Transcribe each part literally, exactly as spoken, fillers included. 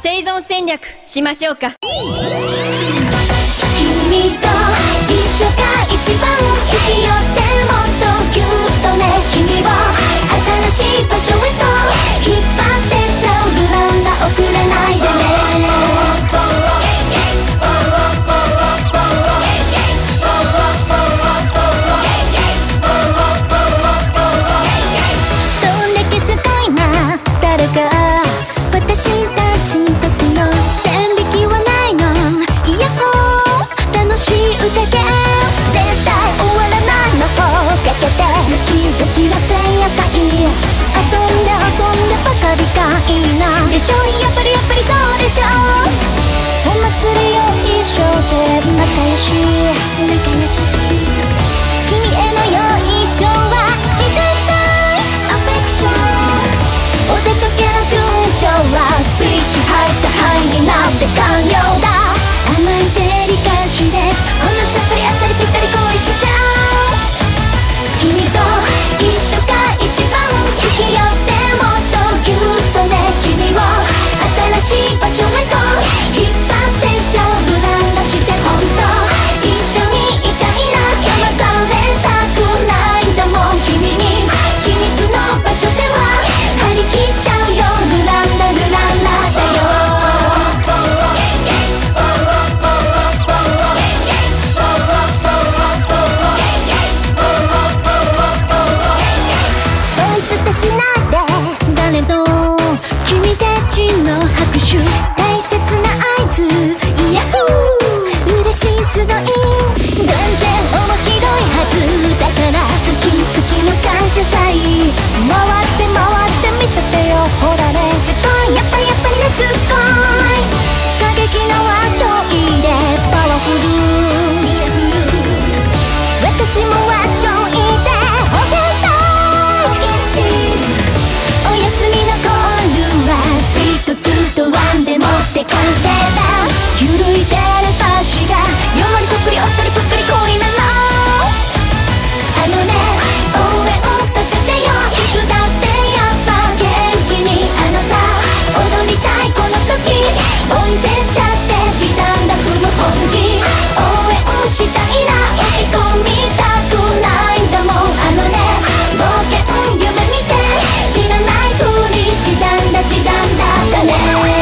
生存戦略しましょうか。 君と一緒が一番好きよってもっとぎゅっとね、君を新しい場所へと引っ張ってっちゃう。ルランダ遅れないでね。どんだけすごいな誰か私たちとすの線引きはないの。イヤホー楽しい宴絶対終わらないのをかけてドキドキは前夜祭遊んで遊んでばかりがいいなでしょ。やっぱりやっぱりそうでしょ。お祭りを一緒で仲良し仲良し君へのよいしょは自然体アフェクション。お出かけの順調はスイッチ入った範囲になんて完了だ。甘いデリカシーでほんのりさっぱりあっさりぴったり恋しちゃう。君と一緒が一番好きよってもっとぎゅっとね、君を新しい場所へと引っ張ってっちゃう。ルランダしてほんと一緒にいたいな。邪魔されたくないんだもん君に。秘密の場所では張り切っちゃうよ。ルランダルランラだよ。ボイスとしないで誰と君たちの拍手大切な合図イヤホー嬉しい集い全然面白いはずだから月々の感謝祭回って回って見せてよ。ほらねすごいやっぱりやっぱりねすごい過激なワッションでパワフル私もワッションで保険とおやすみのコールはスイートツーとワンでもって完成だ。ゆるいテレパシーがよん割そっくりおったりぷっくり恋なの。あのね応援をさせてよ。いつだってやっぱ元気にあのさ踊りたいこの時置いてっちゃって時短だ踏む本気応援をしたいな。落ち込みたくないんだもん。あのね冒険夢見て知らないふり時短だ時短だだね。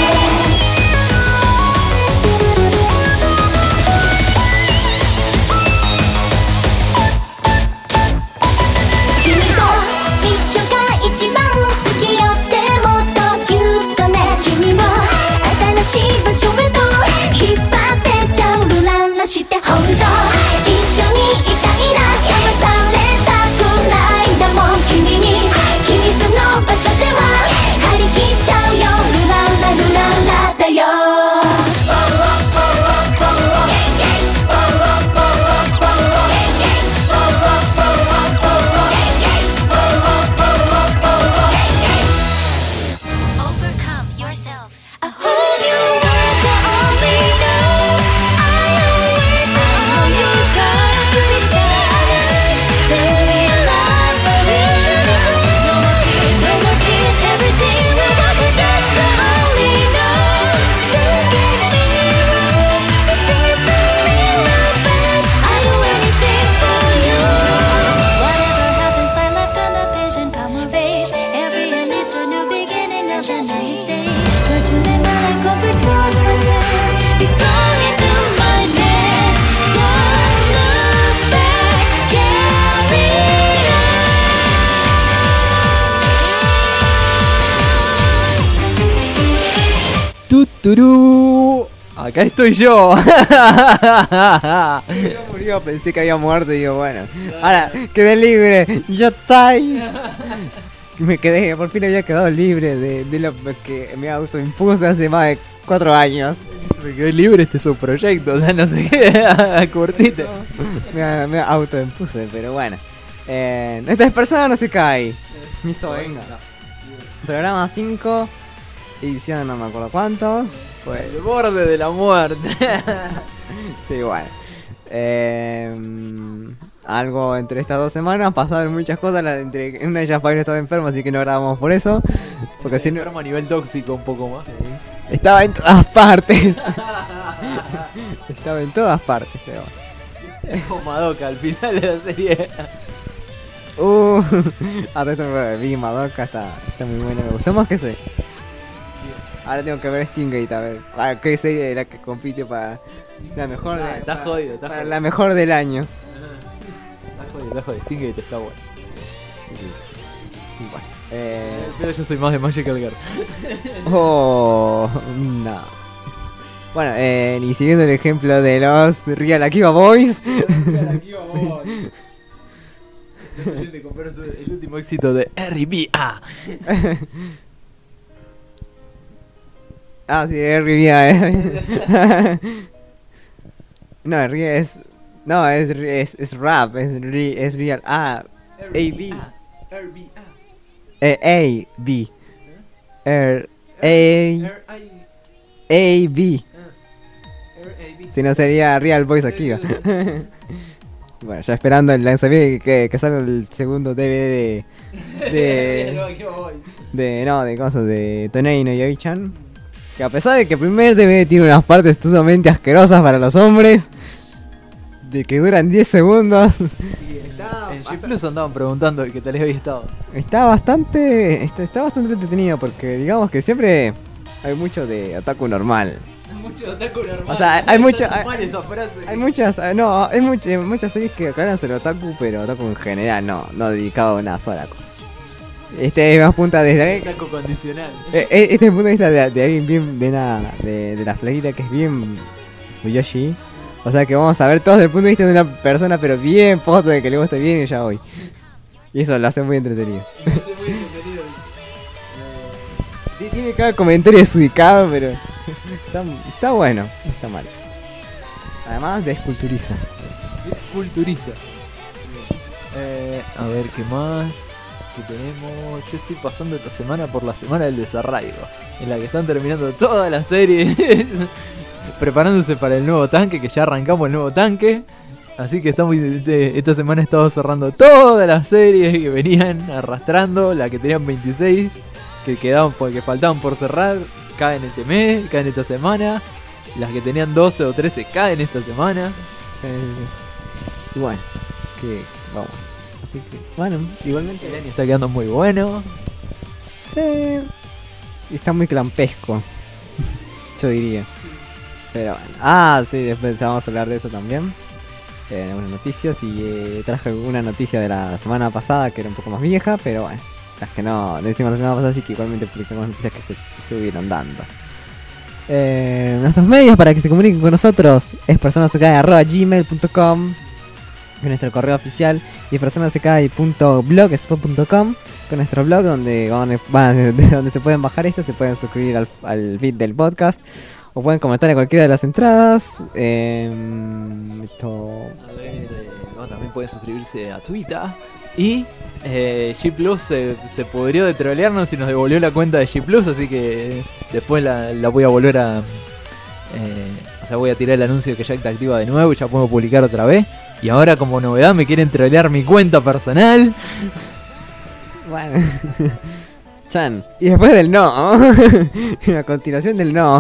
君と一緒が一番好きよってもっとぎゅっとね、君を新しい場所へと引っ張ってっちゃう。ルランラしてほんと一緒にいたいな。邪魔されたくないんだもん君に。秘密の場所では張り切っちゃうよ。ルランラルランラだよ。Overcome yourself. A whole new world that only knows I always on your side. Pretty tired to be alive, but we should no more fears, no more tears. Everything will work 'cause that's the only knows. Don't get me wrong, this is the real bad. I do anything for you. Whatever happens, my life on the page and come of age. Every end is a new beginning of the next day. Try to live my life, comfort towards myself. Be strong and do my best. Don't look back, carry on. ¡Tuturú! Acá estoy yo. Había murido, pensé que había muerto y digo, bueno. Ahora, quedé libre. Ya está ahí. Me quedé, por fin había quedado libre de, de lo que me autoimpuse hace más de cuatro años. Se me quedó libre este su proyecto, o sea, no sé qué, cortita. Me, me autoimpuse, pero bueno. Eh, esta persona no se cae. Miso, venga. Programa cinco, edición no me acuerdo cuántos. Pues, El borde de la muerte. sí, bueno. Eh, algo entre estas dos semanas pasaron muchas cosas. La, entre, una de ellas Fabio estaba enfermo, así que no grabamos por eso. Porque si no, enfermo a nivel tóxico un poco más. Sí. Estaba en todas partes. Estaba en todas partes, pero Es como Madoka al final de la serie. Uh, hasta esto me vi Madoka, está, está muy buena, me gustó más que ese. Ahora tengo que ver Stingate, a ver, a ver qué serie es la que compite para la mejor, Ah, de, está para- jodido, está para jodido. la mejor del año. Está jodido, está jodido. Stingate está bueno. Bueno, eh, Pero yo soy más de Magical Girl. oh, no. Bueno, eh, y siguiendo el ejemplo de los Real Akiba Boys, De comprar el último éxito de R B A. ah sí, es Rivia, eh. No, es Ri- es no, es es, es rap, es ri- es real. Ah, A B. R B A. Eh, A B. R A A B. Si no sería Real Boys Akiba. Bueno, ya esperando el lanzamiento que, que salga el segundo D V D de de no, de cosas de Tonei no Yoi-chan. Que a pesar de que el primer D V D tiene unas partes sumamente asquerosas para los hombres, de que duran diez segundos, En G Plus andaban preguntando qué tal había estado. está bastante está, está bastante entretenido porque digamos que siempre hay mucho de otaku normal. Mucho otaku normal. O sea, hay mucho- Está hay- mal esa frase. Hay muchas, eh, no, hay muchas, muchas series que aclaran sobre otaku, pero otaku en general no, no dedicado a una sola cosa. Este es más punta desde Otaku condicional. eh, eh, este es el punto de vista de, de alguien bien, de una, de, de la flaquita que es bien Fuyoshi. O sea que vamos a ver todos desde el punto de vista de una persona, pero bien foto de que le guste bien y ya voy. Y eso lo hace muy entretenido. Sí, tiene cada comentario desubicado, pero está, está bueno, no está mal. Además desculturiza. Culturiza. Eh, a ver, ¿qué más? ¿Qué tenemos? Yo estoy pasando esta semana por la semana del desarraigo, en la que están terminando toda la serie, preparándose para el nuevo tanque, que ya arrancamos el nuevo tanque. Así que estamos de- esta semana he estado cerrando todas las series que venían arrastrando, la que tenían veintiséis, que quedaban por- que faltaban por cerrar, caen este mes, caen esta semana. Las que tenían doce o trece caen esta semana. Sí, sí, sí. Y bueno, que vamos a hacer. Así que, bueno, igualmente. El año está quedando muy bueno. Sí. Está muy clampesco. Yo diría. Pero bueno. Ah, sí, después vamos a hablar de eso también. Eh, algunas noticias. Y eh, traje alguna noticia de la semana pasada que era un poco más vieja. Pero bueno, las que no, no hicimos la semana pasada, así que igualmente publicamos noticias que se estuvieron dando. Eh, nuestros medios para que se comuniquen con nosotros es personasekai arroba gmail punto com, con nuestro correo oficial, y personasekai punto blogspot punto com, con nuestro blog donde, van, van- de donde se pueden bajar esto, se pueden suscribir al, al feed del podcast o pueden comentar en cualquiera de las entradas. Eh, esto- A ver, eh, bueno, también pueden suscribirse a Twitter. Y eh, G Plus se, se pudrió de trolearnos y nos devolvió la cuenta de G Plus, así que después la, la voy a volver a... eh, o sea, voy a tirar el anuncio que ya está activa de nuevo y ya puedo publicar otra vez. Y ahora como novedad me quieren trolear mi cuenta personal. Bueno. Chan. Y después del no, a continuación del no,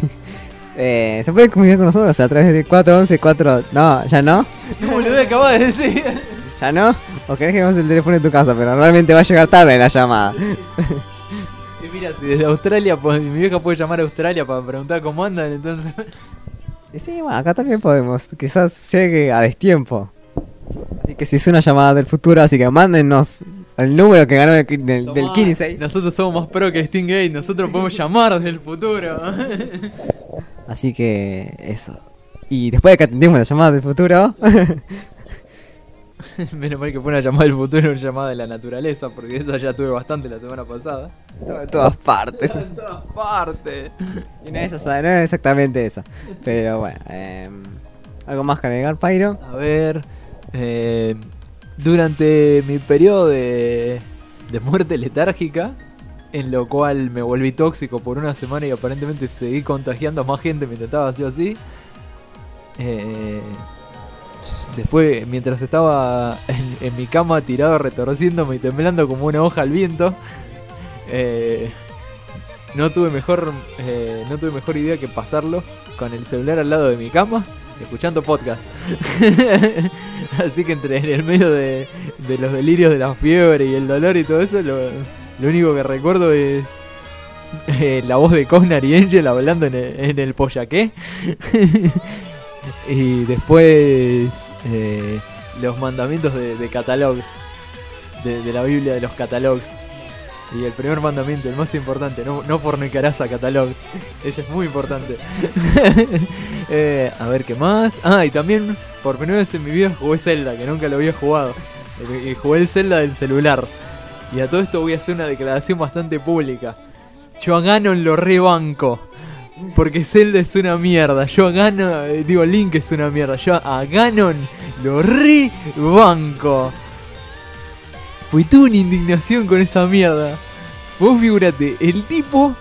eh, se pueden comunicar con nosotros a través de cuatro once cuatro... No, ya no. ¿Qué boludo acabas de decir? ¿Ya no? ¿O querés que demos el teléfono en tu casa? Pero realmente va a llegar tarde la llamada. Y mira, si desde Australia, pues, mi vieja puede llamar a Australia para preguntar cómo andan, entonces... Y sí, bueno, acá también podemos. Quizás llegue a destiempo. Así que si es una llamada del futuro, así que mándennos el número que ganó del, del, del Tomá, quince. nosotros somos más pro que Stingate, nosotros podemos llamar desde el futuro. Así que eso. Y después de que atendimos la llamada del futuro, Menos mal que fue una llamada del futuro, una llamada de la naturaleza, porque esa ya tuve bastante la semana pasada. en todas partes. En todas partes. Y no es, esa, no es exactamente esa. Pero bueno, eh, ¿algo más que agregar, Pyro? A ver, eh, durante mi periodo de, de muerte letárgica, en lo cual me volví tóxico por una semana y aparentemente seguí contagiando a más gente mientras estaba así así. Eh, después, mientras estaba en, en mi cama tirado retorciéndome y temblando como una hoja al viento, eh, no tuve mejor eh, no tuve mejor idea que pasarlo con el celular al lado de mi cama, escuchando podcast. Así que entre en el medio de, de los delirios de la fiebre y el dolor y todo eso, lo, lo único que recuerdo es eh, la voz de Cognar y Angel hablando en el, en el pollaqué. Y después eh, los mandamientos de, de catalog, de, de la Biblia de los catalogs. Y el primer mandamiento, el más importante, no, no fornicarás a catalog. Ese es muy importante. eh, a ver qué más. Ah, y también por primera vez en mi vida jugué Zelda, que nunca lo había jugado. Y jugué el Zelda del celular. Y a todo esto voy a hacer una declaración bastante pública. Yo a Ganon lo rebanco, porque Zelda es una mierda. Yo a Ganon, eh, digo, Link es una mierda. Yo a Ganon lo rebanco. Pues tuve una indignación con esa mierda. Vos figurate, el tipo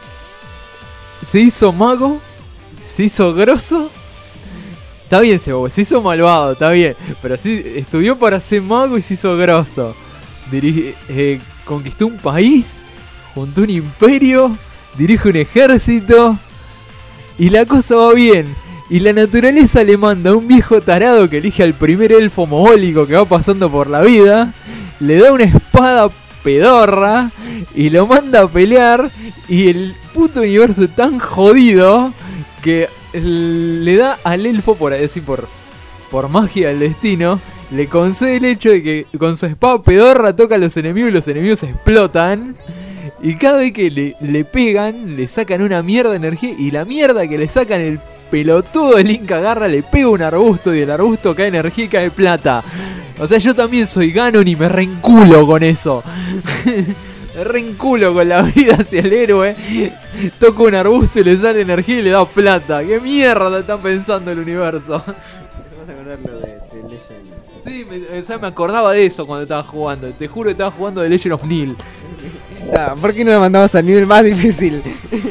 se hizo mago, se hizo grosso. Está bien, se, se hizo malvado, está bien. Pero sí, estudió para ser mago y se hizo grosso. Dirige, eh, conquistó un país, juntó un imperio, dirige un ejército. Y la cosa va bien. Y la naturaleza le manda a un viejo tarado que elige al primer elfo mogólico que va pasando por la vida. Le da una espada pedorra y lo manda a pelear. Y el puto universo es tan jodido que le da al elfo, por decir, por, por magia del destino, le concede el hecho de que con su espada pedorra toca a los enemigos y los enemigos explotan. Y cada vez que le, le pegan, le sacan una mierda de energía. Y la mierda que le sacan, el pelotudo de Link agarra, le pega un arbusto. Y el arbusto cae energía y cae plata. O sea, yo también soy Ganon y me reenculo con eso. Me reenculo con la vida hacia el héroe. Toco un arbusto y le sale energía y le da plata. ¿Qué mierda están pensando el universo? Vas a acordar lo de, de Legend. Sí, me, o sea, me acordaba de eso cuando estaba jugando. Te juro que estaba jugando de Legend of Neil. O sea, ¿por qué no lo mandamos al nivel más difícil?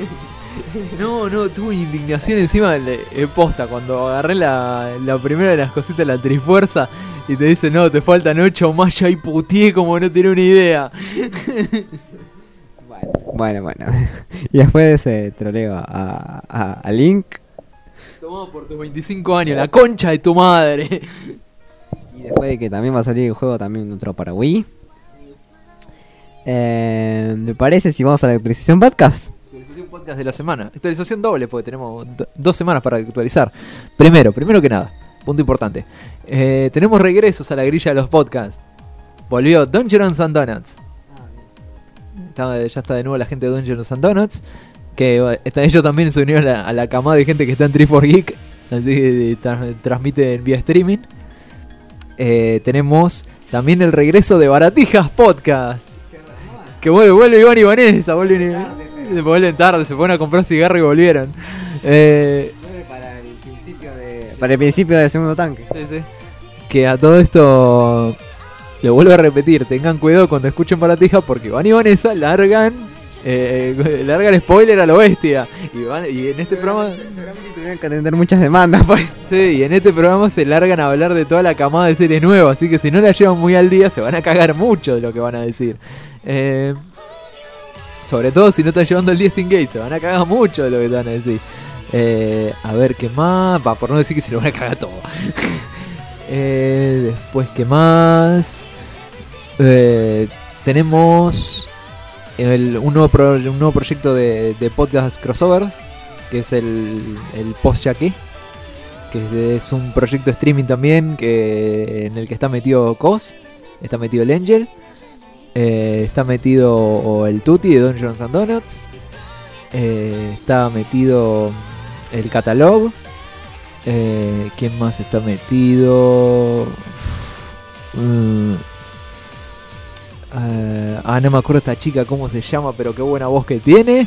No, no, tuve indignación encima de eh, posta cuando agarré la, la primera de las cositas de la Trifuerza y te dice, no, te faltan ocho más, ya y putié como no tiene una idea. Bueno, bueno. Y después de ese troleo a, a, a Link. Tomado por tus veinticinco años, la concha de tu madre. Y después de que también va a salir el juego también otro para Wii. Eh, ¿Me parece si vamos a la actualización podcast? Actualización podcast de la semana. Actualización doble porque tenemos do- dos semanas para actualizar. Primero, primero que nada, punto importante. Eh, tenemos regresos a la grilla de los podcasts. Volvió Dungeons and Donuts. Está, ya está de nuevo la gente de Dungeons and Donuts. Que está, ellos también se unieron a la, a la camada de gente que está en tres cuatro Geek. Así que tra- transmiten vía streaming. Eh, tenemos también el regreso de Baratijas Podcast. Que vuelve, vuelve Iván y Vanessa. Vuelven, vuelven tarde, se fueron a comprar cigarro y volvieron. Eh, Para el principio de. Para el principio del segundo tanque. sí, sí. Que a todo esto. Lo vuelvo a repetir, tengan cuidado cuando escuchen Baratijas porque Iván y Vanessa largan eh, largan spoiler a lo bestia. Y, van, y en este programa Seguramente tuvieron que atender muchas demandas por eso. sí, y en este programa se largan a hablar de toda la camada de series nuevas, así que si no la llevan muy al día se van a cagar mucho de lo que van a decir. Eh, sobre todo si no están llevando el día Steam Gate, se van a cagar mucho de lo que te van a decir. Eh, a ver qué más, va, por no decir que se lo van a cagar todo. Eh, después, ¿qué más? Eh, tenemos el, un, nuevo pro, un nuevo proyecto de, de podcast crossover, que es el, el Post Yaque, que es un proyecto de streaming también, que en el que está metido Cos, está metido el Angel, eh, está metido el Tutti de Dungeons and Donuts, eh, está metido el Catalog. Eh, ¿Quién más está metido? Mm. Uh, ah, no me acuerdo esta chica cómo se llama, pero qué buena voz que tiene.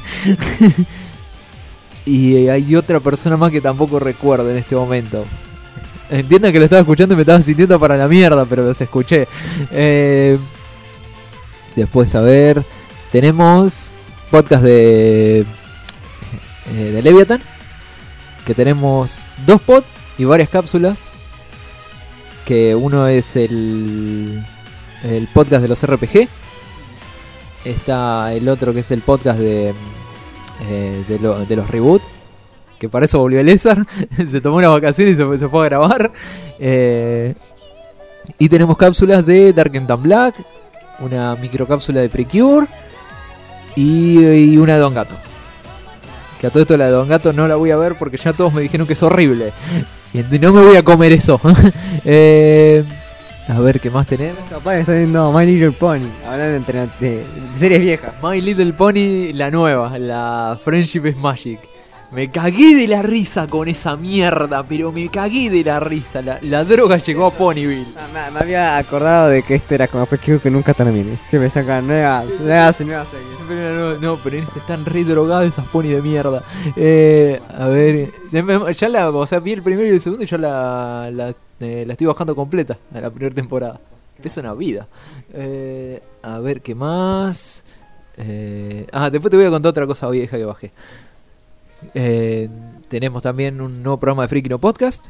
Y hay otra persona más que tampoco recuerdo en este momento. Entiendan que lo estaba escuchando y me estaba sintiendo para la mierda, pero los escuché. Eh, después, a ver, tenemos podcast de, eh, de Leviathan. Que tenemos dos pods y varias cápsulas. Que uno es el, el podcast de los R P G. Está el otro que es el podcast de, eh, de, lo, de los reboot. Que para eso volvió Lézar. Se tomó unas vacaciones y se, fue- se fue a grabar. Eh, y tenemos cápsulas de Dark and Black. Una microcápsula de Precure. Y, y una de Don Gato. Que a todo esto la de Don Gato no la voy a ver porque ya todos me dijeron que es horrible. Y ent- no me voy a comer eso. eh, a ver qué más tenemos. Capaz de estar viendo My Little Pony. Hablando entre, de series viejas. My Little Pony, la nueva, la Friendship is Magic. Me cagué de la risa con esa mierda, pero me cagué de la risa. La, la droga llegó a Ponyville. Ah, Me, me había acordado de que esto era como Precure que nunca termine. Siempre sacan nuevas, nuevas y nuevas series. Siempre era nuevo- No, pero en este están re drogadas esas Pony de mierda. Eh, a ver, ya la, o sea, vi el primero y el segundo y ya la, la, eh, la estoy bajando completa a la primera temporada. Es una vida. Eh, a ver, ¿qué más? Eh, ah, después te voy a contar otra cosa vieja que bajé. Eh, tenemos también un nuevo programa de Freaky No Podcast.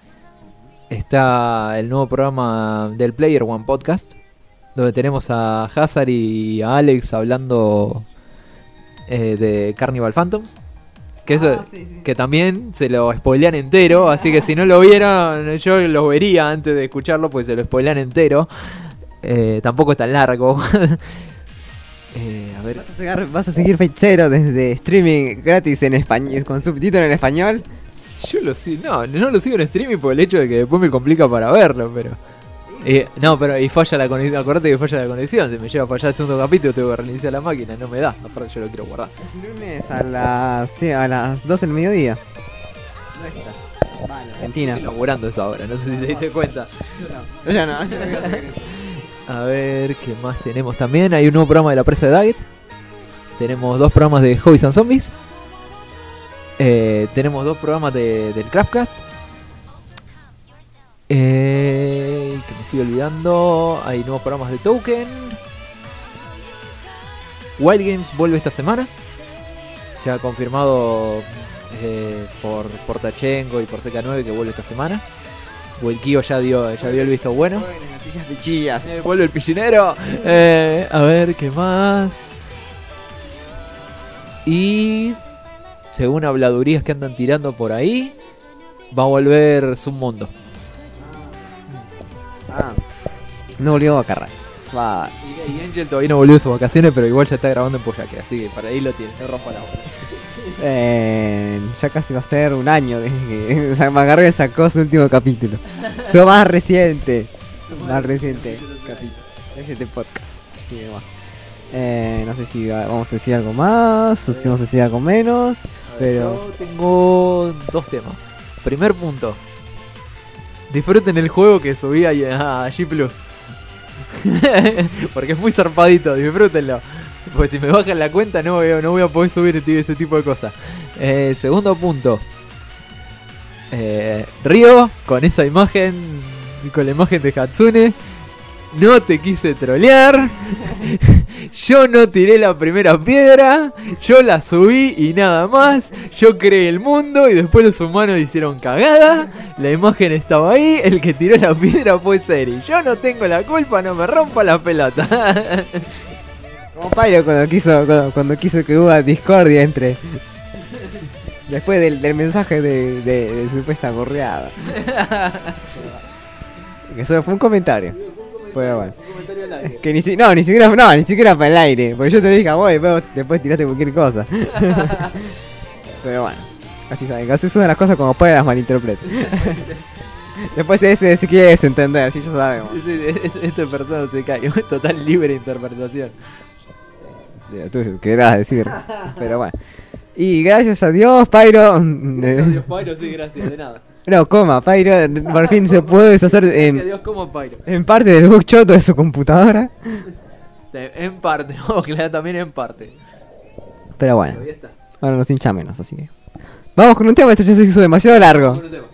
Está el nuevo programa del Player One Podcast, donde tenemos a Hazard y a Alex hablando eh, de Carnival Phantoms. Que, eso, que también se lo spoilean entero. Así que si no lo vieron, yo lo vería antes de escucharlo, pues se lo spoilean entero. Eh, tampoco es tan largo. eh, a ver. ¿Vas a, seguir, vas a seguir Fate Zero desde streaming gratis en español, con subtítulo en español? Yo lo sigo, no, no lo sigo en streaming por el hecho de que después me complica para verlo, pero... Eh, no, pero y falla la conexión, acordate que falla la conexión, si me lleva a fallar el segundo capítulo tengo que reiniciar la máquina, no me da, aparte yo lo quiero guardar. Lunes a las, sí, a las doce del mediodía. No está. Vale, Argentina. Estoy laburando esa hora, no sé si te diste cuenta. Yo ya no, yo no. A ver, ¿qué más tenemos también? Hay un nuevo programa de La Presa de Daggett. Tenemos dos programas de Hobbies and Zombies. Eh, tenemos dos programas de, del Craftcast. Eh, que me estoy olvidando. Hay nuevos programas de Token. Wild Games vuelve esta semana. Ya confirmado eh, por, por Tachengo y por C K nueve que vuelve esta semana. Wilkio ya dio, ya dio el visto bueno. Noticias pichillas. Eh, vuelve el piscinero. Eh, a ver, ¿qué más? Y según habladurías que andan tirando por ahí, va a volver Submundo. Ah, no volvió a cargar. Va. Y, y Angel todavía no volvió de sus vacaciones, pero igual ya está grabando en Poyaque, así que para ahí lo tiene, no rompa la bola. Eh, ya casi va a ser un año desde que Magarga sacó su último capítulo. Su más reciente. Más reciente capítulo. Reciente podcast. Así que va. Eh, no sé si vamos a decir algo más o si vamos a decir algo menos. Pero Yo tengo dos temas. Primer punto. Disfruten el juego que subí a, a G Plus. Porque es muy zarpadito, disfrútenlo. Porque si me bajan la cuenta no voy a, no voy a poder subir ese tipo de cosas. Eh, segundo punto. Eh, Ryo, con esa imagen, con la imagen de Hatsune. No te quise trolear. Yo no tiré la primera piedra. Yo la subí y nada más. Yo creé el mundo y después los humanos hicieron cagada. La imagen estaba ahí. El que tiró la piedra fue Seri. Yo no tengo la culpa, no me rompa la pelota. como Pyro cuando quiso cuando, cuando quiso que hubo discordia entre después del, del mensaje de, de, de supuesta gorreada. Que eso fue un comentario. Fue bueno. Que ni si, no, ni siquiera no, ni siquiera para el aire, porque yo te dije a vos y después, después tiraste cualquier cosa. Pero bueno, así saben, así son las cosas como pueden las malinterpretan. Después ese si quieres entender, así ya sabemos. Sí, esta persona se cae. Total libre interpretación. De tú querrás decir. Pero bueno. Y gracias a Dios, Pyro. Gracias a Dios, Pyro, sí, gracias, de nada. No, coma, Pyro por fin se pudo deshacer Gracias a en, Dios como Pyro. en parte del bug choto de su computadora. En parte, no, claro, también en parte. Pero bueno, Pero ya está. ahora nos hincha menos, así que. Vamos con un tema, esto ya se hizo demasiado largo. Otro tema.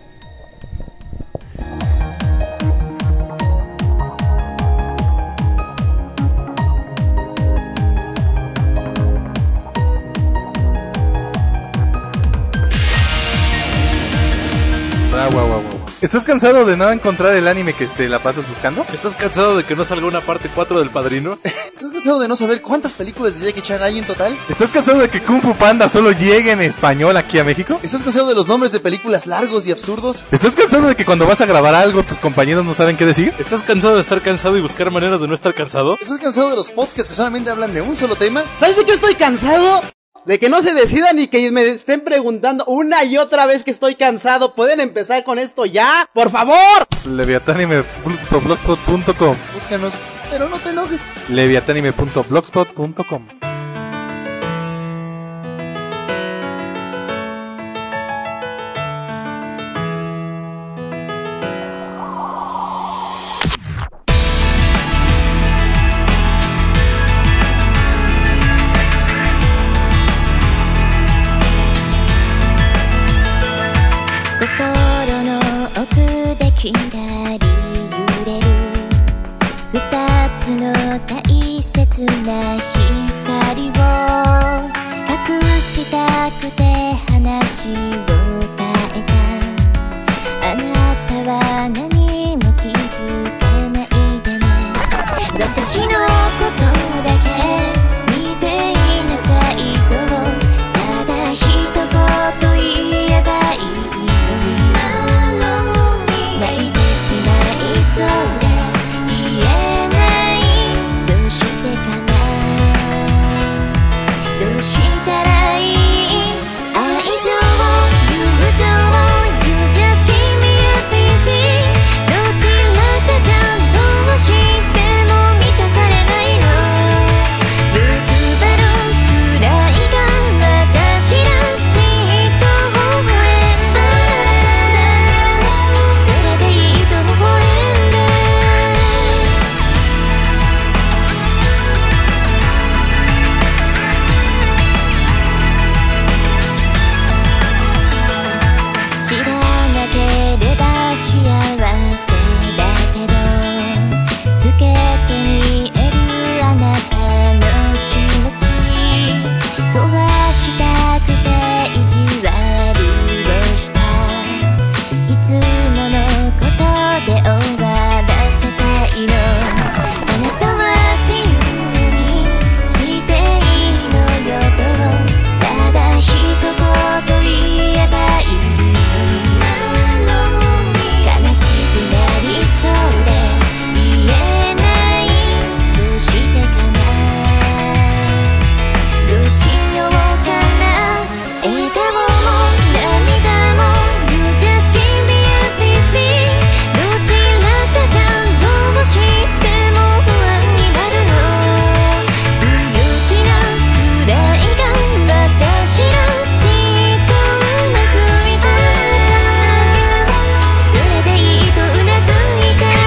¿Estás cansado de no encontrar el anime que te la pasas buscando? ¿Estás cansado de que no salga una parte cuatro del Padrino? ¿Estás cansado de no saber cuántas películas de Jackie Chan hay en total? ¿Estás cansado de que Kung Fu Panda solo llegue en español aquí a México? ¿Estás cansado de los nombres de películas largos y absurdos? ¿Estás cansado de que cuando vas a grabar algo tus compañeros no saben qué decir? ¿Estás cansado de estar cansado y buscar maneras de no estar cansado? ¿Estás cansado de los podcasts que solamente hablan de un solo tema? ¿Sabes de qué estoy cansado? De que no se decidan y que me estén preguntando una y otra vez que estoy cansado. ¿Pueden empezar con esto ya? ¡Por favor! leviatanime punto blogspot punto com. Búscanos, pero no te enojes. leviatanime punto blogspot punto com. きらり揺れる二つの大切な光を隠したくて話を変えたあなたは何も気づかないでね私のことだけ見ていなさいとただ一言言えばいいそうで言えないどうしてかなどうしたらいい愛情友情 You just give me everything どちらかじゃどうしても満たされないの欲張るくらいが私らしいと微笑んだそれでいいと微笑んだ知らなければ幸せだけど透けて見えるあなたの気持ち壊したくて意地悪をしたいつものことで終わらせたいのあなたは自由にしていいのよとただ一言言えばいい悲しくなりそうで言えないどうしてかなどうしようかな笑顔も涙も You just give me everything どちらかじゃどうしても不安になるの強気なくらいが私らしいとうなずいたそれでいいとうなずいた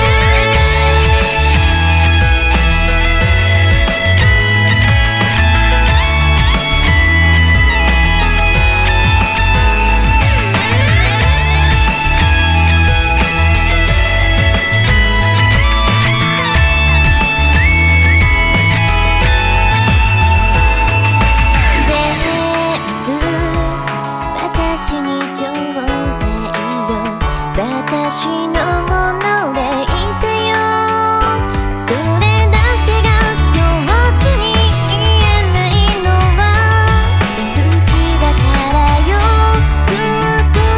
全部私にちょうだいよ私のものでいてよそれだけが上手に言えないのは好きだからよずっと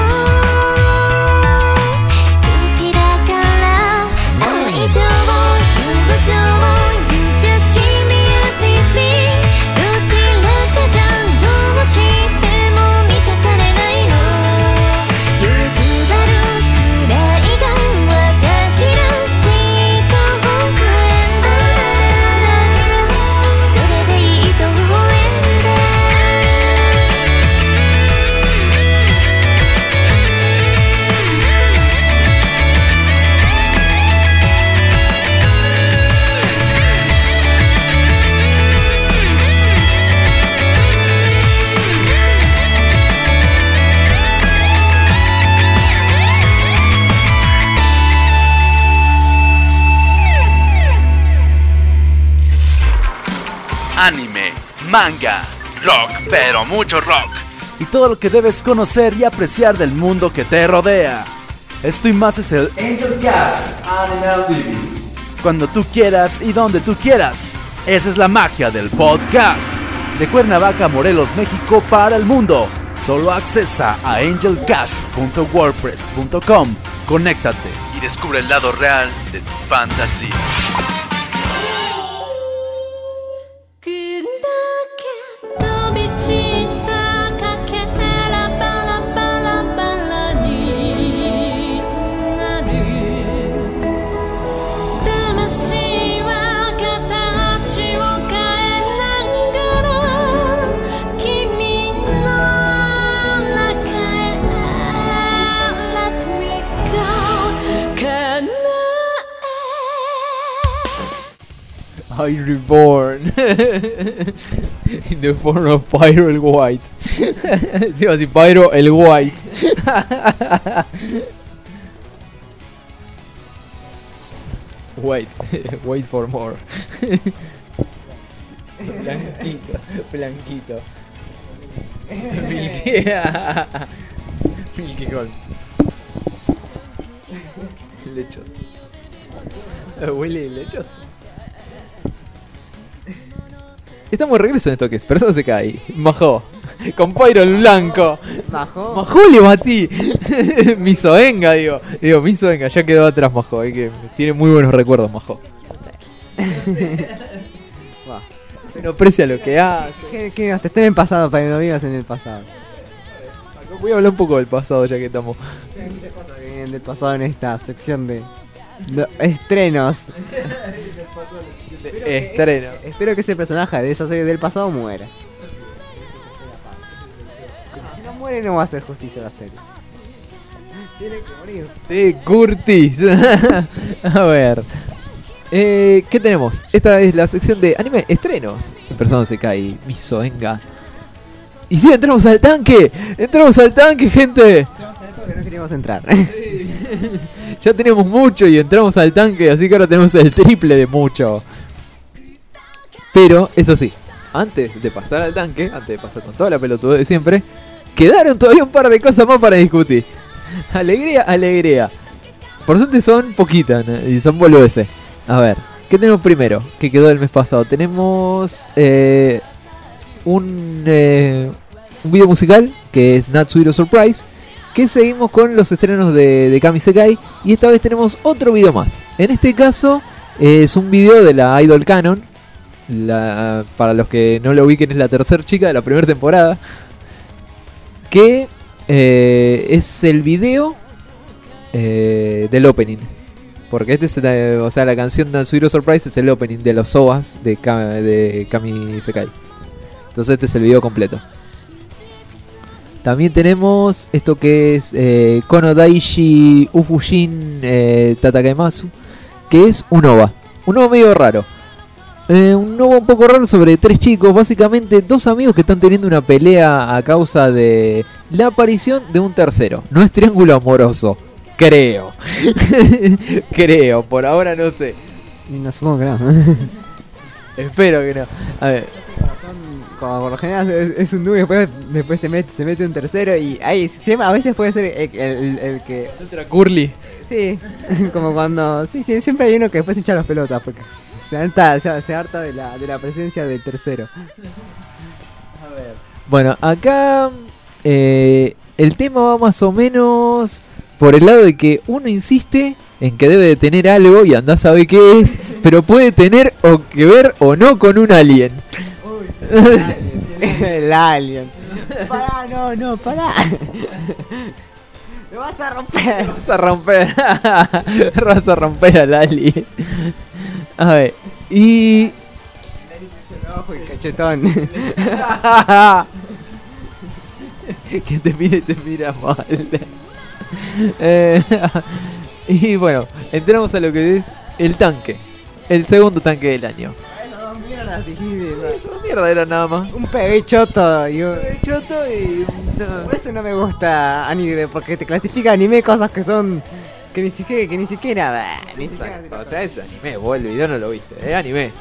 好きだから愛情友情 You just give me everything どちらかじゃどうしても満たされないの欲張るくらいが私らしいと微笑んだそれでいいと微笑んだ Anime, manga, rock, pero mucho rock. Y todo lo que debes conocer y apreciar del mundo que te rodea. Esto y más es el Angel Cast Animal T V. Cuando tú quieras y donde tú quieras. Esa es la magia del podcast. De Cuernavaca, Morelos, México para el mundo. Solo accesa a angel cast punto wordpress punto com. Conéctate Y descubre el lado real de tu fantasía. I reborn in the form of Pyro el White. Se iba así, Pyro el White. Wait, wait for more. Blanquito, blanquito. Milky, Milky Holmes. Lechos. Huele lechos. Estamos de regreso en esto que es, pero eso se cae. Majó. Con Pyro el blanco. Majó. Majó le batí. Misoenga, digo. Digo, Misoenga, ya quedó atrás Majó. Eh, que tiene muy buenos recuerdos, Majó. Se no aprecia lo que hace. ¿Qué, qué gastas? Estén en el pasado para que no vivas en el pasado. Voy a hablar un poco del pasado ya que estamos. Sí, hay muchas cosas que vienen del pasado en esta sección de, de estrenos. Estreno. Es, espero que ese personaje de esa serie del pasado muera. Si no muere no va a hacer justicia a la serie. Tiene que morir. De Curtis. A ver. Eh, ¿Qué tenemos? Esta es la sección de anime estrenos. El personaje se cae. Misoenga. Y sí, entramos al tanque. Entramos al tanque, gente. Entramos a esto que no queríamos entrar. Sí. Ya tenemos mucho y entramos al tanque, así que ahora tenemos el triple de mucho. Pero, eso sí, antes de pasar al tanque, antes de pasar con toda la pelotudez de siempre, quedaron todavía un par de cosas más para discutir. Alegría, alegría. Por suerte son poquitas, ¿no? Y son boludeces. A ver, ¿qué tenemos primero? Que quedó el mes pasado. Tenemos eh, un, eh, un video musical que es Natsuhiro Surprise. Que seguimos con los estrenos de, de Kami Sekai. Y esta vez tenemos otro video más. En este caso eh, es un video de la Idol Canon. La, para los que no lo ubiquen, es la tercera chica de la primera temporada. Que eh, es el video eh, del opening. Porque este es la, o sea, la canción Natsuhiro Surprise es el opening de los O V As de, Ka, de Kami Sekai. Entonces este es el video completo. También tenemos esto que es eh, Kono Daishi Ufushin eh, Tatakaemasu, que es un O V A. Un O V A medio raro. Eh, un O V A un poco raro sobre tres chicos, básicamente dos amigos que están teniendo una pelea a causa de la aparición de un tercero. No es triángulo amoroso, creo. Creo, por ahora no sé. No supongo que no. Espero que no. A ver. Como por lo general es, es un dúo y después, después se, mete, se mete un tercero y ahí siempre, a veces puede ser el, el, el que... Otra Curly. Sí, como cuando... Sí, sí, siempre hay uno que después echa las pelotas porque se harta, se, se harta de, la, de la presencia del tercero. A ver. Bueno, acá eh, el tema va más o menos por el lado de que uno insiste en que debe de tener algo y andás a saber qué es, pero puede tener o que ver o no con un alien. El alien. Pará, no, no, pará. Lo vas a romper. Lo vas a romper. Vas a romper al alien. A ver. Y... ojo y cachetón. Que te mira y te mira mal. eh, y bueno, entramos a lo que es el tanque. El segundo tanque del año. Dijiste, no, mierda era nada más. Un pegue choto y un... pegue choto y... No. Por eso no me gusta anime, porque te clasifica anime cosas que son... Que ni siquiera... Que ni siquiera... Bah, ni siquiera o sea, es anime, vos el video no lo viste, es anime.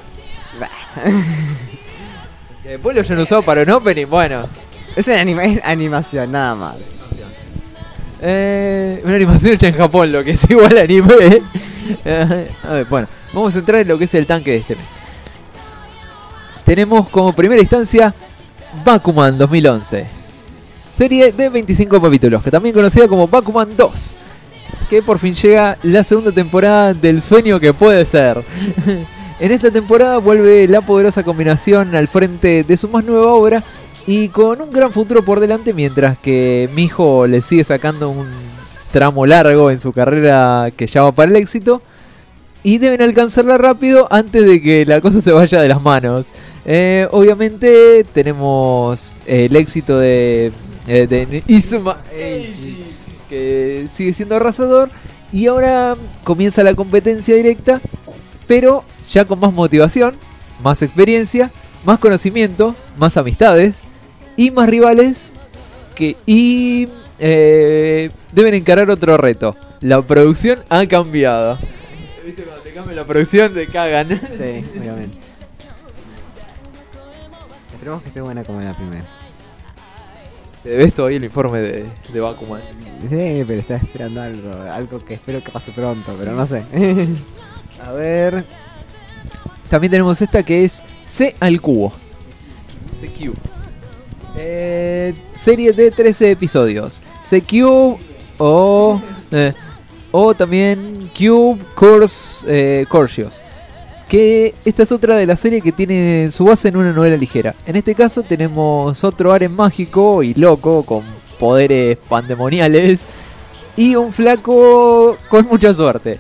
Que después lo hayan usado para un opening, bueno. Es, anime, es animación, nada más. Eh, una animación hecha en Japón, lo que es igual anime. Eh, a ver, bueno, vamos a entrar en lo que es el tanque de este mes. Tenemos como primera instancia Bakuman dos mil once. Serie de veinticinco capítulos, que también conocida como Bakuman dos. Que por fin llega la segunda temporada del sueño que puede ser. En esta temporada vuelve la poderosa combinación al frente de su más nueva obra y con un gran futuro por delante, mientras que Miho le sigue sacando un tramo largo en su carrera que ya va para el éxito y deben alcanzarla rápido antes de que la cosa se vaya de las manos. Eh, obviamente tenemos eh, el éxito de, eh, de Izuma Eiji, que sigue siendo arrasador, y ahora comienza la competencia directa, pero ya con más motivación, más experiencia, más conocimiento, más amistades y más rivales que y eh, deben encarar otro reto. La producción ha cambiado. ¿Viste cuando te cambia la producción te cagan? Sí, obviamente. Esperemos que esté buena como en la primera. Te debes todavía el informe de, de Bakuman. Sí, pero estaba esperando algo, algo que espero que pase pronto, pero no sé. A ver. También tenemos esta que es C al cubo. C Cube. Eh, serie de trece episodios. C Cube o eh, o también Cube Course eh, Coursios. Que esta es otra de las series que tiene su base en una novela ligera. En este caso tenemos otro Aren mágico y loco con poderes pandemoniales y un flaco con mucha suerte.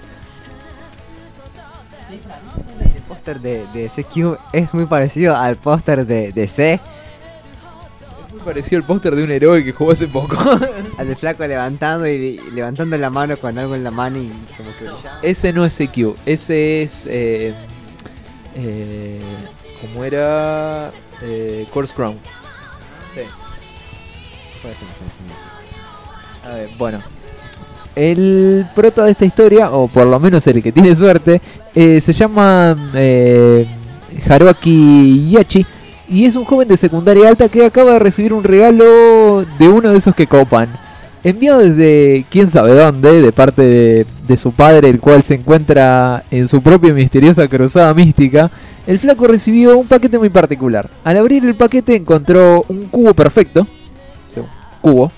El póster de, de C Q es muy parecido al póster de, de C. Es muy parecido al póster de un héroe que jugó hace poco. Al del flaco levantando y, y levantando la mano con algo en la mano y como que brillaba. Ese no es C Q, ese es... Eh, eh, como era... Eh, Course Crown. Sí. Puede ser, puede ser. A ver, bueno. El prota de esta historia, o por lo menos el que tiene suerte, eh, se llama eh, Haruaki Yachi. Y es un joven de secundaria alta que acaba de recibir un regalo de uno de esos que copan. Enviado desde quién sabe dónde, de parte de, de su padre, el cual se encuentra en su propia misteriosa cruzada mística, el flaco recibió un paquete muy particular. Al abrir el paquete encontró un cubo perfecto, o sea, un cubo,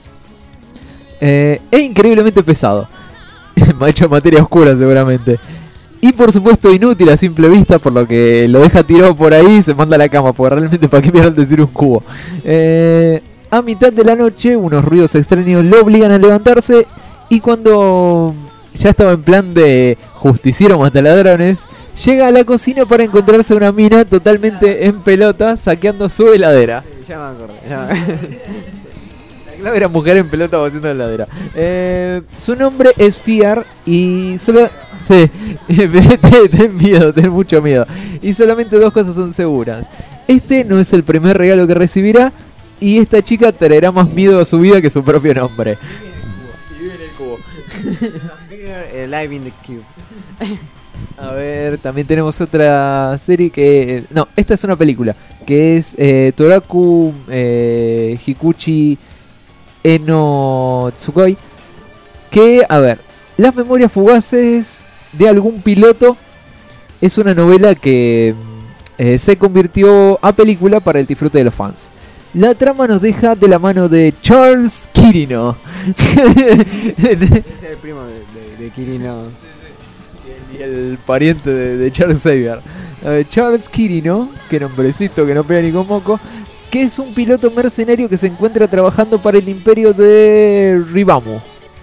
eh, e increíblemente pesado, hecho de materia oscura seguramente. Y por supuesto inútil a simple vista, por lo que lo deja tirado por ahí y se manda a la cama, porque realmente para qué mirar decir un cubo. Eh, a mitad de la noche unos ruidos extraños lo obligan a levantarse y cuando ya estaba en plan de justiciero mataladrones, llega a la cocina para encontrarse una mina totalmente en pelota saqueando su heladera. Sí, ya me acordé, ya me acordé. La clave era mujer en pelota haciendo heladera. Eh, su nombre es Fiar y solo... Sí, ten, ten miedo, ten mucho miedo. Y solamente dos cosas son seguras. Este no es el primer regalo que recibirá y esta chica traerá más miedo a su vida que su propio nombre. Y vive en el cubo. Live in the Cube. A ver, también tenemos otra serie que... No, esta es una película que es eh, Toraku eh, Hikuchi Eno Tsukoi. Que, a ver, Las memorias fugaces de algún piloto es una novela que eh, se convirtió a película para el disfrute de los fans. La trama nos deja de la mano de Charles Kirino. Es el primo de, de, de Kirino. Y el pariente de, de Charles Xavier. Eh, Charles Kirino, que nombrecito que no pega ni con moco, que es un piloto mercenario que se encuentra trabajando para el imperio de Ribamu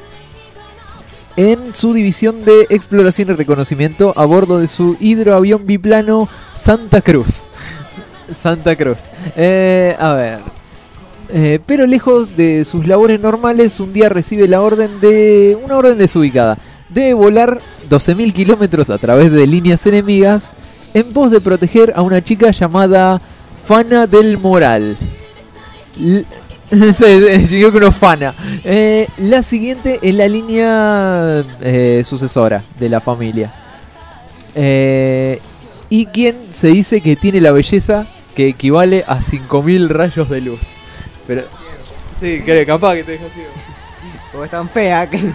en su división de exploración y reconocimiento a bordo de su hidroavión biplano Santa Cruz. Santa Cruz. Eh, a ver. Eh, pero lejos de sus labores normales, un día recibe la orden de... una orden desubicada. Debe volar doce mil kilómetros a través de líneas enemigas en pos de proteger a una chica llamada Fana del Moral. L Sí, yo creo Fana. Eh, la siguiente es la línea eh, sucesora de la familia. Eh, y quien se dice que tiene la belleza que equivale a cinco mil rayos de luz. Pero sí, que capaz que te deja ciego. Como es tan fea que...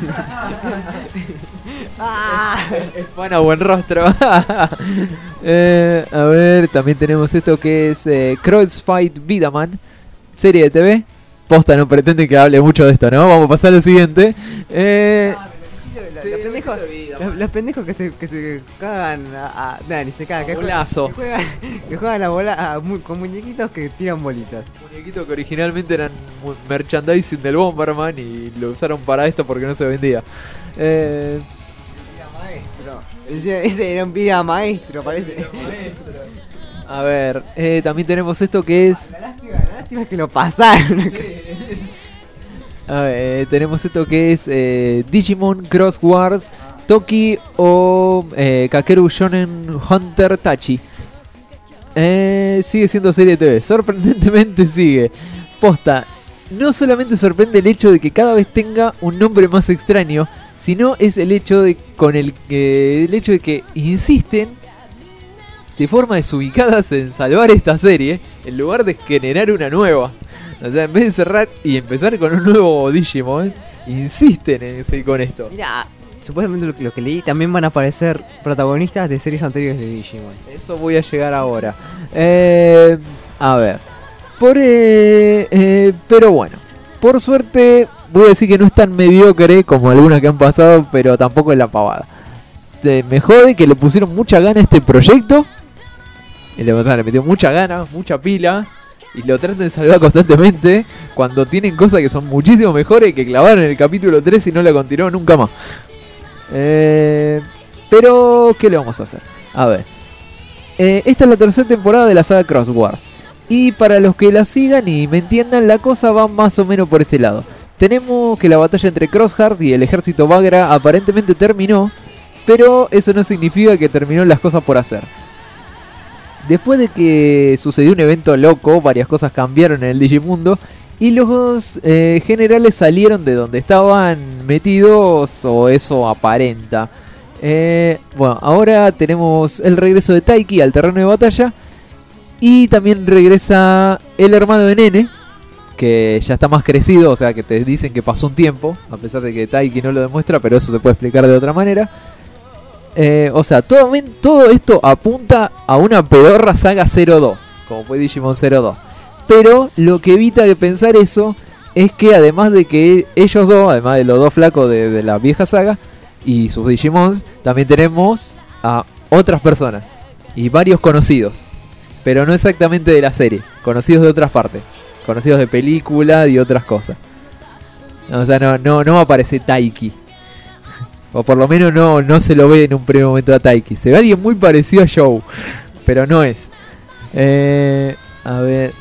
ah. Es fan a buen rostro. eh, a ver, también tenemos esto que es eh, Crossfight Vidaman, serie de T V. Posta, no pretende que hable mucho de esto, ¿no? Vamos a pasar al siguiente. Eh... Los, los, pendejos, los, los pendejos que se, que se cagan a... a nah, ni se cagan, que juegan, que juegan, que juegan a bola, a, mu, con muñequitos que tiran bolitas. Muñequitos que originalmente eran merchandising del Bomberman y lo usaron para esto porque no se vendía. Eh... Maestro. Ese, ese era un vida maestro, parece. Maestro. A ver, eh, también tenemos esto que es... La lástima, la lástima es que lo pasaron. Sí. A ver, eh, tenemos esto que es eh, Digimon Cross Wars Toki o eh, Kakeru Shonen Hunter Tachi. Eh, sigue siendo serie de T V, sorprendentemente sigue. Posta, no solamente sorprende el hecho de que cada vez tenga un nombre más extraño, sino es el hecho de con el, eh, el hecho de que insisten de forma desubicadas en salvar esta serie en lugar de generar una nueva. O sea, en vez de cerrar y empezar con un nuevo Digimon, insisten en seguir con esto. Mira, supuestamente lo, lo que leí, también van a aparecer protagonistas de series anteriores de Digimon. Eso voy a llegar ahora. Eh, a ver. Por, eh, eh, pero bueno, por suerte voy a decir que no es tan mediocre como algunas que han pasado, pero tampoco es la pavada. Eh, me jode que le pusieron mucha gana a este proyecto. Y le, o sea, le metió mucha gana, mucha pila. Y lo tratan de salvar constantemente cuando tienen cosas que son muchísimo mejores que clavaron en el capítulo tres y no la continuó nunca más. Eh, pero, ¿qué le vamos a hacer? A ver. Eh, esta es la tercera temporada de la saga Cross Wars. Y para los que la sigan y me entiendan, la cosa va más o menos por este lado. Tenemos que la batalla entre Crossheart y el ejército Bagra aparentemente terminó, pero eso no significa que terminó las cosas por hacer. Después de que sucedió un evento loco, varias cosas cambiaron en el Digimundo y los eh, generales salieron de donde estaban metidos, o eso aparenta. Eh, bueno, ahora tenemos el regreso de Taiki al terreno de batalla y también regresa el hermano de Nene, que ya está más crecido, o sea que te dicen que pasó un tiempo, a pesar de que Taiki no lo demuestra, pero eso se puede explicar de otra manera. Eh, o sea, todo, todo esto apunta a una pedorra saga cero dos, como fue Digimon cero dos. Pero lo que evita de pensar eso es que además de que ellos dos, además de los dos flacos de, de la vieja saga y sus Digimons, también tenemos a otras personas y varios conocidos, pero no exactamente de la serie, conocidos de otras partes, conocidos de película y otras cosas. O sea, no, no, no aparece Taiki. O por lo menos no, no se lo ve en un primer momento a Taiki. Se ve alguien muy parecido a Joe, pero no es. Eh, a ver.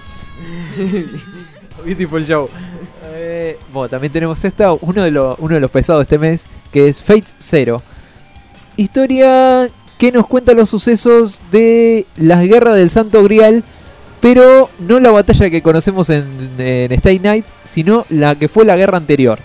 Beautiful Joe. Eh, bueno, también tenemos esta, uno de, los, uno de los pesados de este mes, que es Fate Zero. Historia que nos cuenta los sucesos de las guerras del Santo Grial, pero no la batalla que conocemos en, en Stay Night, sino la que fue la guerra anterior.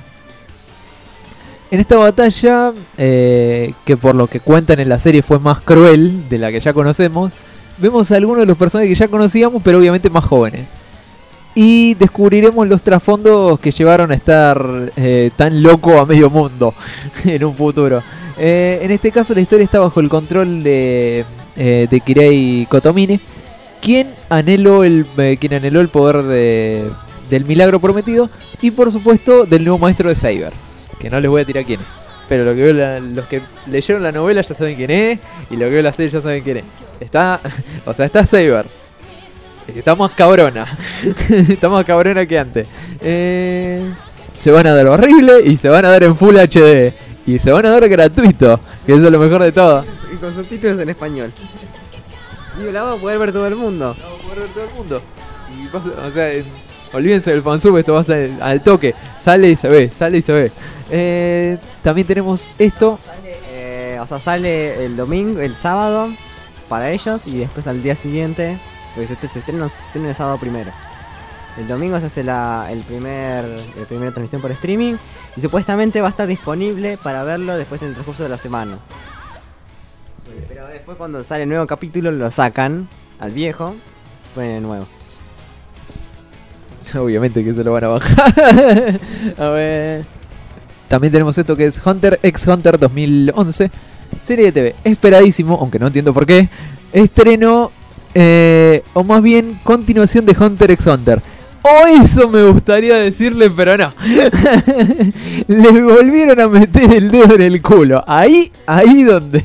En esta batalla, eh, que por lo que cuentan en la serie fue más cruel de la que ya conocemos, vemos a algunos de los personajes que ya conocíamos, pero obviamente más jóvenes. Y descubriremos los trasfondos que llevaron a estar eh, tan loco a medio mundo en un futuro. Eh, en este caso la historia está bajo el control de, eh, de Kirei Kotomine, quien anheló el, eh, quien anheló el poder de, del milagro prometido y por supuesto del nuevo maestro de Saber. Que no les voy a tirar quién es, pero lo que veo la, los que leyeron la novela ya saben quién es, y lo que veo la serie ya saben quién es. Está, o sea, está Saber. Está más cabrona. Está más cabrona que antes. Eh, se van a dar horrible y se van a dar en Full H D. Y se van a dar gratuito, que eso es lo mejor de todo. Y con subtítulos en español. Y la va a poder ver todo el mundo. La va a poder ver todo el mundo. Y pasa, o sea, en, olvídense del fansub, esto va a ser al toque. Sale y se ve, sale y se ve. Eh, también tenemos esto. Sale, eh, o sea, sale el domingo, el sábado para ellos y después al día siguiente, porque se, se, estrena, se estrena el sábado primero. El domingo se hace la el primer, la primera transmisión por streaming y supuestamente va a estar disponible para verlo después en el transcurso de la semana. Pero después cuando sale el nuevo capítulo lo sacan al viejo, ponen el nuevo. Obviamente que se lo van a bajar. A ver. también tenemos esto que es Hunter x Hunter dos mil once. Serie de T V, esperadísimo, aunque no entiendo por qué. Estreno, eh, o más bien continuación de Hunter x Hunter. O eso me gustaría decirle, pero no. Le volvieron a meter el dedo en el culo. Ahí, ahí donde...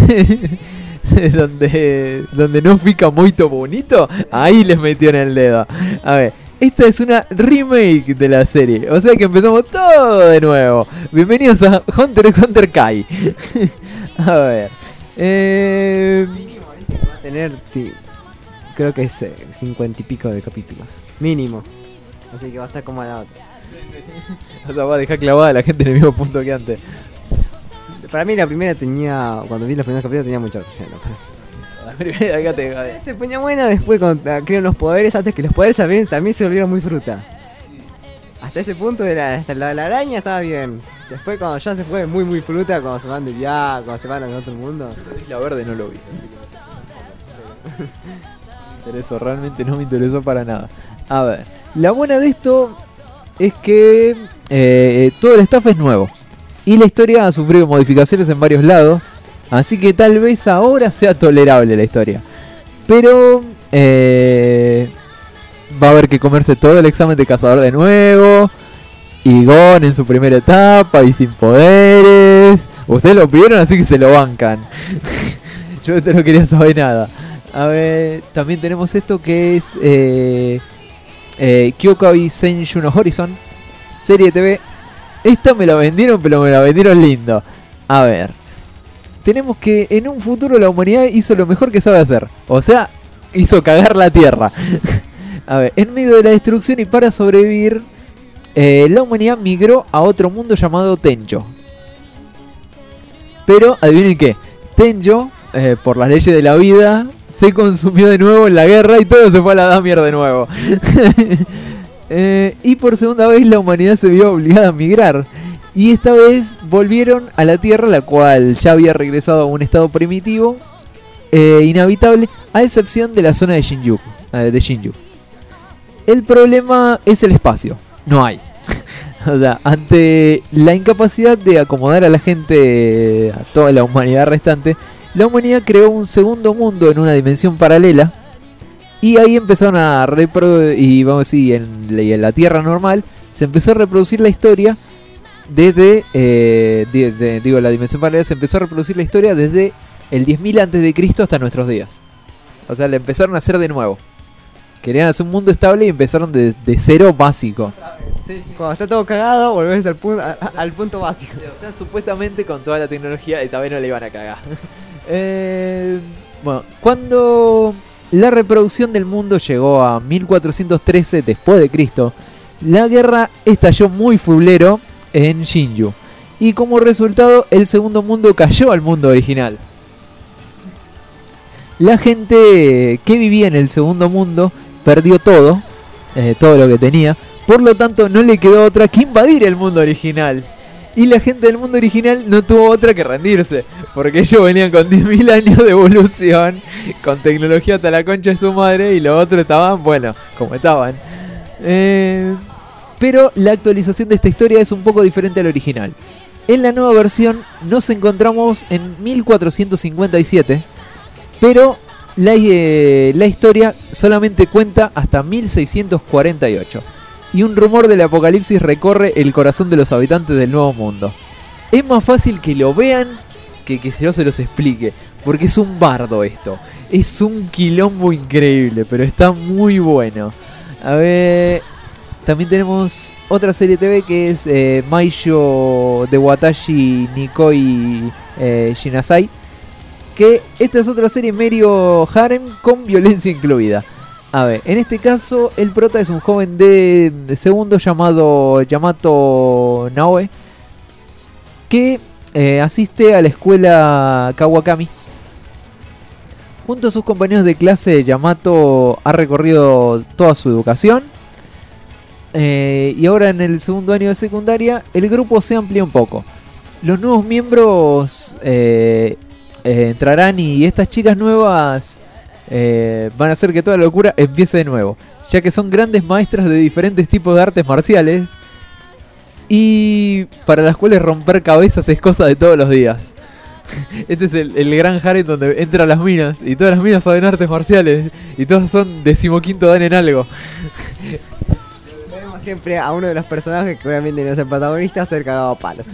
donde donde no fica muy bonito, ahí les metieron el dedo. A ver, esta es una remake de la serie, o sea que empezamos todo de nuevo. Bienvenidos a Hunter x Hunter Kai. A ver, eh... va a tener, sí, creo que es cincuenta y pico de capítulos mínimo, así que va a estar como a la otra. O sea, va a dejar clavada a la gente en el mismo punto que antes. Para mí la primera tenía, cuando vi los primeros capítulos tenía mucho relleno. La primera acá te... Se ponía buena después cuando crearon los poderes, antes que los poderes también, también se volvieron muy fruta. Hasta ese punto de la, hasta la, la araña estaba bien. Después cuando ya se fue muy muy fruta, cuando se van de viaje, cuando se van a otro mundo. La verde no lo vi, así que no sé. Me interesó, realmente no me interesó para nada. A ver, la buena de esto es que eh, todo el staff es nuevo. Y la historia ha sufrido modificaciones en varios lados, así que tal vez ahora sea tolerable la historia. Pero eh, va a haber que comerse todo el examen de cazador de nuevo. Y Gon en su primera etapa y sin poderes. Ustedes lo pidieron, así que se lo bancan. Yo esto no quería saber nada. A ver, también tenemos esto que es eh, eh, Kyokai Senju no Horizon, serie de T V. Esta me la vendieron, pero me la vendieron lindo. A ver, tenemos que en un futuro la humanidad hizo lo mejor que sabe hacer. O sea, hizo cagar la tierra. A ver, en medio de la destrucción y para sobrevivir, eh, la humanidad migró a otro mundo llamado Tenjo. Pero, adivinen qué, Tenjo, eh, por las leyes de la vida, se consumió de nuevo en la guerra y todo se fue a la damier de nuevo. Eh, y por segunda vez la humanidad se vio obligada a migrar. Y esta vez volvieron a la Tierra, la cual ya había regresado a un estado primitivo, eh, inhabitable, a excepción de la zona de Shinjuku, eh, de Shinju. El problema es el espacio, no hay. O sea, ante la incapacidad de acomodar a la gente, a toda la humanidad restante, la humanidad creó un segundo mundo en una dimensión paralela. Y ahí empezaron a reproducir, y vamos a decir, en la, en la Tierra normal, se empezó a reproducir la historia desde, eh, de, de, digo, la dimensión paralela se empezó a reproducir la historia desde el diez mil antes de Cristo hasta nuestros días. O sea, le empezaron a hacer de nuevo. Querían hacer un mundo estable y empezaron de, de cero básico. Sí, sí. Cuando está todo cagado, volvés al, pu a, a, al punto básico. O sea, supuestamente con toda la tecnología, y también no le iban a cagar. eh, bueno, cuando la reproducción del mundo llegó a mil cuatrocientos trece después de Cristo, la guerra estalló muy fulero en Shinju. Y como resultado, el segundo mundo cayó al mundo original. La gente que vivía en el segundo mundo perdió todo, eh, todo lo que tenía. Por lo tanto, no le quedó otra que invadir el mundo original. Y la gente del mundo original no tuvo otra que rendirse, porque ellos venían con diez mil años de evolución, con tecnología hasta la concha de su madre, y los otros estaban, bueno, como estaban. Eh, pero la actualización de esta historia es un poco diferente al original. En la nueva versión nos encontramos en mil cuatrocientos cincuenta y siete, pero la, eh, la historia solamente cuenta hasta mil seiscientos cuarenta y ocho. Y un rumor del apocalipsis recorre el corazón de los habitantes del nuevo mundo. Es más fácil que lo vean que que yo se los explique, porque es un bardo esto. Es un quilombo increíble, pero está muy bueno. A ver, también tenemos otra serie de T V que es eh, Maisho de Watashi Nikoi eh, Shinasai. Que esta es otra serie medio harem con violencia incluida. A ver, en este caso el prota es un joven de, de segundo llamado Yamato Naoe, que eh, asiste a la escuela Kawakami. Junto a sus compañeros de clase, Yamato ha recorrido toda su educación. Eh, y ahora en el segundo año de secundaria, el grupo se amplía un poco. Los nuevos miembros eh, eh, entrarán y estas chicas nuevas Eh, van a hacer que toda la locura empiece de nuevo, ya que son grandes maestras de diferentes tipos de artes marciales y para las cuales romper cabezas es cosa de todos los días. Este es el, el gran harem donde entran las minas y todas las minas saben artes marciales y todas son decimoquinto dan en algo. Tenemos siempre a uno de los personajes que obviamente no es el protagonista ser cagado a palos.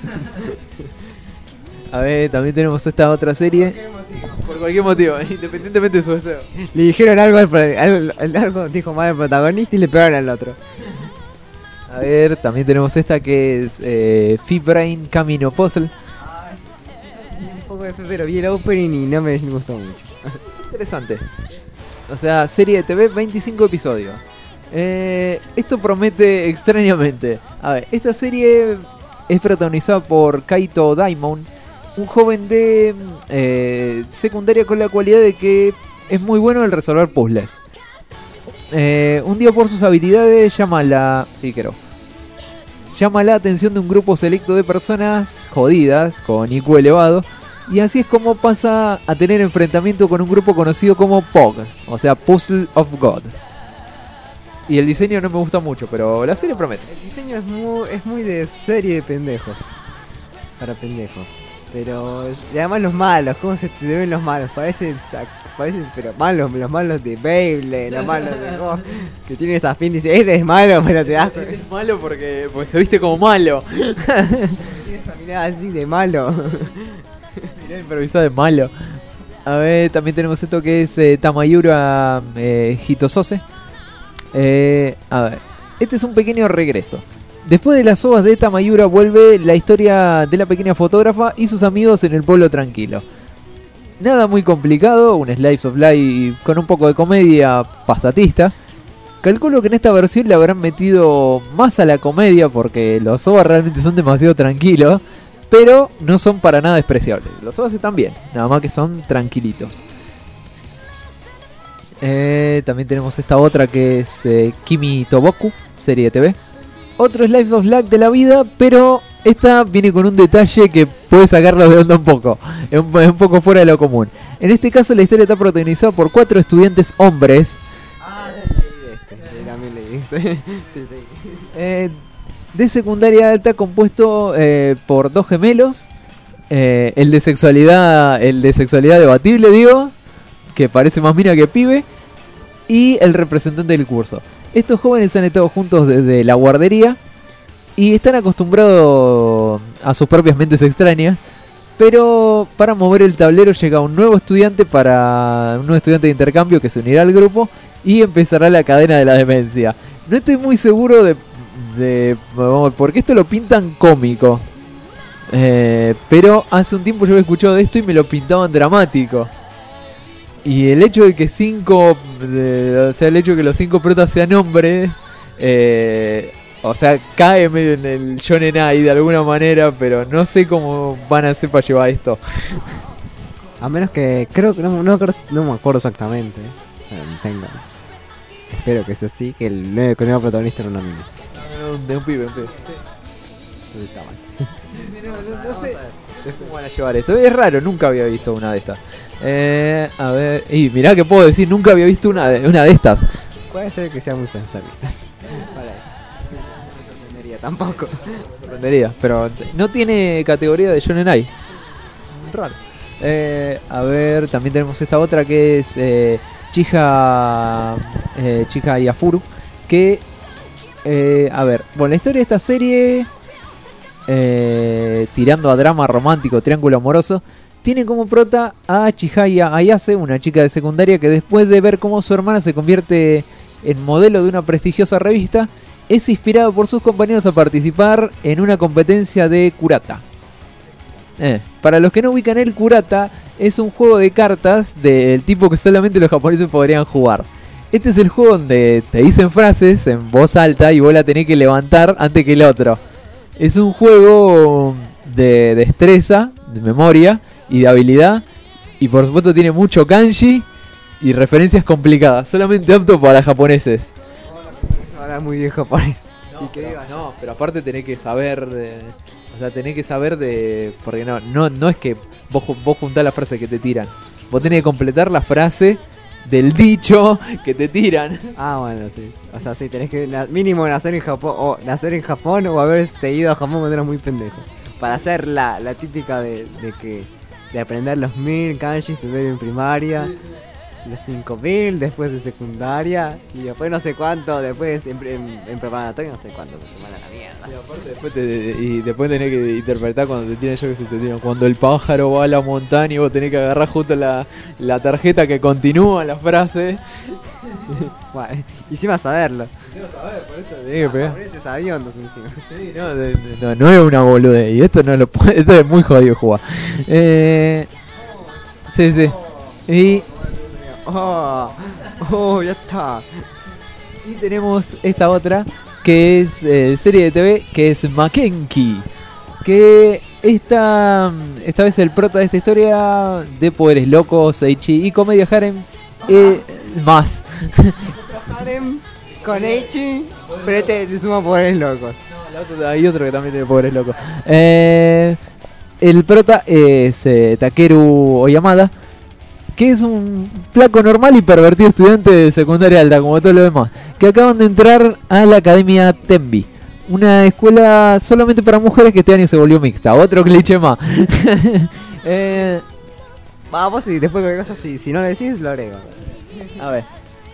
A ver, también tenemos esta otra serie. Por cualquier motivo, independientemente de su deseo. Le dijeron algo al, al, al algo dijo mal el protagonista y le pegaron al otro. A ver, también tenemos esta que es eh, Fibbrain Camino Puzzle. Un poco de fe, pero vi el opening y no me gustó mucho. Interesante. O sea, serie de T V, veinticinco episodios. Eh, esto promete extrañamente. A ver, esta serie es protagonizada por Kaito Daimon, un joven de eh, secundaria con la cualidad de que es muy bueno en resolver puzzles. Eh, un día por sus habilidades llama la... Sí, creo. Llama la atención de un grupo selecto de personas jodidas, con I Q elevado, y así es como pasa a tener enfrentamiento con un grupo conocido como P O G, o sea, Puzzle of God. Y el diseño no me gusta mucho, pero la serie promete. El diseño es muy, es muy de serie de pendejos. Para pendejos. Pero... Y además los malos, ¿cómo se te ven los malos? Parecen... Parecen, pero malos, los malos de Beyblade, los malos de... Oh, que tienen esa fin, dice, este es malo, pero te das cuenta. Este es malo porque, porque se viste como malo. Tiene esa mirada así de malo. Mirá improvisado de malo. A ver, también tenemos esto que es eh, Tamayura eh, Hitosose. Eh, a ver, este es un pequeño regreso. Después de las ovas de Tamayura vuelve la historia de la pequeña fotógrafa y sus amigos en el pueblo tranquilo. Nada muy complicado, un slice of life con un poco de comedia pasatista. Calculo que en esta versión le habrán metido más a la comedia porque los ovas realmente son demasiado tranquilos, pero no son para nada despreciables. Los ovas están bien, nada más que son tranquilitos. Eh, también tenemos esta otra que es eh, Kimi Toboku, serie de T V. Otro slice of life de la vida, pero esta viene con un detalle que puede sacarlo de onda un poco. Es un, es un poco fuera de lo común. En este caso la historia está protagonizada por cuatro estudiantes hombres. Ah, sí, leí este. Sí, también leí este. Sí, sí. Eh, de secundaria alta compuesto eh, por dos gemelos. Eh, el de sexualidad, el de sexualidad debatible, digo, que parece más mina que pibe. Y el representante del curso. Estos jóvenes han estado juntos desde la guardería y están acostumbrados a sus propias mentes extrañas, pero para mover el tablero llega un nuevo estudiante para un nuevo estudiante de intercambio que se unirá al grupo y empezará la cadena de la demencia. No estoy muy seguro de, de porque esto lo pintan cómico, eh, pero hace un tiempo yo había escuchado de esto y me lo pintaban dramático. Y el hecho de que cinco, de, o sea, el hecho de que los cinco protas sean hombres, eh, o sea, cae medio en el shonen ai de alguna manera, pero no sé cómo van a hacer para llevar esto. A menos que, creo que, no, no, no me acuerdo exactamente. Tengo. Espero que sea así, que el nuevo, que el nuevo protagonista era una mina. No, no, de un pibe, un pibe. Sí. Entonces está mal. No, no, no sé cómo van a llevar esto. Es raro, nunca había visto una de estas. Eh, a ver, y mirá que puedo decir, nunca había visto una de, una de estas. Puede ser que sea muy fanservista. Vale. No me sorprendería tampoco. Me sorprendería, pero no tiene categoría de shonen ai. Raro. Eh, a ver, también tenemos esta otra que es eh, Chiha eh, Chiha Yafuru, que eh, a ver, bueno, la historia de esta serie eh, tirando a drama romántico, triángulo amoroso, tiene como prota a Chihaya Ayase, una chica de secundaria que después de ver cómo su hermana se convierte en modelo de una prestigiosa revista, es inspirado por sus compañeros a participar en una competencia de Kurata. Eh, para los que no ubican, el Kurata es un juego de cartas del tipo que solamente los japoneses podrían jugar. Este es el juego donde te dicen frases en voz alta y vos la tenés que levantar antes que el otro. Es un juego de destreza, de memoria y de habilidad, y por supuesto tiene mucho kanji y referencias complicadas, solamente apto para japoneses. Ahora muy bien japonés. No, pero, no, pero aparte tenés que saber de, o sea, tenés que saber de, porque no no no es que vos vos juntás la frase que te tiran. Vos tenés que completar la frase del dicho que te tiran. Ah, bueno, sí. O sea, sí, tenés que na- mínimo nacer en Japón o nacer en Japón o haberte ido a Japón cuando eras muy pendejo. Para hacer la, la típica de, de que de aprender los mil kanjis primero en primaria, los cinco mil después de secundaria y después no sé cuánto, después en, en, en preparatoria no sé cuánto se manda la mierda. Y aparte después, te, y después tenés que interpretar cuando te tiran, yo que se te tiran, cuando el pájaro va a la montaña y vos tenés que agarrar justo la, la tarjeta que continúa la frase. Bueno, encima saberlo. Encima saber, por eso tenés que pegar. Ese sabiondos encima. Sí, no, de, de, no, no es una boludez. Y esto no lo puede, esto es muy jodido jugar. Eh, sí, sí. Y, Oh, oh, ya está. y tenemos esta otra que es eh, serie de T V que es Makenki. Que esta, esta vez el prota de esta historia de poderes locos, Eichi y comedia harem eh, más. Harem con Eichi, pero este le suma poderes locos. No, la otra- hay otro que también tiene poderes locos. Eh, el prota es eh, Takeru Oyamada, que es un flaco normal y pervertido estudiante de secundaria alta, como todo lo demás, que acaban de entrar a la academia Tenbi, una escuela solamente para mujeres que este año se volvió mixta. Otro cliché más. eh, Vamos y después cualquier cosa, si, si no lo decís, lo agrego. a ver,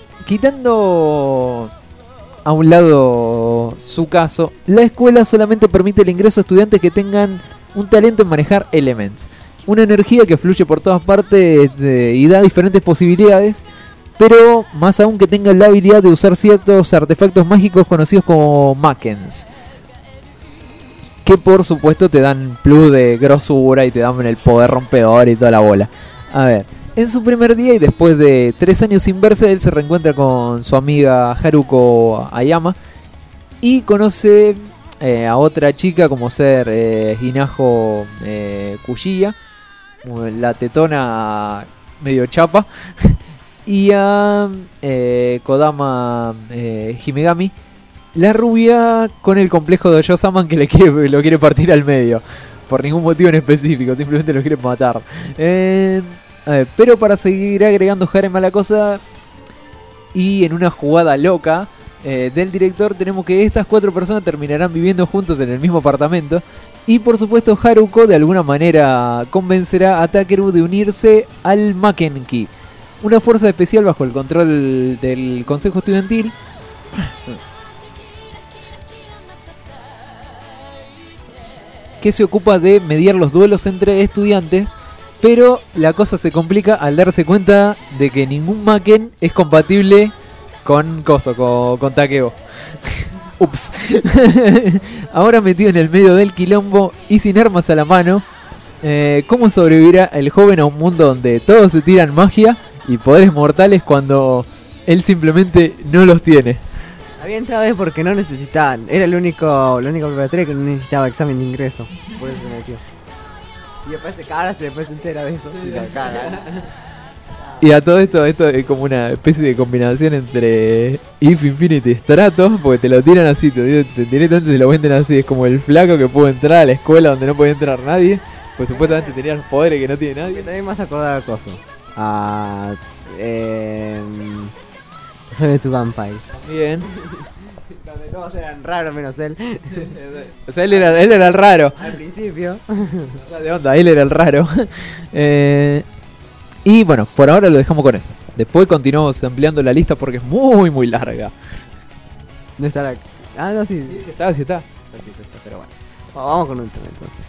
quitando a un lado su caso, la escuela solamente permite el ingreso a estudiantes que tengan un talento en manejar elements, una energía que fluye por todas partes de- y da diferentes posibilidades, pero más aún que tengan la habilidad de usar ciertos artefactos mágicos conocidos como Makens, que por supuesto te dan plus de grosura y te dan el poder rompedor y toda la bola. A ver, en su primer día y después de tres años sin verse, él se reencuentra con su amiga Haruko Ayama y conoce eh, a otra chica como ser eh, Hinajo eh, Kujiya, la tetona medio chapa, y a eh, Kodama eh, Himegami, la rubia con el complejo de Yosaman que le quiere, lo quiere partir al medio. Por ningún motivo en específico, simplemente lo quiere matar. Eh, a ver, pero para seguir agregando harem a la cosa, y en una jugada loca eh, del director, tenemos que estas cuatro personas terminarán viviendo juntos en el mismo apartamento. Y por supuesto Haruko de alguna manera convencerá a Takeru de unirse al Makenki, una fuerza especial bajo el control del consejo estudiantil que se ocupa de mediar los duelos entre estudiantes, pero la cosa se complica al darse cuenta de que ningún Maken es compatible con Koso, con, con Takeo. Ups. Ahora metido en el medio del quilombo y sin armas a la mano, eh, ¿cómo sobrevivirá el joven a un mundo donde todos se tiran magia y poderes mortales cuando él simplemente no los tiene? Había entrado ahí porque no necesitaban. Era el único, la única preparatoria que no necesitaba examen de ingreso. Por eso se metió. Y después se caga, después se entera de eso. Y la caga. Y a todo esto, esto es como una especie de combinación entre If Infinity y Stratos, porque te lo tiran así, te, te, directamente te lo venden así. Es como el flaco que pudo entrar a la escuela donde no podía entrar nadie, pues supuestamente tenía los poderes que no tiene nadie. Que también me vas a acordar al coso. A. Eh. Sobre tu Vampire. Bien. Donde todos eran raros menos él. O sea, él era, él era el raro. Al principio. O sea, de onda, él era el raro. eh, y bueno, por ahora lo dejamos con eso. Después continuamos ampliando la lista porque es muy, muy larga. No está la. Ah, no, sí. Sí, sí está, sí está. Sí, sí está, pero bueno. Vamos con un tema entonces.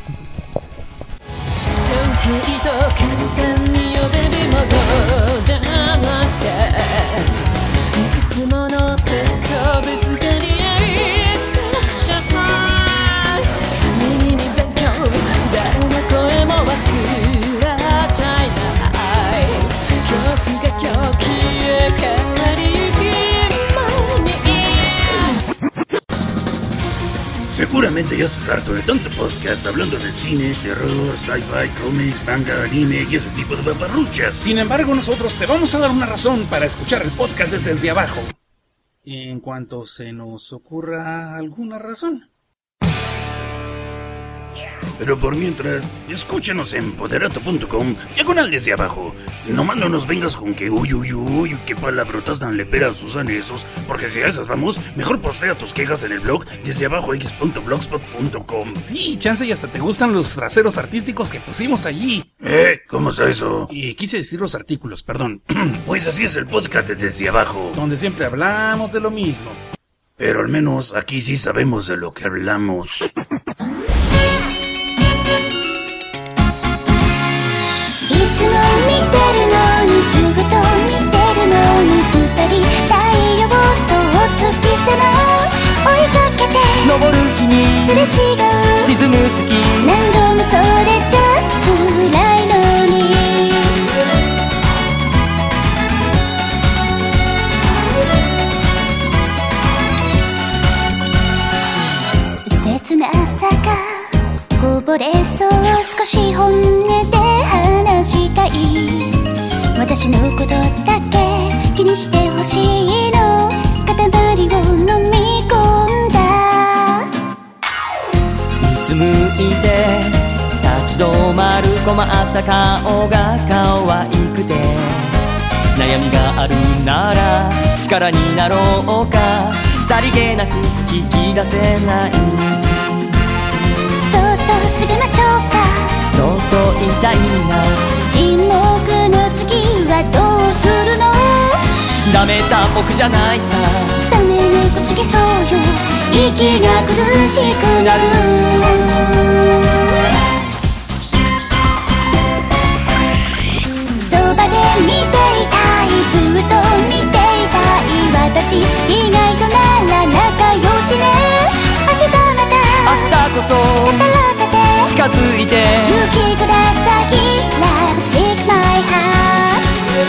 いくつもの成長ぶつかり合いセレクション耳に残響誰の声も忘れちゃいない恐怖が狂気へ変わりゆく前に Seguramente ya estás harto de tanto podcast hablando de cine, terror, sci-fi, cómics, manga, anime y ese tipo de paparruchas. Sin embargo, nosotros te vamos a dar una razón para escuchar el podcast desde abajo. En cuanto se nos ocurra alguna razón. Yeah. Pero por mientras, escúchanos en poderato punto com, diagonal desde abajo. Nomás no nos vengas con que uy, uy, uy, qué palabrotas tan leperas usan esos, porque si a esas vamos, mejor postea tus quejas en el blog desde abajo x punto blogspot punto com. Sí, chance y hasta te gustan los traseros artísticos que pusimos allí. ¿Eh? ¿Cómo está eso? Y quise decir los artículos, perdón. Pues así es el podcast de Desde Abajo, donde siempre hablamos de lo mismo. Pero al menos aquí sí sabemos de lo que hablamos. こぼれそう少し本音で話したい私のことだけ気にしてほしいの塊を飲み込んだうつむいて立ち止まる困った顔が可愛くて悩みがあるなら力になろうかさりげなく聞き出せないそっと告げましょうかそっと言いたいな沈黙の次はどうするのダメだ僕じゃないさダメ猫つけそうよ息が苦しくなるそばで見ていたいずっと見ていたい私意外となら仲良しね明日また明日こそ語らせて近づいて勇気ください Love Seek My Heart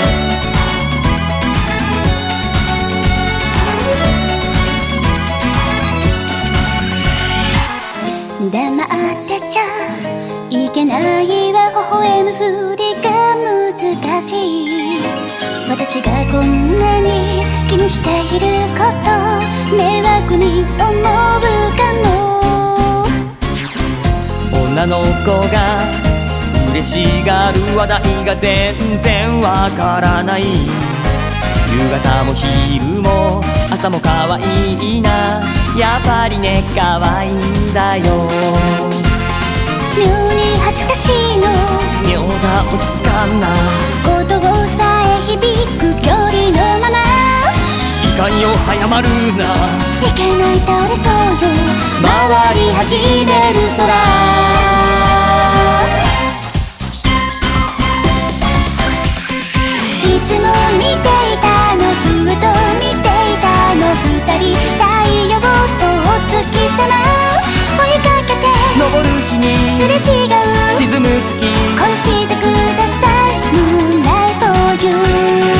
黙ってちゃいけないわ微笑むふりが難しい私がこんなに気にしていること迷惑に思うかも女の子が嬉しがる話題が全然わからない夕方も昼も朝も可愛いなやっぱりね可愛いんだよ妙に恥ずかしいの妙だ落ち着かんな言葉さえ響く距離のままいかんよ早まるないけない倒れそうよ回り始める空いつも見ていたのずっと見ていたの二人太陽とお月様追いかけて昇る日にすれ違う沈む月恋してください Moonlight for you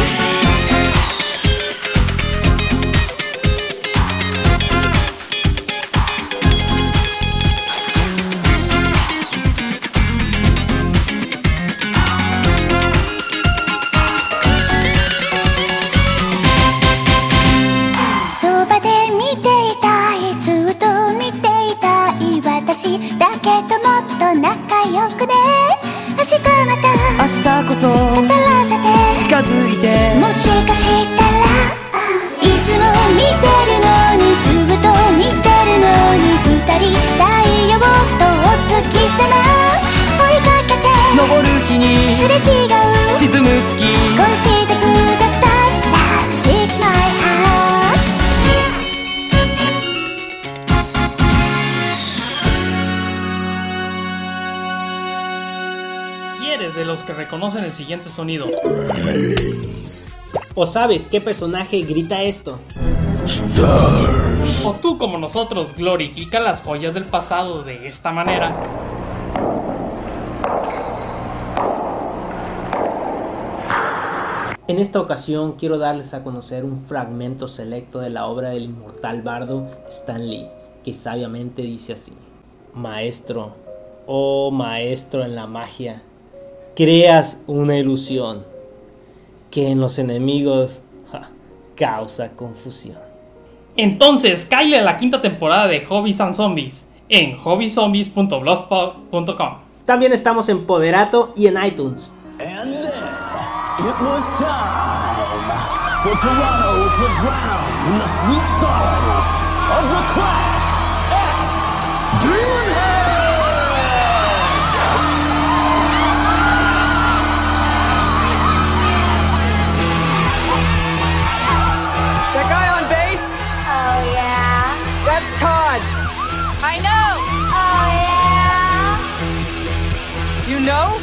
だけどもっと仲良くね明日また明日こそ語らせて近づいてもしかしたらいつも見てるのにずっと見てるのに二人太陽とお月様追いかけて昇る日にすれ違う沈む月恋してください Love Seek My Heart De los que reconocen el siguiente sonido. ¿O sabes qué personaje grita esto? Stars. O tú como nosotros glorifica las joyas del pasado de esta manera. En esta ocasión quiero darles a conocer un fragmento selecto de la obra del inmortal bardo Stan Lee, que sabiamente dice así: Maestro, oh maestro en la magia, creas una ilusión que en los enemigos ja, causa confusión. Entonces, cáele a la quinta temporada de Hobbies and Zombies. en hobby zombies punto blogspot punto com. También estamos en Poderato y en iTunes. And then it was time for Toronto to drown in the sweet sorrow of the clash at Demon Head! That guy on bass? Oh yeah? That's Todd! I know! Oh yeah! You know?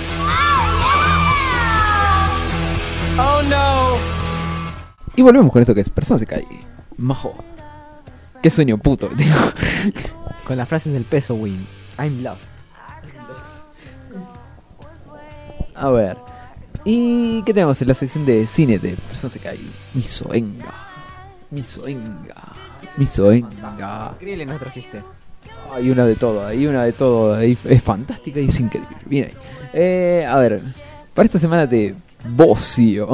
Oh no. Y volvemos con esto que es Persona se cae. Majo. Qué sueño puto que tengo. Con las frases del peso, Win. I'm lost. A ver. ¿Y qué tenemos en la sección de cine de Persona se cae? Misoenga. Misoenga. Misoenga. Increíble nos trajiste. Hay una de todo, hay una de todo. Hay, es fantástica y es increíble. Bien ahí. Eh, a ver. Para esta semana de Bocio.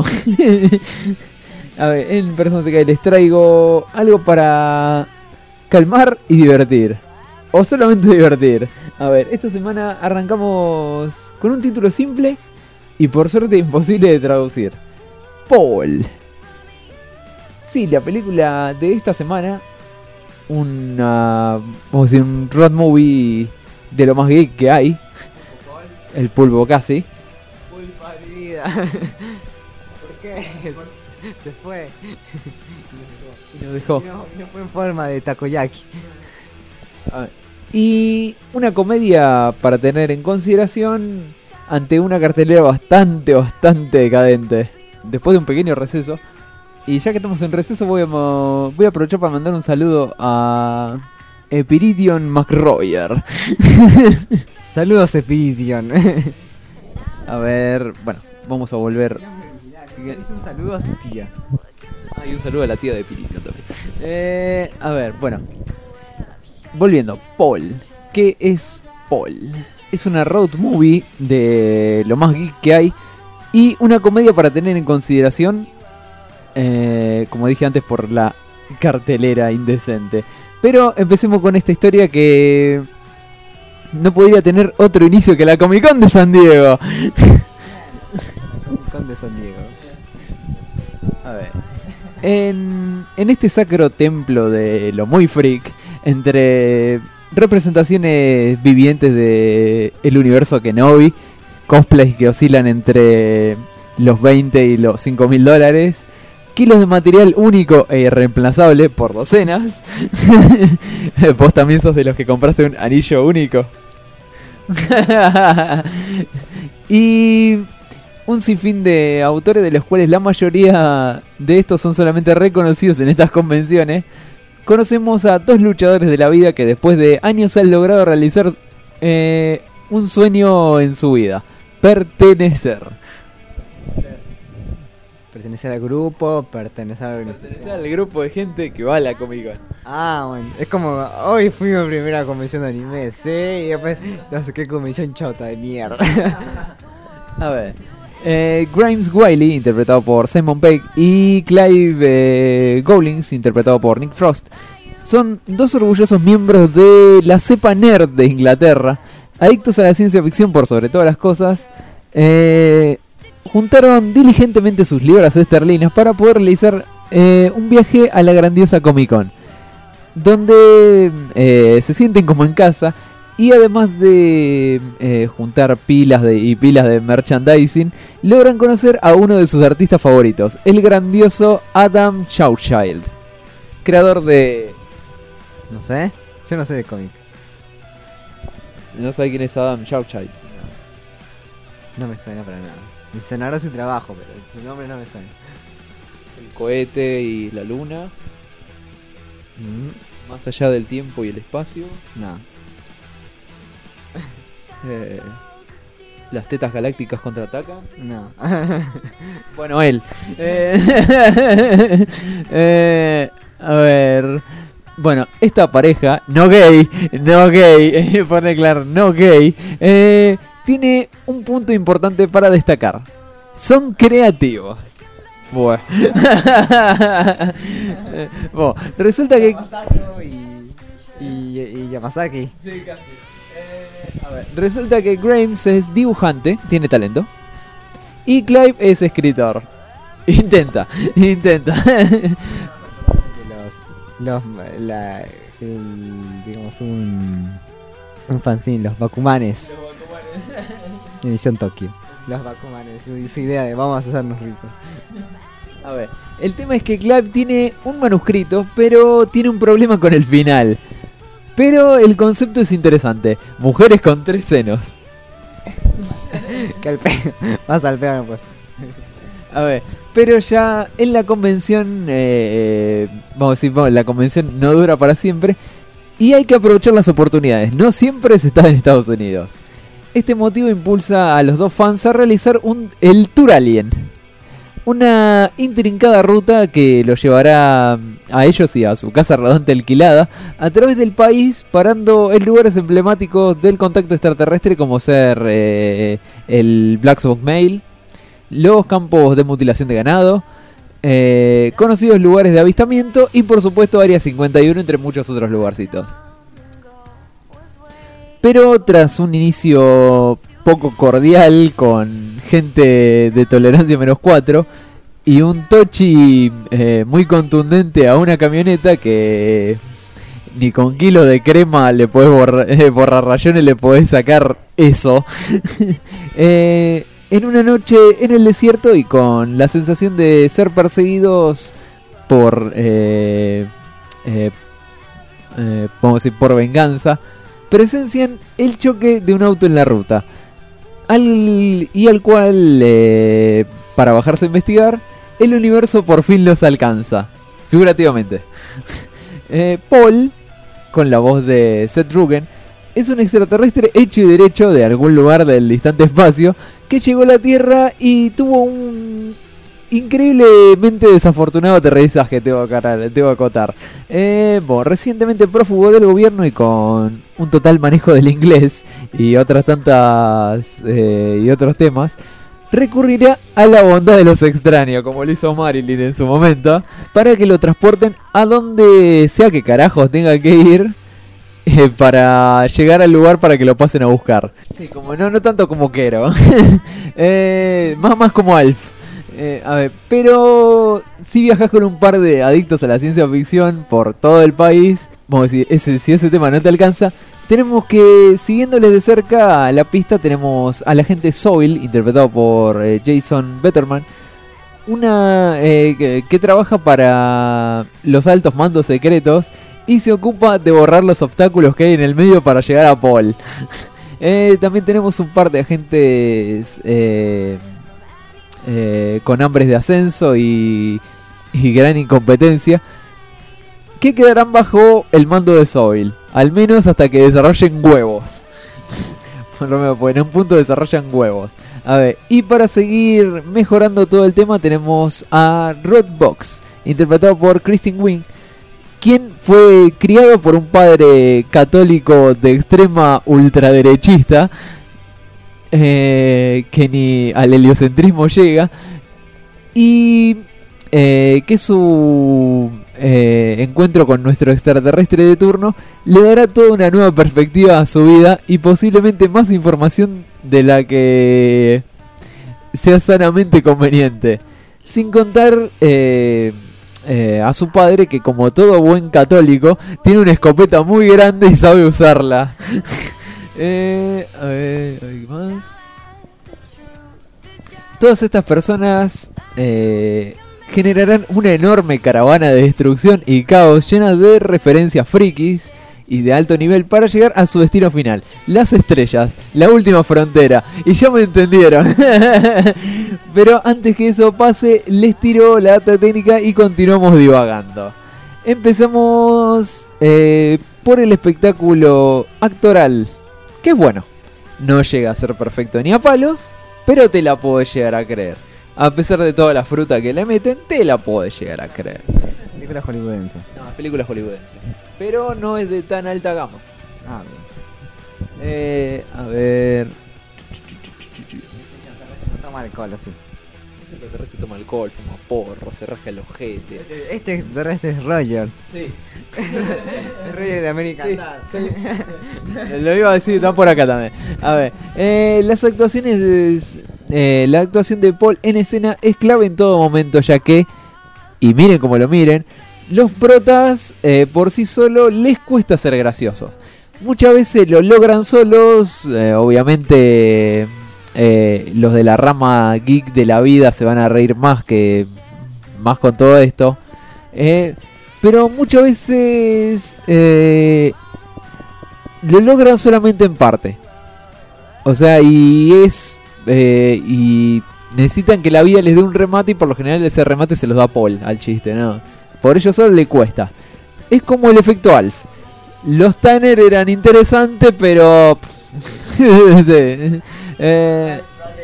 A ver, en Persona se cae les traigo algo para calmar y divertir. O solamente divertir. A ver, esta semana arrancamos con un título simple y por suerte imposible de traducir. Paul. Sí, la película de esta semana. Una... Vamos a decir, un road movie de lo más geek que hay. El pulpo casi. Pulpa de mi vida. ¿Por qué? Se fue. Y nos dejó. No, no fue en forma de takoyaki. A ver. Y una comedia para tener en consideración ante una cartelera bastante, bastante decadente. Después de un pequeño receso. Y ya que estamos en receso voy a, voy a aprovechar para mandar un saludo a Epiridion McRoyer. Saludos Epiridion. A ver, bueno, vamos a volver. Hice un saludo a su tía. Ah, y un saludo a la tía de Epiridion también. Eh, a ver, bueno. Volviendo, Paul. ¿Qué es Paul? Es una road movie de lo más geek que hay. Y una comedia para tener en consideración. Eh, como dije antes, por la cartelera indecente. Pero empecemos con esta historia que no podría tener otro inicio que la Comic Con de San Diego. Comic Con de San Diego. A ver. En, en este sacro templo de lo muy freak, entre representaciones vivientes de el universo Kenobi, cosplays que oscilan entre los veinte y los cinco mil dólares, kilos de material único e irreemplazable por docenas. Vos también sos de los que compraste un anillo único. Y un sinfín de autores, de los cuales la mayoría de estos son solamente reconocidos en estas convenciones. Conocemos a dos luchadores de la vida que después de años han logrado realizar eh, un sueño en su vida: pertenecer. Pertenecer al grupo, pertenecer a la organización. Pertenecer al grupo de gente que va a la Comic Con. Ah, bueno, es como hoy fui a mi primera convención de anime, sí, y después no sé qué convención chota de mierda. A ver, eh, Grimes Wiley, interpretado por Simon Pegg, y Clive eh, Gollings, interpretado por Nick Frost, son dos orgullosos miembros de la cepa nerd de Inglaterra, adictos a la ciencia ficción por sobre todas las cosas. Eh, juntaron diligentemente sus libras esterlinas para poder realizar eh, un viaje a la grandiosa Comic Con, donde eh, se sienten como en casa. Y además de eh, juntar pilas de, y pilas de merchandising, logran conocer a uno de sus artistas favoritos, el grandioso Adam Schauchild, creador de... No sé, yo no sé de cómic. ¿No sabe quién es Adam Schauchild? No, no me suena para nada. Me sonará su trabajo, pero su nombre no me suena. El cohete y la luna. Mm. Más allá del tiempo y el espacio. No. Eh, Las tetas galácticas contraatacan. No. Bueno, él. Eh, eh, a ver. Bueno, esta pareja, no gay, no gay, por declarar, no gay, eh, tiene un punto importante para destacar. Son creativos. Bueno. Bueno, resulta que... y, y Yamazaki. Sí, casi. Eh, a ver. Resulta que Grimes es dibujante, tiene talento. Y Clive es escritor. Intenta, intenta. los, los, la, el, digamos un, un fanzine, los Bakumanes. Los Bakumanes. Edición Tokio. Los Bakumanes, su, su idea de vamos a hacernos ricos. A ver, el tema es que Clive tiene un manuscrito, pero tiene un problema con el final. Pero el concepto es interesante. Mujeres con tres senos. Que al pedo. Vas al pedo pues. A ver, pero ya en la convención, eh, vamos a decir, bueno, la convención no dura para siempre y hay que aprovechar las oportunidades. No siempre se está en Estados Unidos. Este motivo impulsa a los dos fans a realizar un, el Tour Alien. Una intrincada ruta que los llevará a ellos y a su casa rodante alquilada a través del país, parando en lugares emblemáticos del contacto extraterrestre como ser eh, el Black Box Mail, los campos de mutilación de ganado, eh, conocidos lugares de avistamiento y por supuesto Área cincuenta y uno entre muchos otros lugarcitos. Pero tras un inicio poco cordial con gente de tolerancia menos cuatro y un tochi eh, muy contundente a una camioneta que ni con kilo de crema le podés borrar, eh, borrar rayones le podés sacar eso. eh, en una noche en el desierto y con la sensación de ser perseguidos por eh, eh, eh, vamos a decir por venganza, presencian el choque de un auto en la ruta al, y al cual eh, para bajarse a investigar el universo por fin los alcanza figurativamente. eh, Paul, con la voz de Seth Rogen, es un extraterrestre hecho y derecho de algún lugar del distante espacio que llegó a la Tierra y tuvo un increíblemente desafortunado aterrizaje, tengo que acotar. Tengo que acotar. Eh, bueno, recientemente prófugo del gobierno y con un total manejo del inglés y otras tantas eh, y otros temas, recurrirá a la bondad de los extraños, como lo hizo Marilyn en su momento, para que lo transporten a donde sea que carajos tenga que ir. Eh, para llegar al lugar para que lo pasen a buscar. Sí, como no, no tanto como Quero. eh, más, más como Alf. Eh, a ver, pero si viajas con un par de adictos a la ciencia ficción por todo el país, vamos a decir, ese, si ese tema no te alcanza, tenemos que, siguiéndoles de cerca a la pista, tenemos al agente Soil, interpretado por eh, Jason Betterman, una eh, que, que trabaja para los altos mandos secretos y se ocupa de borrar los obstáculos que hay en el medio para llegar a Paul. eh, también tenemos un par de agentes eh, eh, con hambres de ascenso y, y gran incompetencia que quedarán bajo el mando de Soil, al menos hasta que desarrollen huevos. Por lo menos, pues en un punto desarrollan huevos. A ver, y para seguir mejorando todo el tema tenemos a Rodbox, interpretado por Kristen Wiig, quien fue criado por un padre católico de extrema ultraderechista, eh, que ni al heliocentrismo llega, y eh, que su eh, encuentro con nuestro extraterrestre de turno le dará toda una nueva perspectiva a su vida y posiblemente más información de la que sea sanamente conveniente, sin contar eh, Eh, a su padre, que como todo buen católico tiene una escopeta muy grande y sabe usarla. eh, a ver, ¿hay más? Todas estas personas eh, generarán una enorme caravana de destrucción y caos llena de referencias frikis y de alto nivel para llegar a su destino final, las estrellas, la última frontera. Y ya me entendieron. Pero antes que eso pase, les tiro la data técnica y continuamos divagando. Empezamos eh, por el espectáculo actoral, que es bueno. No llega a ser perfecto ni a palos, pero te la podés llegar a creer. A pesar de toda la fruta que le meten, te la podés llegar a creer. Película hollywoodense. No, película hollywoodense. Pero no es de tan alta gama. Ah, bien. Eh, a ver. Toma alcohol así. El extraterrestre toma alcohol, fuma porro, se rasca el ojete. Este extraterrestre es Roger. Sí. Es Roger de American Dad. Sí, sí. Lo iba a decir, está por acá también. A ver, eh, las actuaciones de, eh, la actuación de Paul en escena es clave en todo momento, ya que, y miren como lo miren, los protas eh, por sí solo les cuesta ser graciosos. Muchas veces lo logran solos, eh, obviamente eh, los de la rama geek de la vida se van a reír más que más con todo esto. Eh, pero muchas veces eh, lo logran solamente en parte. O sea, y es eh, y necesitan que la vida les dé un remate y por lo general ese remate se los da Paul al chiste, ¿no? Por ello solo le cuesta. Es como el efecto Alf. Los Tanner eran interesantes, pero... sí. eh...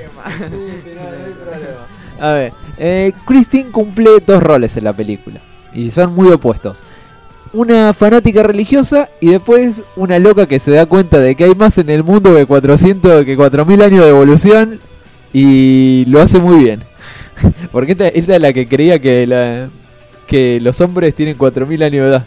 A ver, eh, Christine cumple dos roles en la película. Y son muy opuestos. Una fanática religiosa y después una loca que se da cuenta de que hay más en el mundo que cuatrocientos, que cuatro mil años de evolución. Y lo hace muy bien. Porque esta, esta es la que creía que, la, que los hombres tienen cuatro mil años de edad.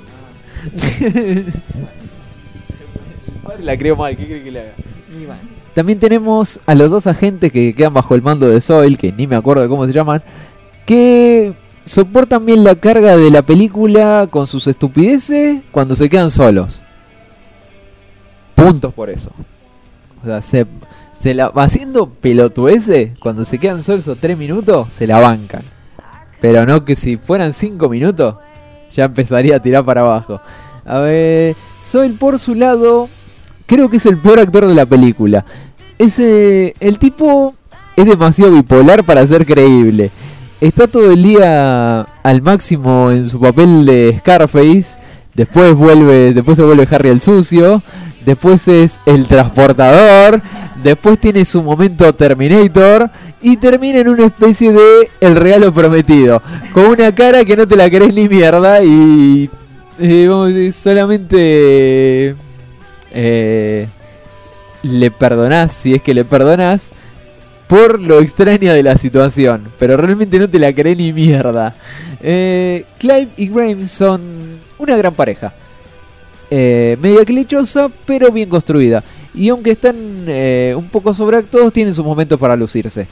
La creo mal, ¿qué cree que le haga? También tenemos a los dos agentes que quedan bajo el mando de Soil, que ni me acuerdo de cómo se llaman, que soportan bien la carga de la película con sus estupideces cuando se quedan solos. Puntos por eso. O sea, se, se la haciendo pelotudeces cuando se quedan solos o tres minutos, se la bancan. Pero no que si fueran cinco minutos, ya empezaría a tirar para abajo. A ver, Soil por su lado, creo que es el peor actor de la película. Ese, el tipo es demasiado bipolar para ser creíble. Está todo el día al máximo en su papel de Scarface. Después vuelve, después se vuelve Harry el sucio. Después es el transportador. Después tiene su momento Terminator. Y termina en una especie de el regalo prometido. Con una cara que no te la querés ni mierda. Y eh, vamos a decir, solamente eh, le perdonás, si es que le perdonás, por lo extraña de la situación. Pero realmente no te la querés ni mierda. eh, Clive y Grimes son una gran pareja. Eh, media clichosa, pero bien construida. Y aunque están eh, un poco sobreactuados, tienen sus momentos para lucirse.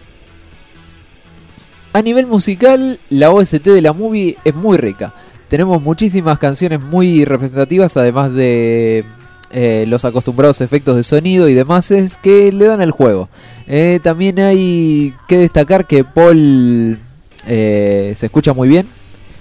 A nivel musical, la O S T de la movie es muy rica. Tenemos muchísimas canciones muy representativas, además de eh, los acostumbrados efectos de sonido y demás es que le dan al juego. Eh, también hay que destacar que Paul eh, se escucha muy bien.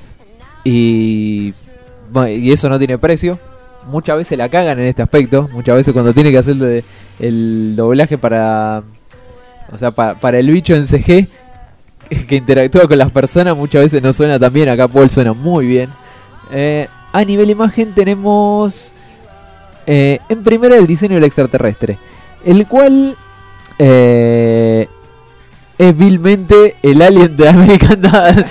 Y, y eso no tiene precio. Muchas veces la cagan en este aspecto. Muchas veces cuando tiene que hacer el, el doblaje para... O sea, pa, para el bicho en C G que interactúa con las personas, muchas veces no suena tan bien. Acá Paul suena muy bien. Eh, a nivel imagen tenemos eh, en primera el diseño del extraterrestre, el cual eh, es vilmente el alien de American Dad.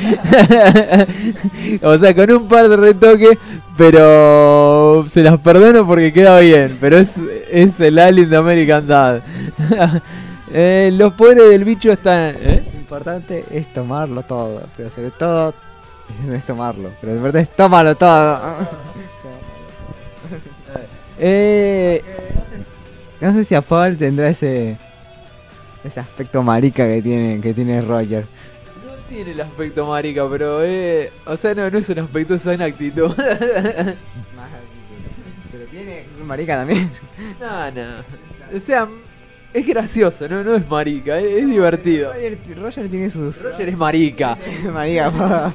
O sea, con un par de retoques, pero se las perdono porque queda bien. Pero es, es el alien de American Dad. eh, los poderes del bicho están... ¿eh? Lo importante es tomarlo todo, pero sobre todo no es tomarlo, pero de verdad es tómalo todo. eh, no sé si a Paul tendrá ese ese aspecto marica que tiene que tiene Roger. No tiene el aspecto marica, pero eh, o sea, no, no es un aspecto, es una actitud. Pero tiene un marica también. No, no. O sea, es gracioso, no, no es marica, es, es divertido. Roger, Roger tiene sus... Roger es marica. Marica.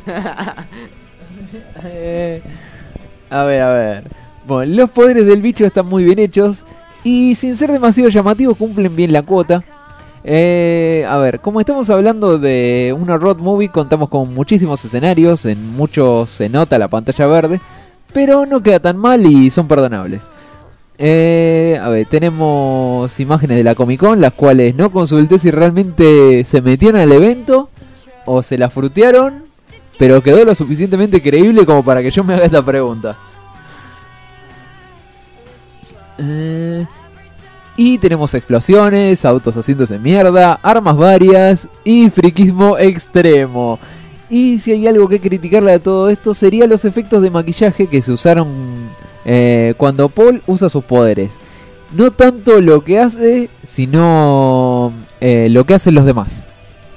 eh, a ver, a ver. Bueno, los poderes del bicho están muy bien hechos y sin ser demasiado llamativos cumplen bien la cuota. Eh, a ver, como estamos hablando de una road movie, contamos con muchísimos escenarios, en muchos se nota la pantalla verde, pero no queda tan mal y son perdonables. Eh, a ver, tenemos imágenes de la Comic Con, las cuales no consulté si realmente se metieron al evento o se la frutearon, pero quedó lo suficientemente creíble como para que yo me haga esta pregunta. Eh, Y tenemos explosiones, autos haciéndose mierda, armas varias y friquismo extremo. Y si hay algo que criticarle a todo esto sería los efectos de maquillaje que se usaron eh, cuando Paul usa sus poderes. No tanto lo que hace, sino eh, lo que hacen los demás.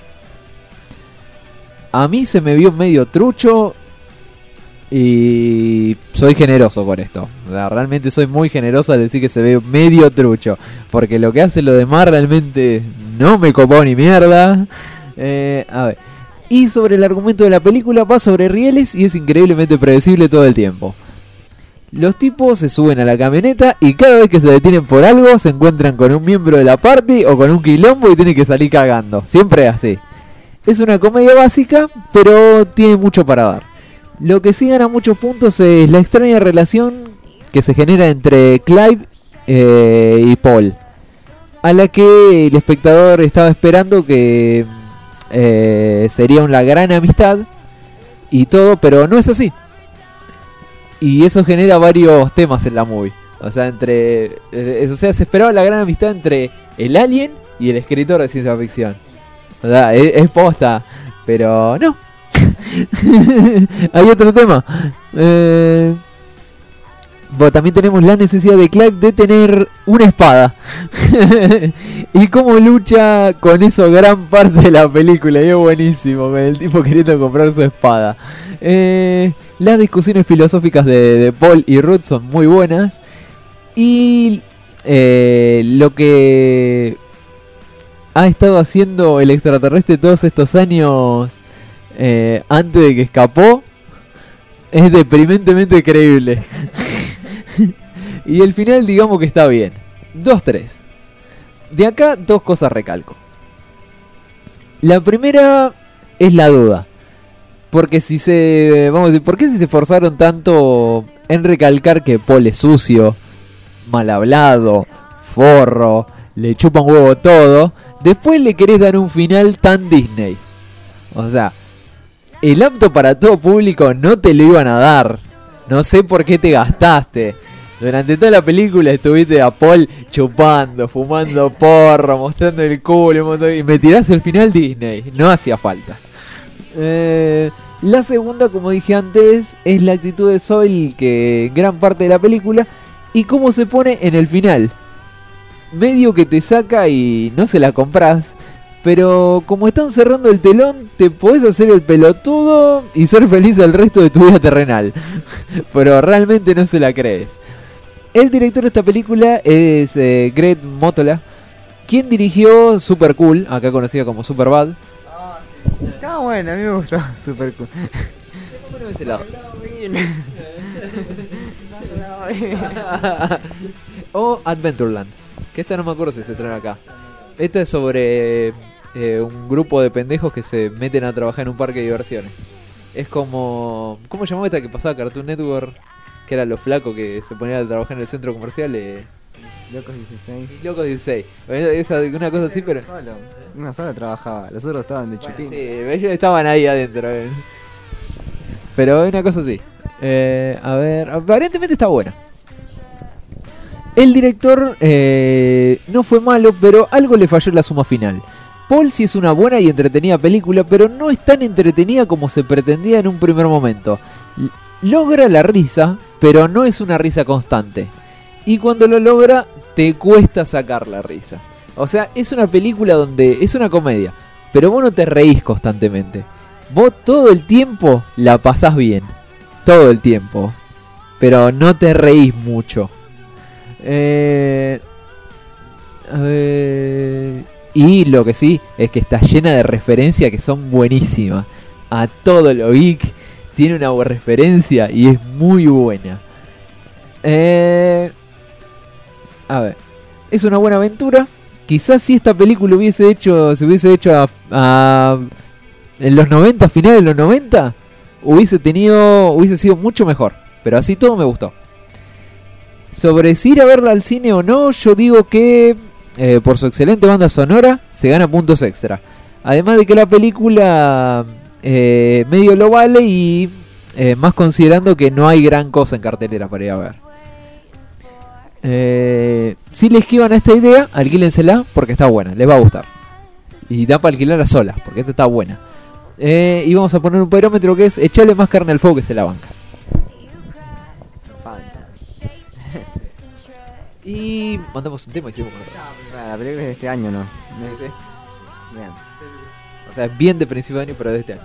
A mí se me vio medio trucho y soy generoso con esto. O sea, realmente soy muy generoso al decir que se ve medio trucho, porque lo que hacen los demás realmente no me copó ni mierda. Eh, a ver. Y sobre el argumento de la película, va sobre rieles y es increíblemente predecible todo el tiempo. Los tipos se suben a la camioneta y cada vez que se detienen por algo se encuentran con un miembro de la party o con un quilombo y tienen que salir cagando. Siempre es así. Es una comedia básica, pero tiene mucho para dar. Lo que sí gana muchos puntos es la extraña relación que se genera entre Clive eh, y Paul, a la que el espectador estaba esperando que eh, sería una gran amistad y todo, pero no es así. Y eso genera varios temas en la movie. O sea, entre eh, o sea, se esperaba la gran amistad entre el alien y el escritor de ciencia ficción. O sea, es, es posta, pero no. Hay otro tema. Eh, bueno, también tenemos la necesidad de Clive de tener una espada. Y cómo lucha con eso gran parte de la película. Y es buenísimo, con el tipo queriendo comprar su espada. Eh, las discusiones filosóficas de, de Paul y Ruth son muy buenas. Y eh, lo que ha estado haciendo el extraterrestre todos estos años eh, antes de que escapó es deprimentemente creíble. Y el final digamos que está bien. dos tres. De acá dos cosas recalco. La primera es la duda. Porque si se... Vamos a decir, ¿por qué si se esforzaron tanto en recalcar que Paul es sucio, mal hablado, forro, le chupa un huevo todo, después le querés dar un final tan Disney? O sea, el apto para todo público no te lo iban a dar. No sé por qué te gastaste. Durante toda la película estuviste a Paul chupando, fumando porro, mostrando el culo, y me tirás el final Disney. No hacía falta. Eh, la segunda, como dije antes, es la actitud de Zoe, que gran parte de la película, y cómo se pone en el final. Medio que te saca y no se la compras, pero como están cerrando el telón, te podés hacer el pelotudo y ser feliz el resto de tu vida terrenal. Pero realmente no se la crees. El director de esta película es eh, Greg Mottola, quien dirigió Super Cool, acá conocida como Superbad. Está bueno, a mí me gustó. Super cool. Bueno, ese lado. O Adventureland, que esta no me acuerdo si se trae acá. Esta es sobre eh, un grupo de pendejos que se meten a trabajar en un parque de diversiones. Es como... ¿Cómo se llamaba esta que pasaba Cartoon Network? Que era los flacos que se ponían a trabajar en el centro comercial. Eh... Locos dieciséis. Locos dieciséis. Esa, una cosa así, pero... Solo. Una sola trabajaba, los otros estaban de chupín. Bueno, sí, ellos estaban ahí adentro. Eh. Pero una cosa así. Eh, a ver, aparentemente está buena. El director eh, no fue malo, pero algo le falló en la suma final. Paul sí es una buena y entretenida película, pero no es tan entretenida como se pretendía en un primer momento. L- logra la risa, pero no es una risa constante. Y cuando lo logra, te cuesta sacar la risa. O sea, es una película donde es una comedia, pero vos no te reís constantemente. Vos todo el tiempo la pasás bien. Todo el tiempo. Pero no te reís mucho. Eh, a ver, y lo que sí es que está llena de referencias que son buenísimas. A todo lo geek tiene una referencia y es muy buena. Eh, a ver, es una buena aventura. Quizás si esta película hubiese hecho, se hubiese hecho a, a, en los noventa, finales de los noventa, hubiese tenido, hubiese sido mucho mejor. Pero así todo me gustó. Sobre si ir a verla al cine o no, yo digo que eh, por su excelente banda sonora se gana puntos extra. Además de que la película eh, medio lo vale y eh, más considerando que no hay gran cosa en cartelera para ir a ver. Eh, si le esquivan a esta idea, alquílensela porque está buena, les va a gustar. Y da para alquilarla sola, porque esta está buena. Eh, y vamos a poner un parómetro que es echarle más carne al fuego que se la banca. Y mandamos un tema y seguimos con otra cosa. La película es de este año, ¿no? Sí, sí. Bien. O sea, es bien de principio de año, pero de este año.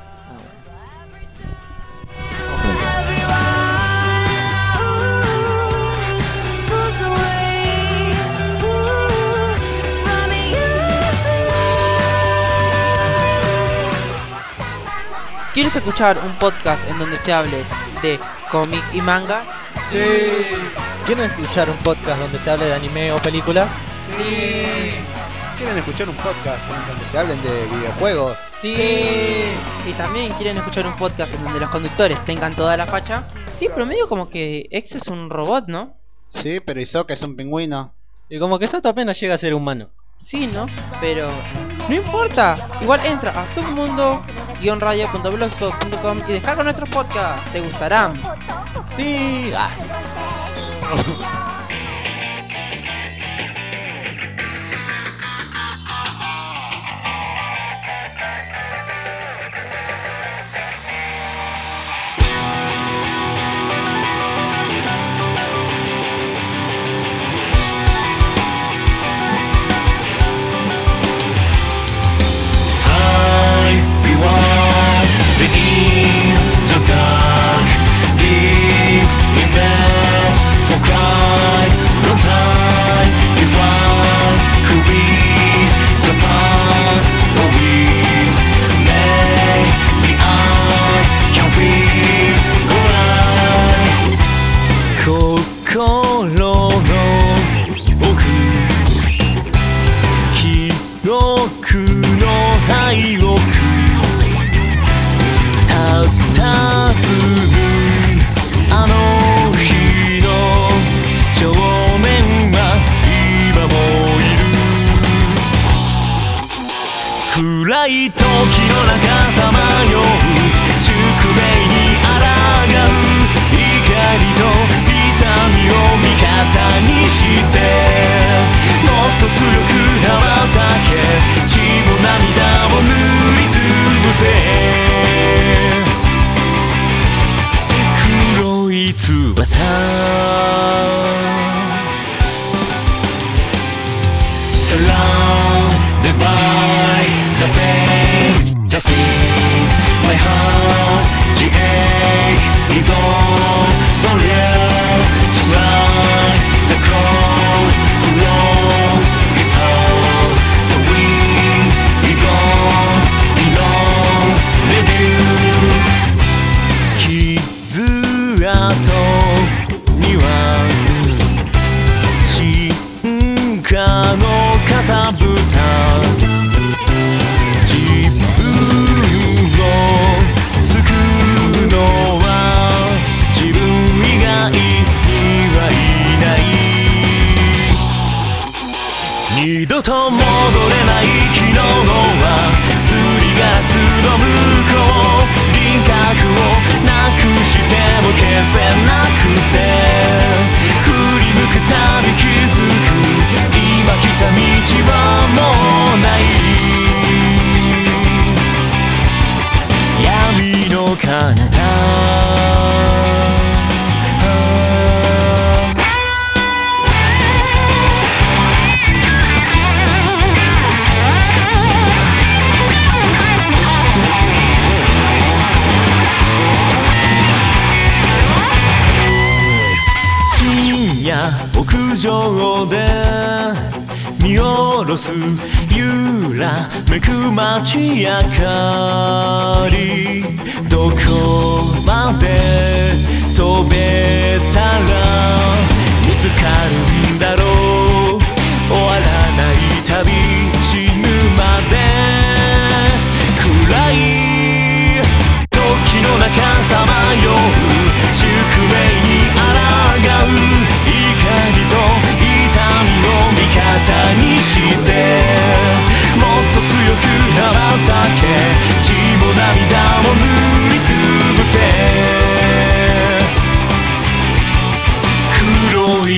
¿Quieres escuchar un podcast en donde se hable de cómic y manga? Sí. ¿Quieren escuchar un podcast donde se hable de anime o películas? Sí. ¿Quieren escuchar un podcast en donde se hablen de videojuegos? Sí. Y también quieren escuchar un podcast en donde los conductores tengan toda la facha. Sí, pero medio como que X es un robot, ¿no? Sí, pero Hisoka es un pingüino. Y como que Sato apenas llega a ser humano. Sí, ¿no? Pero no importa. Igual entra a submundo guion radio punto blogspot punto com y descarga nuestros podcasts. Te gustarán. Sí. Ah.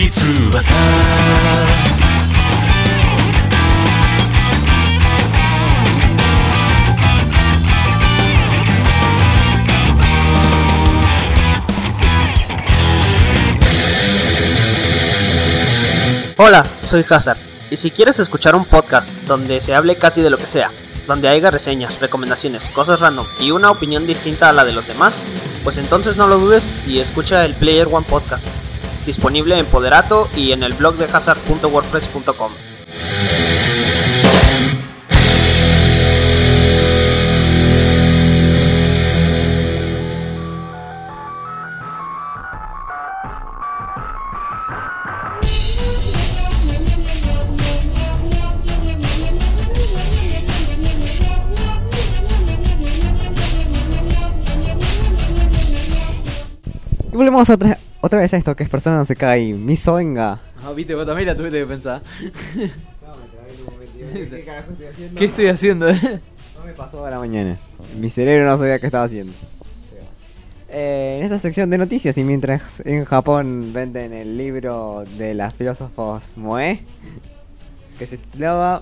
翼 Hola, soy Hazard, y si quieres escuchar un podcast donde se hable casi de lo que sea, donde haya reseñas, recomendaciones, cosas random y una opinión distinta a la de los demás, pues entonces no lo dudes y escucha el Player One Podcast, disponible en Poderato y en el blog de hazard punto wordpress punto com. Y volvemos otra, otra vez a esto, que es Persona no Sekai Misoenga. Ah, viste, vos también la tuviste que pensar. ¿Qué carajo estoy haciendo? ¿Qué estoy haciendo? No me pasó a la mañana. Mi cerebro no sabía qué estaba haciendo. Eh, en esta sección de noticias, y mientras en Japón venden el libro de las filósofos Moe, que se titulaba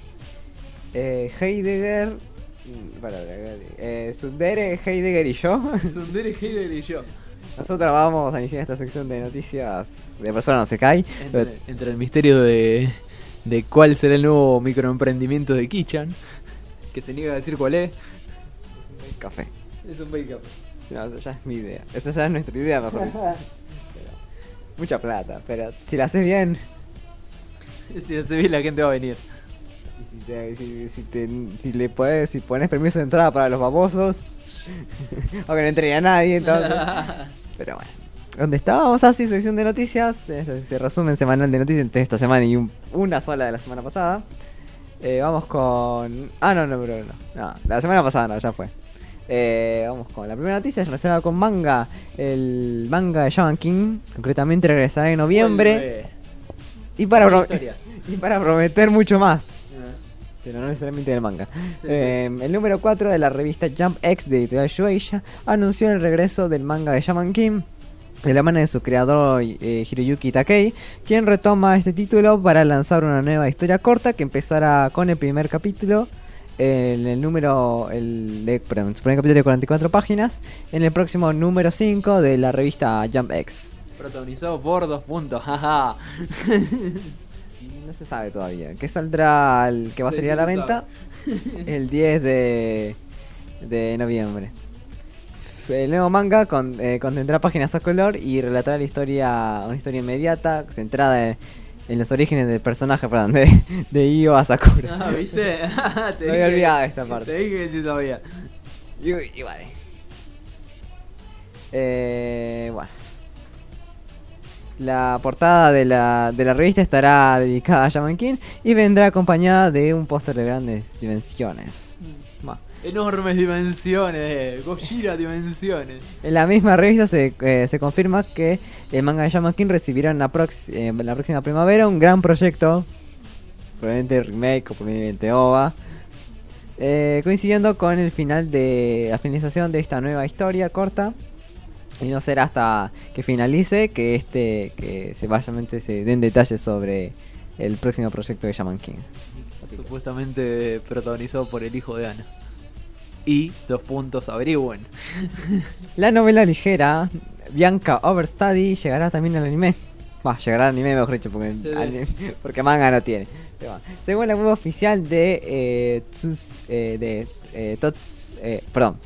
eh, Heidegger... Para, eh, Sundere, Heidegger y yo. Sundere, Heidegger y yo. Nosotros vamos a iniciar esta sección de noticias de Persona no Sekai. Entre, entre el misterio de, de cuál será el nuevo microemprendimiento de Kichan, que se niega a decir cuál es. Es un bake café. Es un bake café. No, eso ya es mi idea. Eso ya es nuestra idea, mejor dicho. Pero, mucha plata, pero si la haces bien. Si la haces bien, la gente va a venir. Y si, te, si, si, te, si le puedes, si pones permiso de entrada para los babosos. Aunque no entre a nadie, entonces. Pero bueno. Donde estábamos así, sección de noticias. Ese resumen semanal de noticias de esta semana y un, una sola de la semana pasada. Eh, vamos con. Ah, no, no, pero no. No, la semana pasada no, ya fue. Eh, vamos con la primera noticia relacionada con manga. El manga de Shaman King, concretamente regresará en noviembre. Y para, pro y para prometer mucho más. Pero no necesariamente del manga. Sí, eh, sí. El número cuatro de la revista Jump X de editorial Shueisha anunció el regreso del manga de Shaman King de la mano de su creador eh, Hiroyuki Takei, quien retoma este título para lanzar una nueva historia corta que empezará con el primer capítulo. En el número el de, perdón, el primer capítulo de cuarenta y cuatro páginas en el próximo número cinco de la revista Jump X. Protagonizado por dos puntos, jaja. No se sabe todavía. ¿Qué saldrá? El que va a salir a la venta el diez de, de noviembre. El nuevo manga con, eh, contendrá páginas a color y relatará la historia, una historia inmediata centrada en, en los orígenes del personaje, perdón, de, de Io a Sakura. Ah, ¿viste? Me había olvidado esta parte. Te dije que sí sabía. Y, y vale. Eh, bueno. La portada de la, de la revista estará dedicada a Shaman King y vendrá acompañada de un póster de grandes dimensiones. Bah. Enormes dimensiones, Gojira dimensiones. En la misma revista se, eh, se confirma que el manga de Shaman King recibirá en la, prox eh, la próxima primavera un gran proyecto, probablemente remake o probablemente O V A, eh, coincidiendo con el final de la finalización de esta nueva historia corta. Y no será hasta que finalice que este que se vayamente se den detalles sobre el próximo proyecto de Shaman King. Supuestamente protagonizado por el hijo de Ana. Y dos puntos, averigüen. La novela ligera Bianca Overstudy llegará también al anime. Va, llegará al anime mejor dicho, porque, sí, anime, porque manga no tiene. Pero, según la web oficial de eh, Tsus, eh, de eh, Tots, eh, perdón.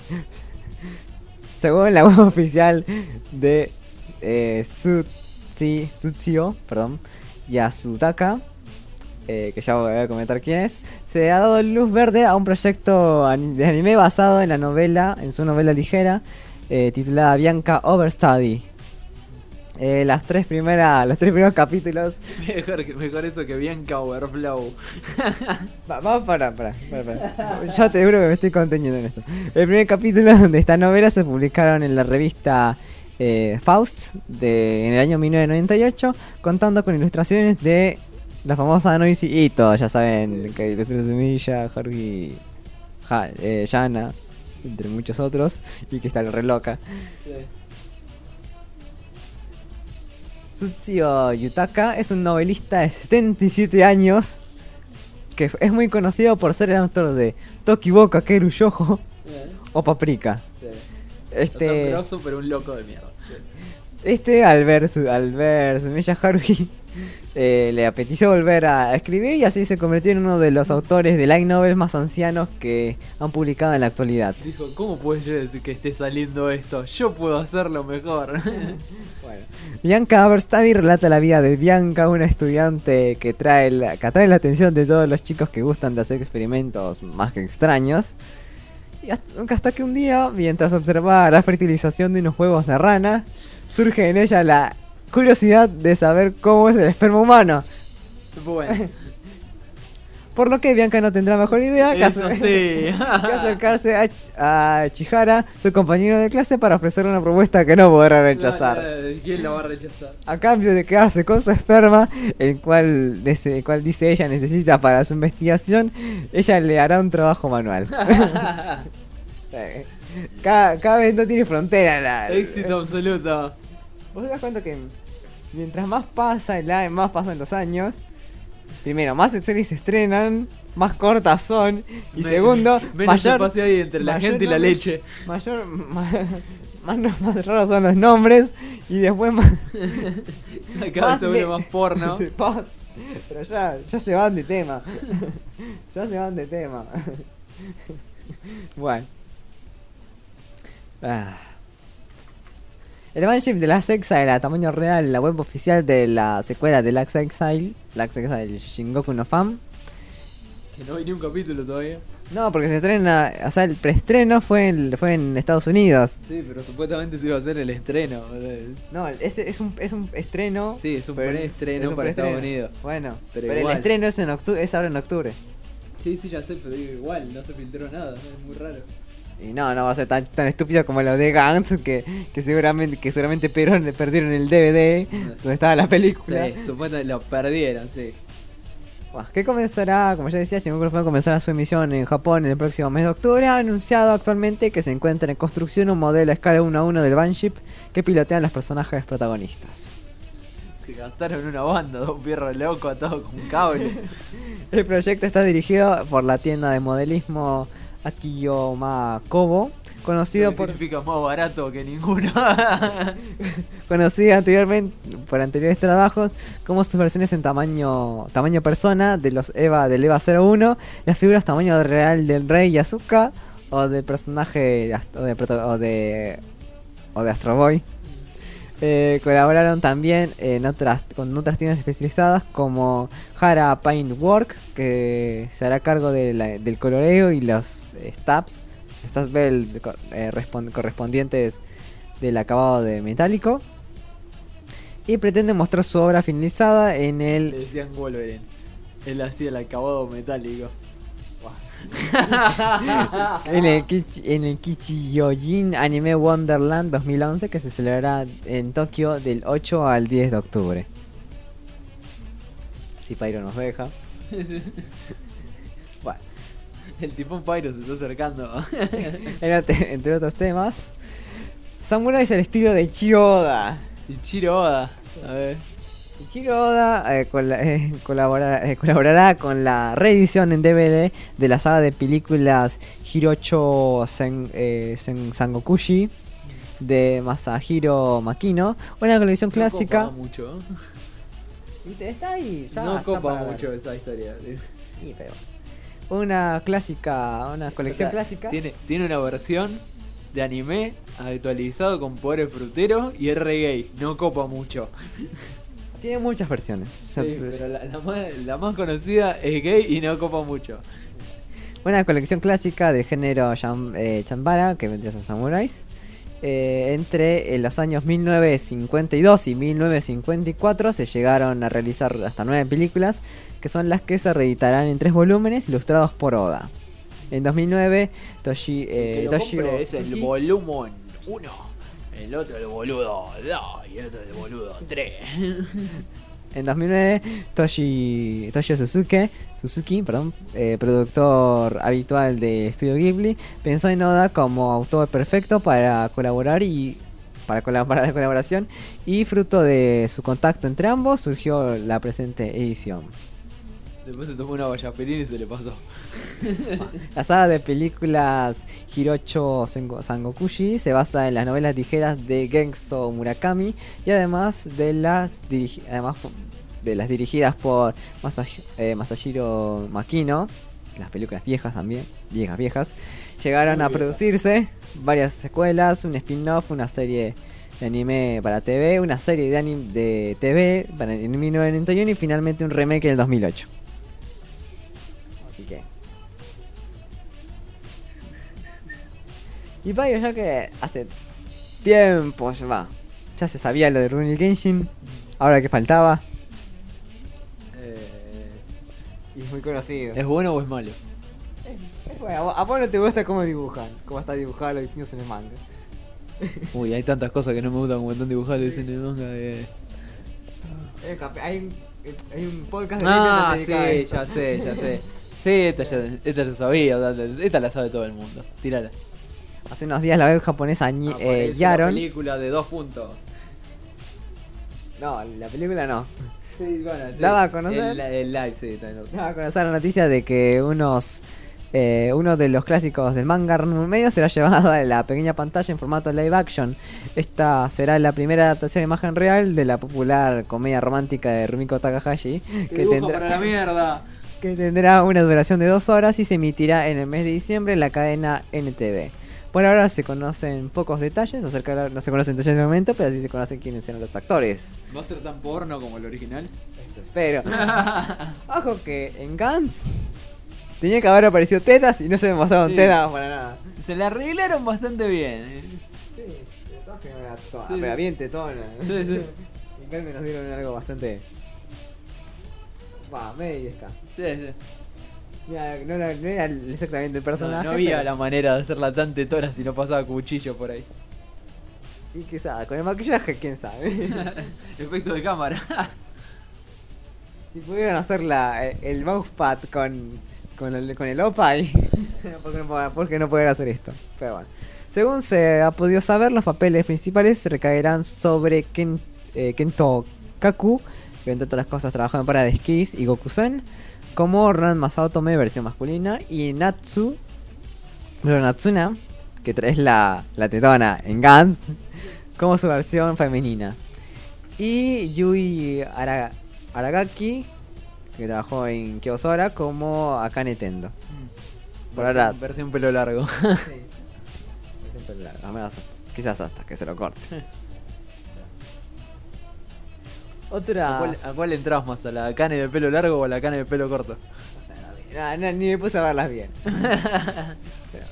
Según la web oficial de eh, Sutsi, Sutsio, perdón, Yasutaka, eh, que ya voy a comentar quién es, se ha dado luz verde a un proyecto de anime basado en la novela, en su novela ligera, eh, titulada Bianca Overstudy. Eh, las tres primeras, los tres primeros capítulos. Mejor, mejor eso que Bianca Overflow. Va, vamos para, para, para, para. Yo te juro que me estoy conteniendo en esto. El primer capítulo de esta novela se publicaron en la revista eh, Faust de, en el año mil novecientos noventa y ocho, contando con ilustraciones de la famosa Noisy Ito, ya saben, que ilustró Sumilla, Haruhi, ja, eh, Yana, entre muchos otros, y que está re loca. Sí. Tsutsio Yutaka es un novelista de setenta y siete años que es muy conocido por ser el autor de Tokiwo Kakeru Shoujo Eh. o Paprika. Sí. Este, Asombroso, pero un loco de mierda. Sí. este al ver su, al ver Sumiya Haruhi eh, le apeteció volver a escribir y así se convirtió en uno de los autores de light novels más ancianos que han publicado en la actualidad. Dijo, ¿cómo puede yo decir que esté saliendo esto? Yo puedo hacerlo mejor. Bueno. Bianca Aberstady relata la vida de Bianca, una estudiante que, trae la, que atrae la atención de todos los chicos que gustan de hacer experimentos más que extraños. Y hasta, hasta que un día, mientras observaba la fertilización de unos huevos de rana, surge en ella la curiosidad de saber cómo es el esperma humano. Bueno. Por lo que Bianca no tendrá mejor idea que, Eso hacer- sí. que acercarse a, a Chihara, su compañero de clase, para ofrecer una propuesta que no podrá rechazar. ¿Quién la va a rechazar? A cambio de quedarse con su esperma, el cual, el cual dice ella necesita para su investigación, ella le hará un trabajo manual. cada, cada vez no tiene frontera. La, Éxito absoluto. Vos te das cuenta que mientras más pasa el año, más pasan los años, primero, más series se estrenan, más cortas son, y Me- segundo, menos mayor espacio hay entre la mayor gente y la nombre- leche. Mayor, ma- más, no- más raros son los nombres, y después más... Cada vez se vuelve le- más porno. Sí, pa- Pero ya, ya se van de tema. Ya se van de tema. Bueno. Ah. El Banship de Last Exile a tamaño real, la web oficial de la secuela de Last Exile, Last Exile Shingoku no Fan. Que no hay ni un capítulo todavía. No, porque se estrena, o sea, el preestreno fue en, fue en Estados Unidos. Sí, pero supuestamente se iba a hacer el estreno. No, ese es un, es un estreno. Sí, es un pero- preestreno es un para Estados preestreno. Unidos. Bueno, Pero pero, el igual. estreno es, en octu- es ahora en octubre. Sí, sí, ya sé, pero digo, igual, no se filtró nada, es muy raro. Y no, no va a ser tan, tan estúpido como lo de Gantz, que, que seguramente que seguramente perdieron, perdieron el D V D donde estaba la película. Sí, supuestamente lo perdieron, sí. Bueno, que comenzará, como ya decía, Shingoku no Fan comenzará su emisión en Japón en el próximo mes de octubre. Ha anunciado actualmente que se encuentra en construcción un modelo a escala uno a uno del Banship que pilotean los personajes protagonistas. Se gastaron una banda, dos fierros locos atados con cable. El proyecto está dirigido por la tienda de modelismo Akiyoma Kobo, conocido Eso por significa más barato que ninguno. conocida anteriormente por anteriores trabajos como sus versiones en tamaño tamaño persona de los Eva del Eva cero uno, las figuras tamaño real del Rey y Asuka o del personaje de, Ast- o de, proto- o de o de Astro Boy. Eh, colaboraron también en otras con otras tiendas especializadas como Hara Paintwork, que se hará cargo de la- del coloreo y los eh, stabs, stabs bell co- eh, respon- correspondientes del acabado de metálico, y pretende mostrar su obra finalizada en Le el decían Wolverine. Él hacía el acabado metálico. en el, Kichi, en el Kichiyojin Anime Wonderland dos mil once, que se celebrará en Tokio del ocho al diez de octubre. Si Pyro nos deja. Bueno. El tifón Pyro se está acercando. entre, entre otros temas, Samurai es el estilo de Ichiro Oda. Ichiro Oda, a ver. Ichiro Oda eh, cola- eh, colaborará, eh, colaborará con la reedición en D V D de la saga de películas Hirocho Sen, eh, Sen- Sangokushi de Masahiro Makino, una colección clásica. No copa mucho. ¿Viste? Está ahí, ya No está copa para ver. mucho esa historia. Sí. Sí, pero una clásica, una colección O sea, clásica. Tiene, tiene una versión de anime actualizado con poderes fruteros y R gay. No copa mucho. Tiene muchas versiones. Sí, pero la, la más, la más conocida es gay y no copa mucho. Una colección clásica de género Jam- eh, Chanbara, que vendría a ser samuráis. Eh, entre eh, los años mil novecientos cincuenta y dos y mil novecientos cincuenta y cuatro se llegaron a realizar hasta nueve películas, que son las que se reeditarán en tres volúmenes ilustrados por Oda. En dos mil nueve, Toshi, eh, el que lo Toshio compre es el Suzuki- volumen uno. El otro el boludo dos y el otro el boludo tres. En dos mil nueve, Toshi, Toshio Suzuki, Suzuki perdón, eh, productor habitual de Studio Ghibli, pensó en Oda como autor perfecto para colaborar y para, colab- para la colaboración, y fruto de su contacto entre ambos surgió la presente edición. Después se tomó una guayapirina y se le pasó. La saga de películas Hirocho Sengo- Sangokushi se basa en las novelas ligeras de Genso Murakami y además de las dirigi- además fu- de las dirigidas por Masaj- eh, Masahiro Makino, las películas viejas también, viejas viejas, llegaron Muy a viejas. producirse varias secuelas, un spin-off, una serie de anime para T V, una serie de anime de T V para en mil novecientos noventa y uno y finalmente un remake en el dos mil ocho. Así que y para ello, ya que hace tiempo ya va, ya se sabía lo de Rurouni Kenshin, ahora que faltaba. Eh, Y es muy conocido. ¿Es bueno o es malo? Es, es bueno. A vos- a vos no te gusta cómo dibujan, cómo está dibujado los diseños en el manga. Uy, hay tantas cosas que no me gustan como están dibujados en el manga. Eh. Eh, cap- Hay un, hay un podcast de Ah, anime sí, dedicado a esto. ya sé, ya sé. Sí, esta ya, esta ya sabía, o sea, esta la sabe todo el mundo. Tírala. Hace unos días la web japonesa Ñi- eh, Aparece una Yaron. película de dos puntos. No, la película no. Sí, bueno, sí. Daba a conocer. El, el live, sí, también. Daba a conocer la noticia de que unos eh, uno de los clásicos del manga medio será llevado a la pequeña pantalla en formato live action. Esta será la primera adaptación de imagen real de la popular comedia romántica de Rumiko Takahashi, Que dibuja para la mierda. que tendrá una duración de dos horas y se emitirá en el mes de diciembre en la cadena N T V. Por ahora se conocen pocos detalles acerca de la- no se conocen detalles de momento, pero sí se conocen quiénes serán los actores. ¿Va a ser tan porno como el original? Pero, ojo que en Gantz tenía que haber aparecido tetas y no se me mostraron Sí. tetas para nada. Se la arreglaron bastante bien. eh. Sí, era toda, Sí. pero bien tetona. Sí, sí. En cambio nos dieron algo bastante... Va, medio escaso. Sí, sí. Ya, no, era, no era exactamente el No, personaje. no había pero- la manera de hacerla tan tetona si no pasaba cuchillo por ahí. Y quizás, con el maquillaje, quién sabe. Efecto de cámara. Si pudieran hacer la, el mousepad con, con, el, con el OPA y... ¿Por qué no, pueden- por qué no poder hacer esto? Pero bueno. Según se ha podido saber, los papeles principales recaerán sobre Ken, eh, Kento Kaku, que entre otras cosas trabajaron para The Skis y Goku-sen, como Ran Masaotome, versión masculina, y Natsu, pero Natsuna, que es la, la tetona en Gantz, como su versión femenina. Y Yui Ara- Aragaki, que trabajó en Kyosora, como Akane Tendo. Por ahora, Versión, versión pelo largo. siempre la- al menos quizás hasta que se lo corte. Otra. ¿A cuál, a cuál entrabas más? ¿A la cane de pelo largo o a la cane de pelo corto? No, no, ni me puse a verlas bien. Pero-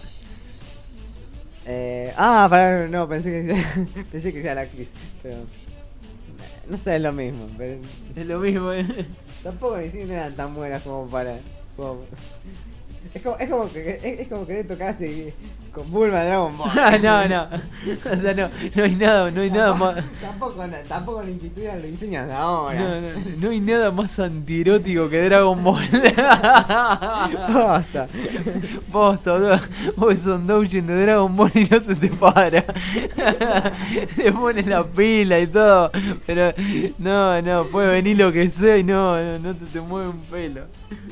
eh, ah, para, no, pensé que pensé que era la actriz, pero no sé, es lo mismo. Pero Es lo mismo, eh. tampoco ni siquiera eran tan buenas como para. como- es como, es como que es, es como querer tocarse con Bulma de Dragon Ball. no, no. O sea, no, no hay nada, no hay nada más. Tampoco, tampoco le instituyan los diseños de ahora. No, no, no hay nada más antierótico que Dragon Ball. Posta. Posta, boludo. Vos ves un doujin de Dragon Ball y no se te para. Le pones la pila y todo. Pero no, no, puede venir lo que sea y no, no, no se te mueve un pelo.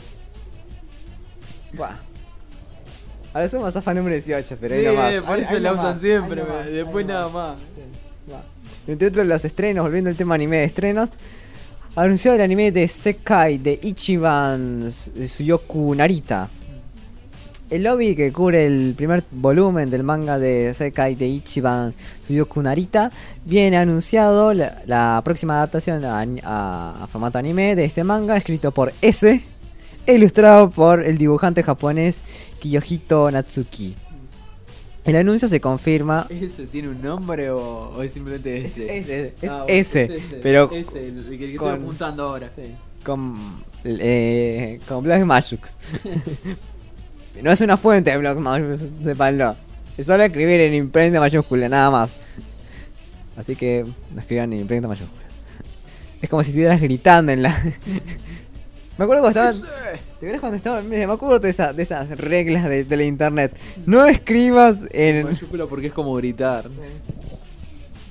Buah. A lo sumo Zafa número dieciocho, pero ahí Sí, nomás. por Ahí- eso ahí la nomás, usan siempre, ahí nomás, pero después ahí nada nomás. más. Entre otros los estrenos, volviendo al tema anime de estrenos, anunció el anime de Sekai de Ichiban Tsuyoku Narita. El lobby que cubre el primer volumen del manga de Sekai de Ichiban Tsuyoku Narita viene anunciado la, la próxima adaptación a, a- a formato anime de este manga, escrito por S, e ilustrado por el dibujante japonés Kiyohito Natsuki. El anuncio se confirma. ¿Ese tiene un nombre o, o es simplemente ese? Es, es- es Ah, bueno, ese, es ese, pero ese, el que, el que con- estoy apuntando ahora. con eh, con Black Majux. No es una fuente de Black Majux, sépanlo. Es solo escribir en imprenta mayúscula, nada más. Así que no escriban en imprenta mayúscula. Es como si estuvieras gritando en la. Me acuerdo cuando estaban. ¿Te acuerdas cuando estaban? Me acuerdo de, esa, de esas reglas de, de la internet. No escribas en. Mayúscula porque es como gritar.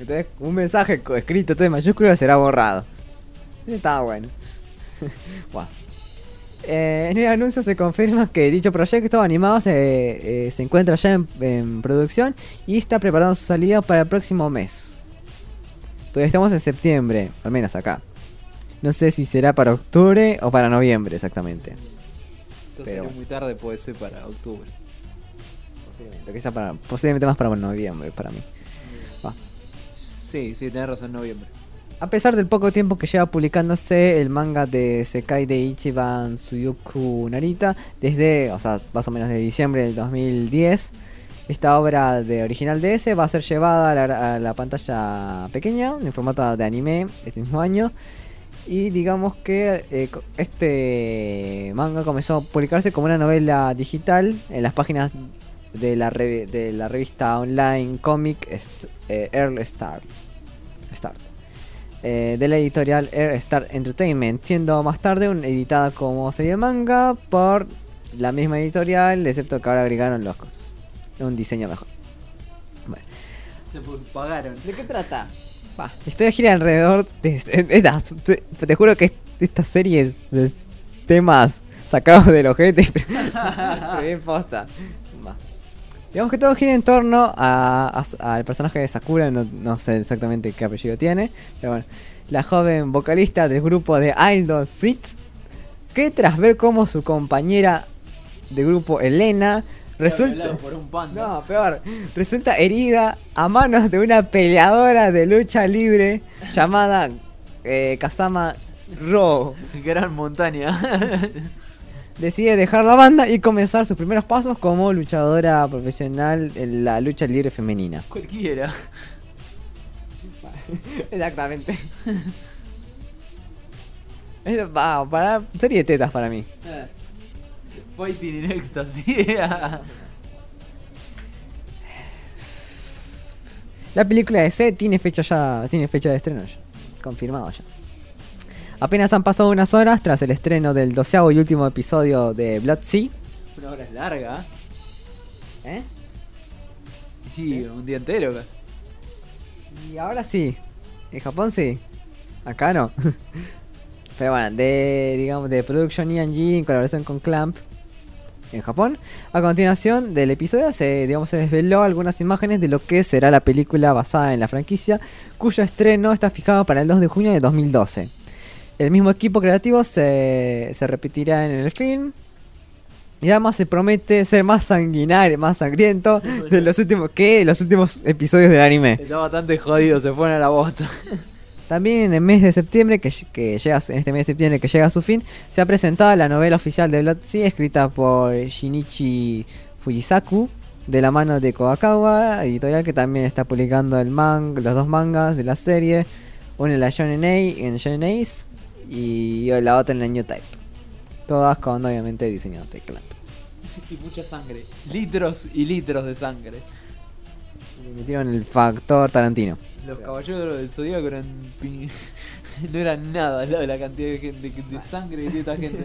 Entonces, un mensaje co- escrito todo en mayúsculas será borrado. Eso estaba bueno. Wow. Eh, en el anuncio se confirma que dicho proyecto animado se, eh, se encuentra ya en, en producción y está preparando su salida para el próximo mes. Todavía estamos en septiembre, al menos acá. No sé si será para octubre o para noviembre exactamente. Entonces Pero- es muy tarde, puede ser para octubre. Posiblemente, quizá para, posiblemente más para noviembre para mí. Va. Sí, sí, tenés razón, noviembre. A pesar del poco tiempo que lleva publicándose el manga de Sekai de Ichiban Tsuyuku Narita, desde, o sea, más o menos de diciembre del dos mil diez, esta obra de original D S va a ser llevada a la, a la pantalla pequeña, en formato de anime, este mismo año. Y digamos que eh, co- este manga comenzó a publicarse como una novela digital en las páginas de la, revi- de la revista online Comic Est- eh, Earl Start. Start. Eh, de la editorial Air Start Entertainment, siendo más tarde un, editada como serie de manga por la misma editorial, excepto que ahora agregaron los costos, un diseño mejor. Bueno, Se pagaron. ¿de qué trata? Va, la historia gira alrededor de, de- de- de- te, te juro que esta serie es de temas sacados del ojete, pero pero bien posta. Va. Digamos que todo gira en torno a, a- al personaje de Sakura, no, no sé exactamente qué apellido tiene, pero bueno, la joven vocalista del grupo de Idol Sweet, que tras ver cómo su compañera de grupo Elena resulta, Violado por un panda. no, peor, resulta herida a manos de una peleadora de lucha libre llamada eh, Kazama Ro. Gran montaña. Decide dejar la banda y comenzar sus primeros pasos como luchadora profesional en la lucha libre femenina. Cualquiera. Exactamente. Es, va, para serie de tetas para mí. Fighting in Ecstasy. La película de C tiene fecha ya, tiene fecha de estreno ya, confirmado ya. Apenas han pasado unas horas tras el estreno del doceavo y último episodio de Blood Sea. Una hora es larga. ¿Eh? Sí, un día entero casi. Y ahora sí. En Japón sí. Acá no. Pero bueno, de digamos de Production E and G en colaboración con Clamp en Japón. A continuación del episodio se, digamos, se desveló algunas imágenes de lo que será la película basada en la franquicia, cuyo estreno está fijado para el dos de junio de dos mil doce. El mismo equipo creativo se, se repetirá en el film. Y además se promete ser más sanguinario, más sangriento de los últimos que los últimos episodios del anime. Está bastante jodido, se pone a la bosta. También en el mes de septiembre, que, que llega, en este mes de septiembre que llega a su fin, se ha presentado la novela oficial de Blood Sea, escrita por Shinichi Fujisaku, de la mano de Kodakawa, editorial que también está publicando el man, los dos mangas de la serie, uno en la Shonen A, en Shonen Ace, y la otra en la New Type. Todas con obviamente diseño de Clamp. Y mucha sangre. Litros y litros de sangre. Le metieron el factor Tarantino. Los caballeros del Zodíaco eran pi- no eran nada al lado de la cantidad de, gente, de, de sangre que tiene esta gente.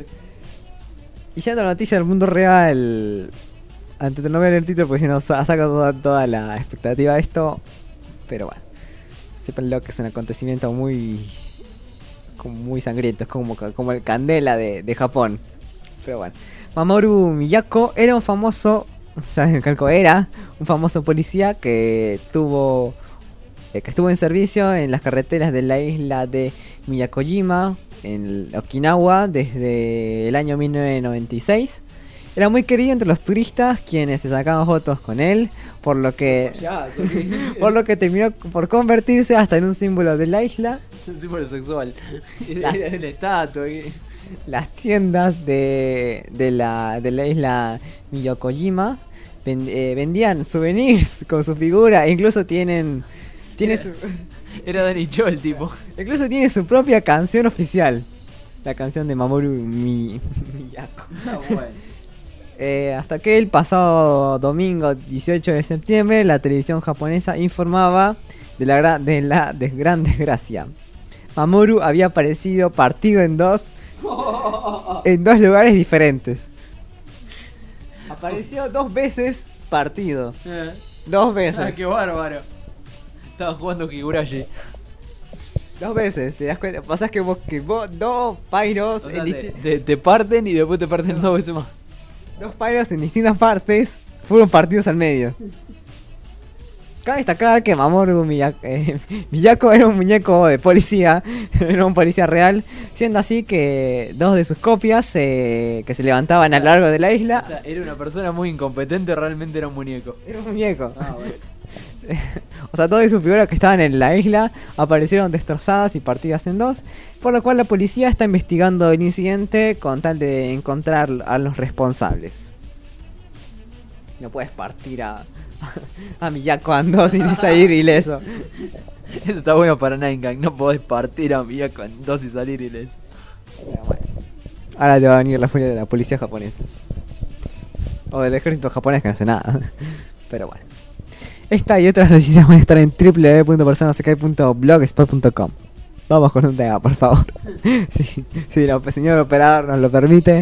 Y ya otra noticia del mundo real. Antes de no ver el título, porque si no sa- saca toda, toda la expectativa de esto. Pero bueno, sépanlo que es un acontecimiento muy como muy sangriento, es como, como el Candela de, de Japón. Pero bueno, Mamoru Miyako era un famoso, ¿sabes? El calco era un famoso policía que tuvo eh, que estuvo en servicio en las carreteras de la isla de Miyakojima, en Okinawa, desde el año mil novecientos noventa y seis. Era muy querido entre los turistas, quienes se sacaban fotos con él, por lo que Ya, sí. por lo que terminó por convertirse hasta en un símbolo de la isla. Un símbolo sexual. La- Era una estatua. que- Las tiendas de, de, la, de la isla Miyakojima ven- eh, vendían souvenirs con su figura, e incluso tienen tiene su, Era Danny Cho el tipo. incluso tiene su propia canción oficial, la canción de Mamoru Mi- Miyako. Ah, bueno. Eh, hasta que el pasado domingo dieciocho de septiembre la televisión japonesa informaba de la, gra- de la de gran desgracia. Mamoru había aparecido partido en dos en dos lugares diferentes. Apareció dos veces partido. Eh. Dos veces. Ah, qué bárbaro. Estaba jugando Higurashi. Dos veces, te das cuenta. Pasa que vos, que vos dos Pyros O sea, en te, disti- te, te parten y después te parten dos veces más. dos Pyros en distintas partes fueron partidos al medio. Cabe destacar que Mamoru Miyako, eh, Miyako era un muñeco de policía, era un policía real, siendo así que dos de sus copias eh, que se levantaban a lo largo de la isla. O sea, era una persona muy incompetente, realmente era un muñeco. Era un muñeco. Ah, bueno. O sea, todas sus figuras que estaban en la isla aparecieron destrozadas y partidas en dos, por lo cual la policía está investigando el incidente con tal de encontrar a los responsables. No puedes partir a, a Miyako en dos sin salir ileso. Eso está bueno para Nine Gag, no podés partir a Miyako en dos y salir ileso. Ahora te va a venir la furia de la policía japonesa. O del ejército japonés que no hace nada. Pero bueno. Esta y otras noticias van a estar en w w w punto personasekai punto blogspot punto com. Vamos con un tema, por favor. Si sí, el señor operador nos lo permite.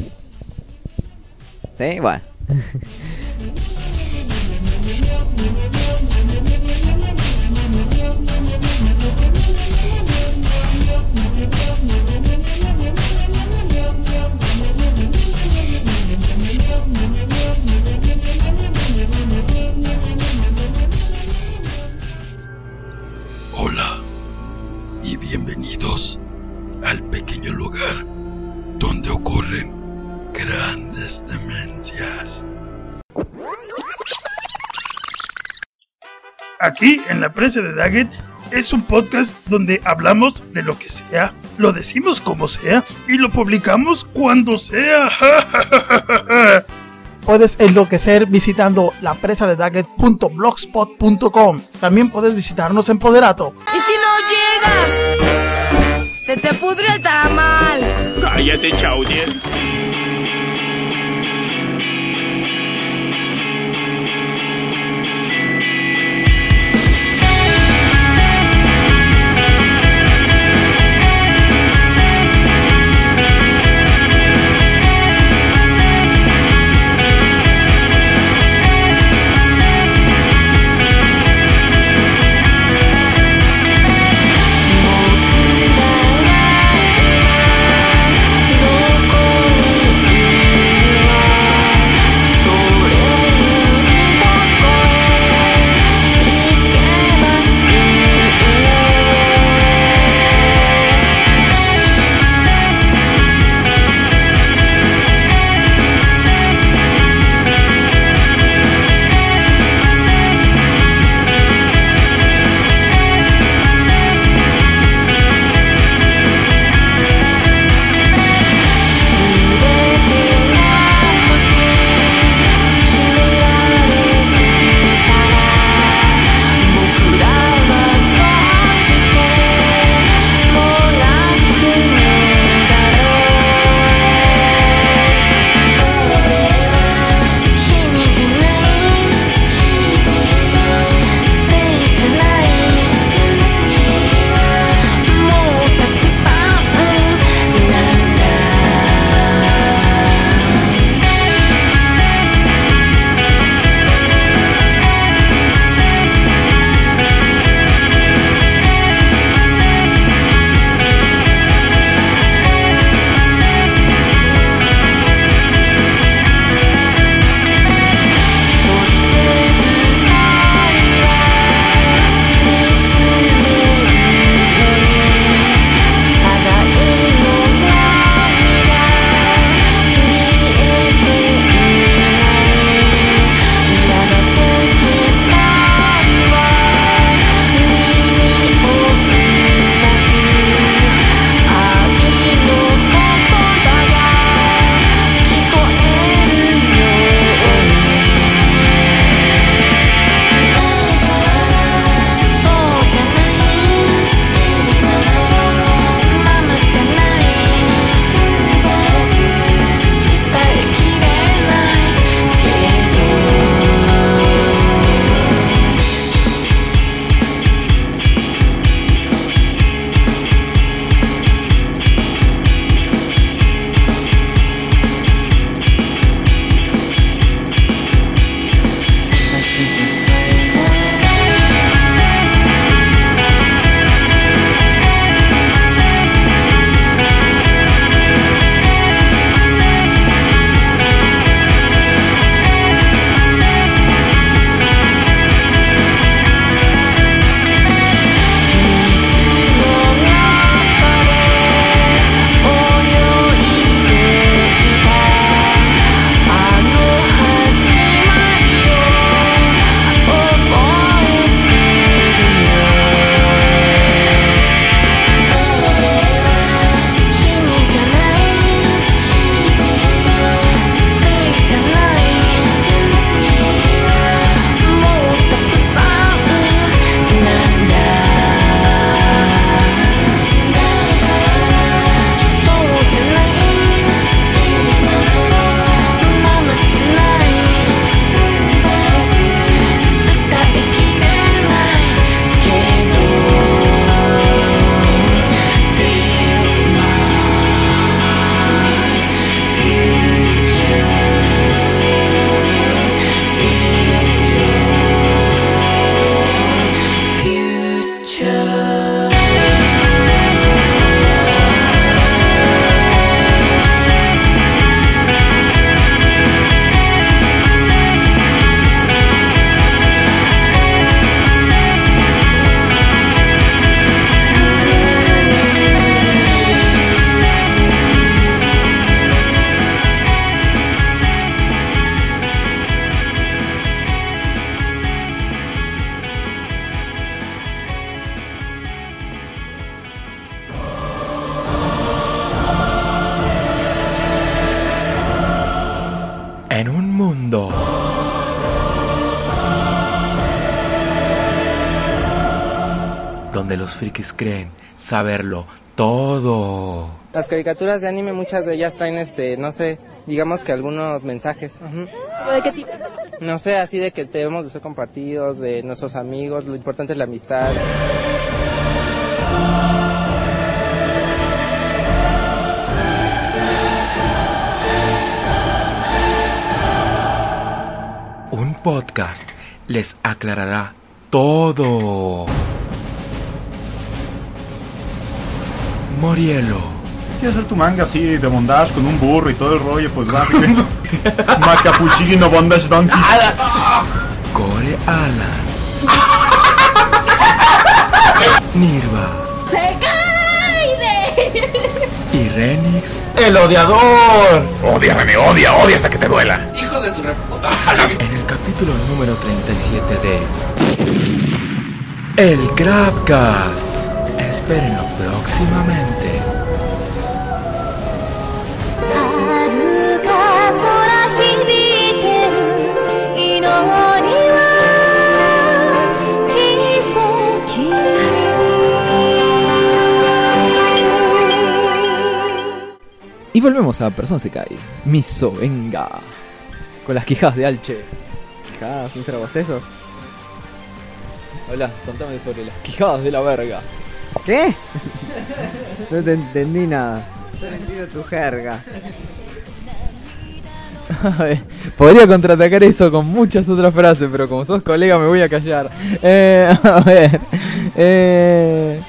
Sí, bueno. Hola y bienvenidos al pequeño lugar donde ocurren grandes demencias. Aquí en la prensa de Daggett es un podcast donde hablamos de lo que sea, lo decimos como sea y lo publicamos cuando sea. Puedes enloquecer visitando la presa de Daggett punto blogspot punto com. También puedes visitarnos en Poderato. ¿Y si no llegas? Se te pudre el tamal. Cállate, Chaudier. Loco los frikis creen saberlo todo. Las caricaturas de anime, muchas de ellas traen, este, no sé, digamos que algunos mensajes. Uh-huh. ¿Pero de qué tipo? No sé, así de que debemos de ser compartidos, de nuestros amigos, lo importante es la amistad. Un podcast les aclarará todo. Morielo. ¿Quieres hacer tu manga así de bondage con un burro y todo el rollo? Pues va. Macapuchino bondage donkey. Core Alan. Nirva. ¡Secaide! Y Renix. ¡El odiador! Odia, René, odia, odia hasta que te duela. Hijos de su reputa. En el capítulo número treinta y siete de El Crabcast. Espérenlo próximamente. Y volvemos a Persona Sekai. Miso, venga. Con las quijadas de Alche. ¿Quijadas? ¿No será bostezos? Habla, contame sobre las quijadas de la verga. ¿Qué? No te entendí nada. Yo no entiendo tu jerga. A ver, podría contraatacar eso con muchas otras frases, pero como sos colega me voy a callar. Eh, a ver. Eh...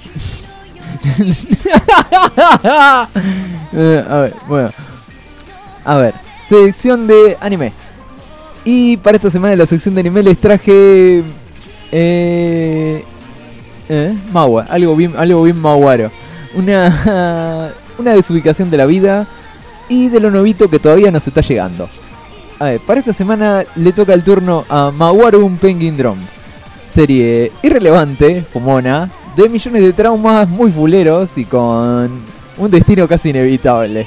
eh, a ver, bueno. A ver, sección de anime. Y para esta semana en la sección de anime les traje... Eh... ¿Eh? Mawa, algo bien, algo bien maguaro. Una, una desubicación de la vida y de lo novito que todavía nos está llegando. A ver, para esta semana le toca el turno a Mawaru Penguin Drum. Serie irrelevante, fumona, de millones de traumas muy fuleros y con un destino casi inevitable.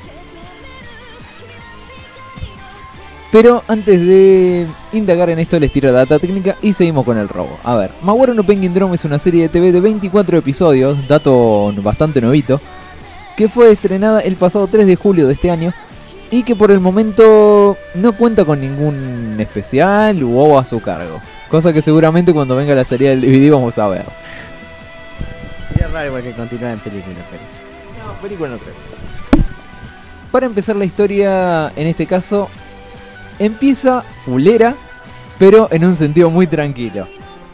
Pero antes de indagar en esto les tiro data técnica y seguimos con el robo. A ver, Mawaru no Penguin Drum es una serie de T V de veinticuatro episodios, dato bastante novito, que fue estrenada el pasado tres de julio de este año y que por el momento no cuenta con ningún especial u O V A a su cargo. Cosa que seguramente cuando venga la salida del D V D vamos a ver. Sería raro igual que continuar en película, pero... No, película no creo. Para empezar la historia, en este caso... Empieza fulera, pero en un sentido muy tranquilo.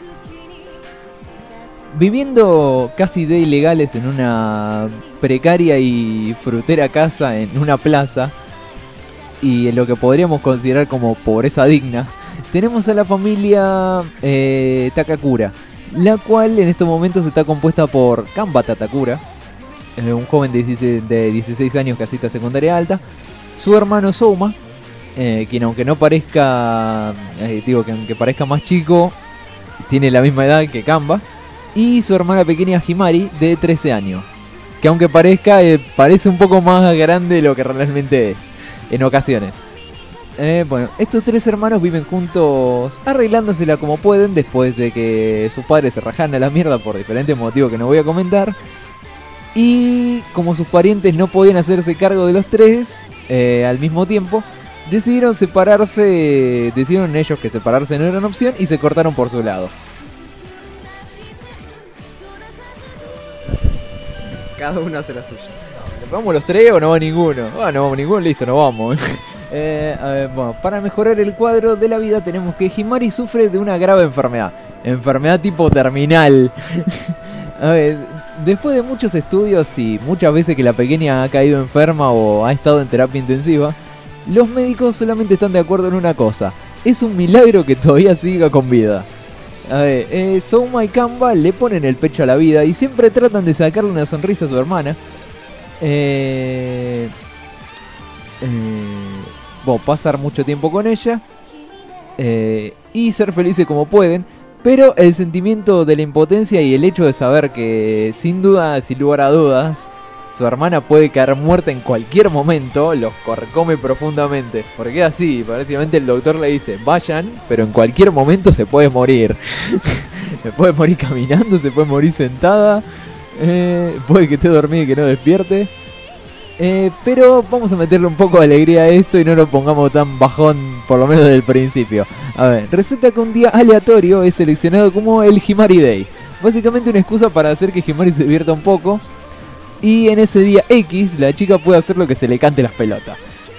Viviendo casi de ilegales en una precaria y frutera casa en una plaza, y en lo que podríamos considerar como pobreza digna, tenemos a la familia eh, Takakura, la cual en estos momentos está compuesta por Kamba Tatakura, eh, un joven de dieciséis, de dieciséis años que asiste a secundaria alta, su hermano Souma, Eh, quien aunque no parezca, eh, digo que aunque parezca más chico, tiene la misma edad que Kamba, y su hermana pequeña Himari de trece años, que aunque parezca, eh, parece un poco más grande de lo que realmente es, en ocasiones. Eh, bueno, estos tres hermanos viven juntos arreglándosela como pueden después de que sus padres se rajaran a la mierda por diferentes motivos que no voy a comentar. Y como sus parientes no podían hacerse cargo de los tres eh, al mismo tiempo, decidieron separarse, decidieron ellos que separarse no era una opción y se cortaron por su lado. Cada uno hace la suya. ¿Vamos los tres o no va ninguno? Ah, no vamos ninguno, listo, no vamos. eh, a ver, bueno, para mejorar el cuadro de la vida tenemos que Himari sufre de una grave enfermedad. Enfermedad tipo terminal. A ver, después de muchos estudios y muchas veces que la pequeña ha caído enferma o ha estado en terapia intensiva, los médicos solamente están de acuerdo en una cosa: es un milagro que todavía siga con vida. A ver, eh, Souma y Kamba le ponen el pecho a la vida y siempre tratan de sacarle una sonrisa a su hermana. Eh, eh, bueno, pasar mucho tiempo con ella eh, y ser felices como pueden. Pero el sentimiento de la impotencia y el hecho de saber que, sin duda, sin lugar a dudas, su hermana puede caer muerta en cualquier momento, los carcome profundamente. Porque así, prácticamente el doctor le dice, vayan, pero en cualquier momento se puede morir. Se puede morir caminando, se puede morir sentada. Eh, puede que esté dormida y que no despierte. Eh, pero vamos a meterle un poco de alegría a esto y no lo pongamos tan bajón, por lo menos desde el principio. A ver, resulta que un día aleatorio es seleccionado como el Himari Day. Básicamente una excusa para hacer que Himari se divierta un poco. Y en ese día X, la chica puede hacer lo que se le cante las pelotas.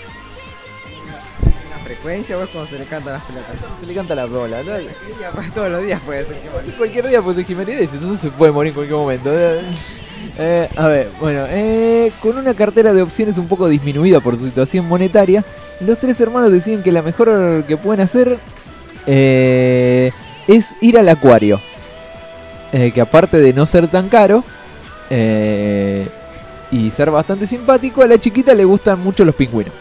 ¿La frecuencia o es cuando se le canta las pelotas? Se le canta la bola, ¿no? Todos los días puede ser Himari. Sí, cualquier día puede ser Himari Day, entonces se puede morir en cualquier momento. Eh, a ver, bueno, eh, con una cartera de opciones un poco disminuida por su situación monetaria, los tres hermanos deciden que la mejor que pueden hacer eh, es ir al acuario. Eh, que aparte de no ser tan caro eh, y ser bastante simpático, a la chiquita le gustan mucho los pingüinos.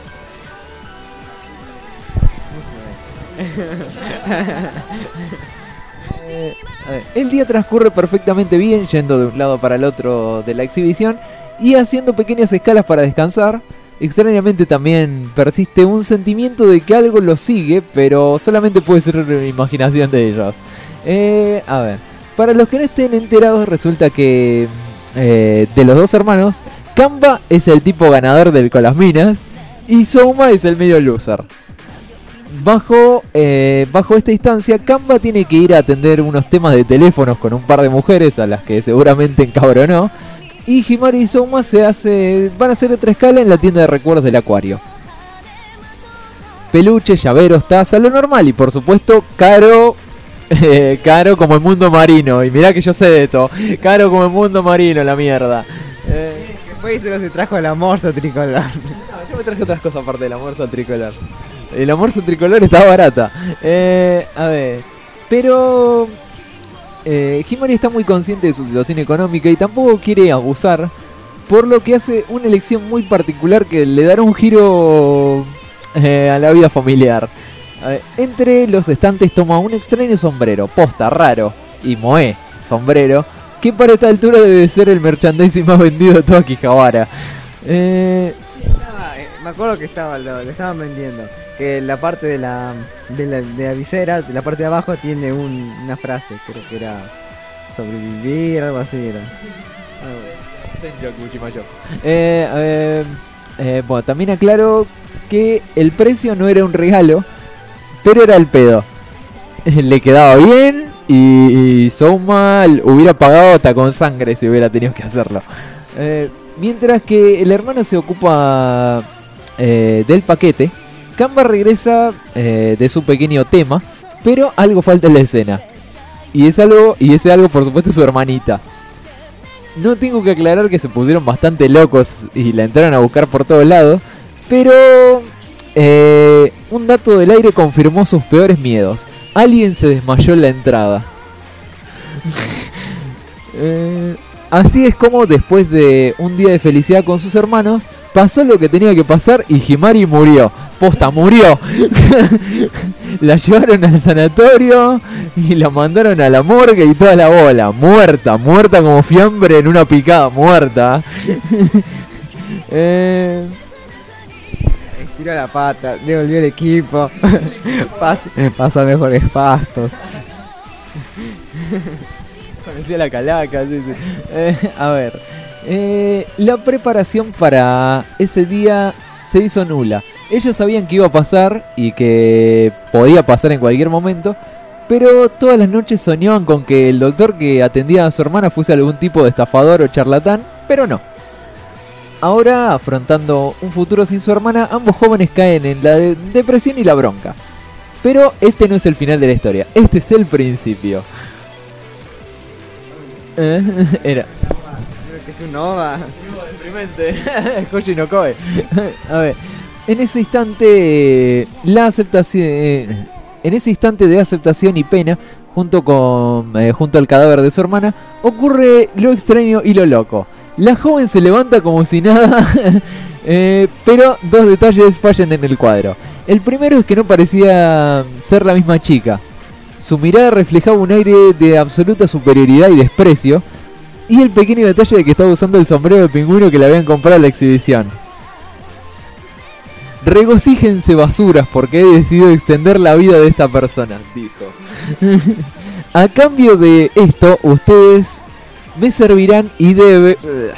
Eh, a ver, el día transcurre perfectamente bien, yendo de un lado para el otro de la exhibición y haciendo pequeñas escalas para descansar. Extrañamente también persiste un sentimiento de que algo los sigue, pero solamente puede ser la imaginación de ellos. Eh, a ver, para los que no estén enterados, resulta que eh, de los dos hermanos, Kamba es el tipo ganador del con las minas y Souma es el medio loser. Bajo, eh, bajo esta instancia, Kamba tiene que ir a atender unos temas de teléfonos con un par de mujeres a las que seguramente encabronó. Y Himari y Souma se hace, van a hacer otra escala en la tienda de recuerdos del acuario. Peluches, llaveros, taza, lo normal y por supuesto caro, eh, caro como el mundo marino. Y mirá que yo sé de esto, caro como el mundo marino, la mierda. Eh, que fue y solo se trajo el amorzo tricolor. No, yo me traje otras cosas aparte del amorzo tricolor. El amorzo tricolor está barata. Eh, a ver, pero eh, Himari está muy consciente de su situación económica y tampoco quiere abusar, por lo que hace una elección muy particular que le dará un giro eh, a la vida familiar. A ver, entre los estantes toma un extraño sombrero, posta, raro, y moe, sombrero, que para esta altura debe ser el merchandising más vendido de toda Akihabara. Eh... Me acuerdo que estaba, lo, lo estaban vendiendo. Que la parte de la, de la, de la visera, de la parte de abajo, tiene un, una frase. Creo que era sobrevivir, algo así era. Eh, eh, eh, bueno, también aclaro que el precio no era un regalo, pero era el pedo. Le quedaba bien y, y Souma hubiera pagado hasta con sangre si hubiera tenido que hacerlo. Eh, mientras que el hermano se ocupa eh, del paquete, Kamba regresa eh, de su pequeño tema, pero algo falta en la escena. Y es algo, y ese algo por supuesto es su hermanita. No tengo que aclarar que se pusieron bastante locos y la entraron a buscar por todos lados, pero eh, un dato del aire confirmó sus peores miedos. Alguien se desmayó en la entrada. eh, así es como después de un día de felicidad con sus hermanos, pasó lo que tenía que pasar y Himari murió. Posta, murió. La llevaron al sanatorio y la mandaron a la morgue y toda la bola. Muerta, muerta como fiambre en una picada, muerta. eh... Estiró la pata, devolvió el equipo. Pas, pasó a mejores pastos. Conocí a la calaca, sí, sí. Eh, a ver, eh, la preparación para ese día se hizo nula. Ellos sabían que iba a pasar y que podía pasar en cualquier momento, pero todas las noches soñaban con que el doctor que atendía a su hermana fuese algún tipo de estafador o charlatán, pero no. Ahora, afrontando un futuro sin su hermana, ambos jóvenes caen en la de- depresión y la bronca. Pero este no es el final de la historia, este es el principio. Eh, Era. Creo que es un Nova. Deprimente. Koji no Koe. A ver. En ese instante. La aceptación. eh, En ese instante de aceptación y pena. Junto con. eh, junto al cadáver de su hermana. Ocurre lo extraño y lo loco. La joven se levanta como si nada. eh, pero dos detalles fallan en el cuadro. El primero es que no parecía ser la misma chica. Su mirada reflejaba un aire de absoluta superioridad y desprecio. Y el pequeño detalle de que estaba usando el sombrero de pingüino que le habían comprado en la exhibición. Regocíjense basuras porque he decidido extender la vida de esta persona, dijo. a cambio de esto, ustedes me servirán y debe...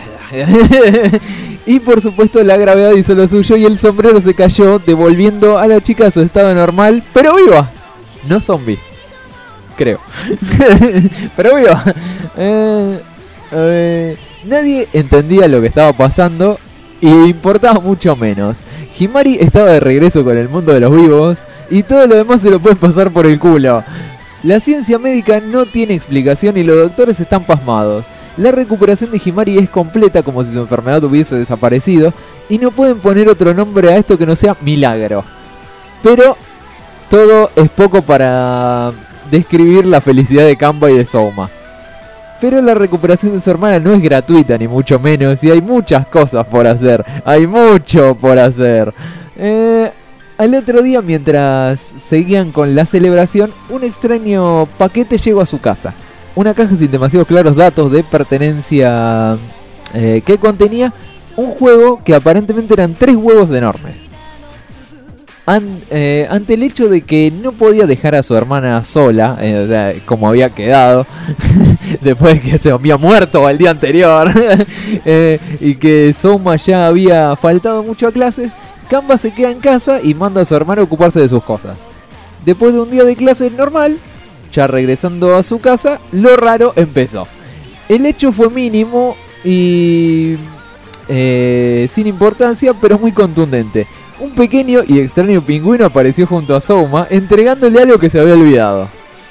y por supuesto la gravedad hizo lo suyo y el sombrero se cayó, devolviendo a la chica a su estado normal, pero viva. No zombie, creo. Pero viva. Eh, eh, nadie entendía lo que estaba pasando y importaba mucho menos. Himari estaba de regreso con el mundo de los vivos y todo lo demás se lo pueden pasar por el culo. La ciencia médica no tiene explicación y los doctores están pasmados. La recuperación de Himari es completa, como si su enfermedad hubiese desaparecido, y no pueden poner otro nombre a esto que no sea milagro. Pero todo es poco para describir la felicidad de Kamba y de Souma. Pero la recuperación de su hermana no es gratuita, ni mucho menos, y hay muchas cosas por hacer. Hay mucho por hacer. Eh, al otro día, mientras seguían con la celebración, un extraño paquete llegó a su casa. Una caja sin demasiados claros datos de pertenencia eh, que contenía un juego que aparentemente eran tres huevos enormes. An, eh, ante el hecho de que no podía dejar a su hermana sola, eh, como había quedado, después de que se había muerto el día anterior, eh, y que Souma ya había faltado mucho a clases, Kamba se queda en casa y manda a su hermana a ocuparse de sus cosas. Después de un día de clases normal, ya regresando a su casa, lo raro empezó. El hecho fue mínimo y eh, sin importancia, pero muy contundente. Un pequeño y extraño pingüino apareció junto a Souma, entregándole algo que se había olvidado.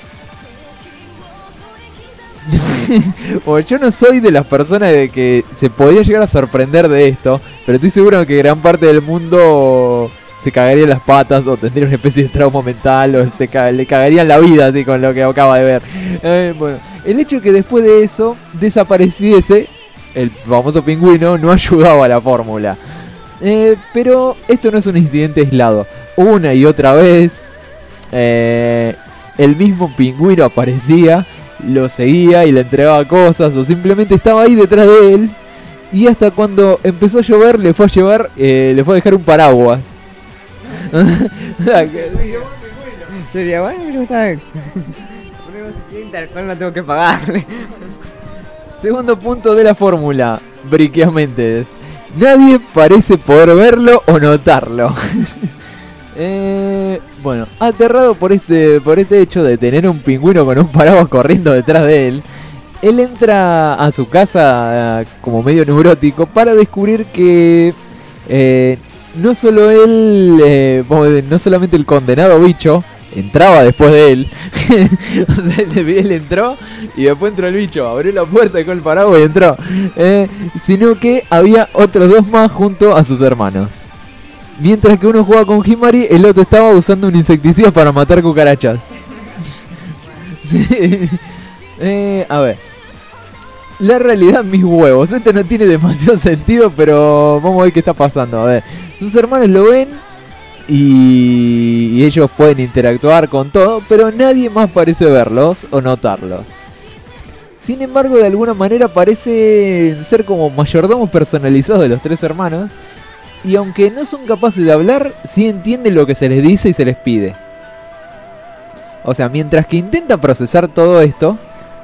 Bueno, yo no soy de las personas de que se podía llegar a sorprender de esto, pero estoy seguro que gran parte del mundo se cagaría en las patas o tendría una especie de trauma mental o se ca- le cagaría en la vida así con lo que acaba de ver. Eh, bueno, el hecho de que después de eso desapareciese el famoso pingüino no ayudaba a la fórmula. Eh, pero esto no es un incidente aislado. Una y otra vez eh, el mismo pingüino aparecía, lo seguía y le entregaba cosas o simplemente estaba ahí detrás de él. Y hasta cuando empezó a llover le fue a llevar, eh, le fue a dejar un paraguas. Yo diría, bueno, yo está. Tal cual no tengo que pagarle. Segundo punto de la fórmula, Briquiamentes. Nadie parece poder verlo o notarlo. eh, bueno, aterrado por este, por este hecho de tener un pingüino con un paraguas corriendo detrás de él, él entra a su casa eh, como medio neurótico para descubrir que eh, no solo él, eh, no solamente el condenado bicho entraba después de él. Él entró y después entró el bicho, abrió la puerta, dejó el paraguas y entró. Eh, sino que había otros dos más junto a sus hermanos. Mientras que uno jugaba con Himari, el otro estaba usando un insecticida para matar cucarachas. Sí. eh, a ver. La realidad, mis huevos. Esto no tiene demasiado sentido, pero vamos a ver qué está pasando. A ver. Sus hermanos lo ven y, y ellos pueden interactuar con todo, pero nadie más parece verlos o notarlos. Sin embargo, de alguna manera parecen ser como mayordomos personalizados de los tres hermanos. Y aunque no son capaces de hablar, sí entienden lo que se les dice y se les pide. O sea, mientras que intentan procesar todo esto,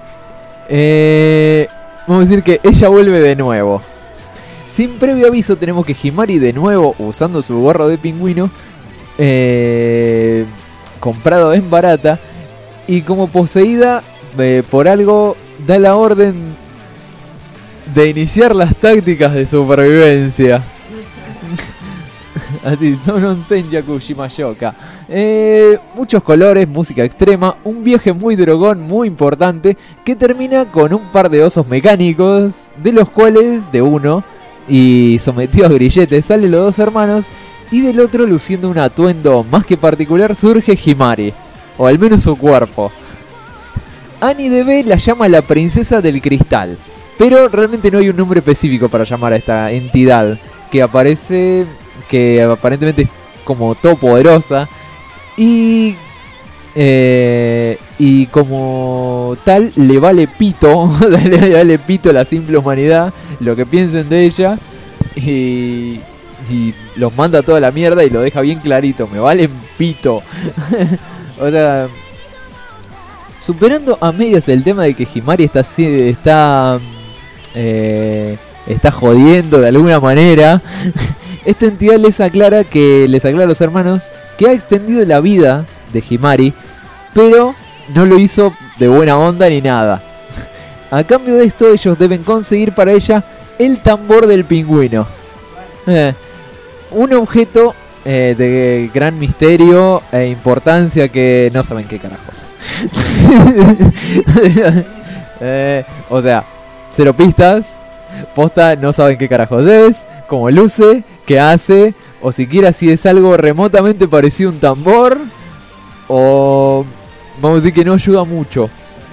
eh, vamos a decir que ella vuelve de nuevo. Sin previo aviso tenemos que Himari de nuevo, usando su gorro de pingüino, eh, comprado en barata, y como poseída eh, por algo, da la orden de iniciar las tácticas de supervivencia. Así, son un Senjaku Shimayoka. Eh, muchos colores, música extrema, un viaje muy drogón, muy importante, que termina con un par de osos mecánicos, de los cuales, de uno, y sometido a grilletes, salen los dos hermanos, y del otro, luciendo un atuendo más que particular, surge Himari, o al menos su cuerpo. Annie D B la llama la princesa del cristal, pero realmente no hay un nombre específico para llamar a esta entidad, que aparece, que aparentemente es como todopoderosa, y eh, y como tal le vale pito, le vale pito a la simple humanidad, lo que piensen de ella, y, y los manda toda la mierda y lo deja bien clarito, me valen pito. O sea, superando a medias el tema de que Himari está está eh, está jodiendo de alguna manera. Esta entidad les aclara que les aclara a los hermanos que ha extendido la vida de Himari, pero no lo hizo de buena onda ni nada. A cambio de esto, ellos deben conseguir para ella el tambor del pingüino. Eh, un objeto eh, de gran misterio e importancia que no saben qué carajos. eh, o sea, cero pistas. Posta, no saben qué carajos es, cómo luce, qué hace, o siquiera si es algo remotamente parecido a un tambor, o vamos a decir que no ayuda mucho.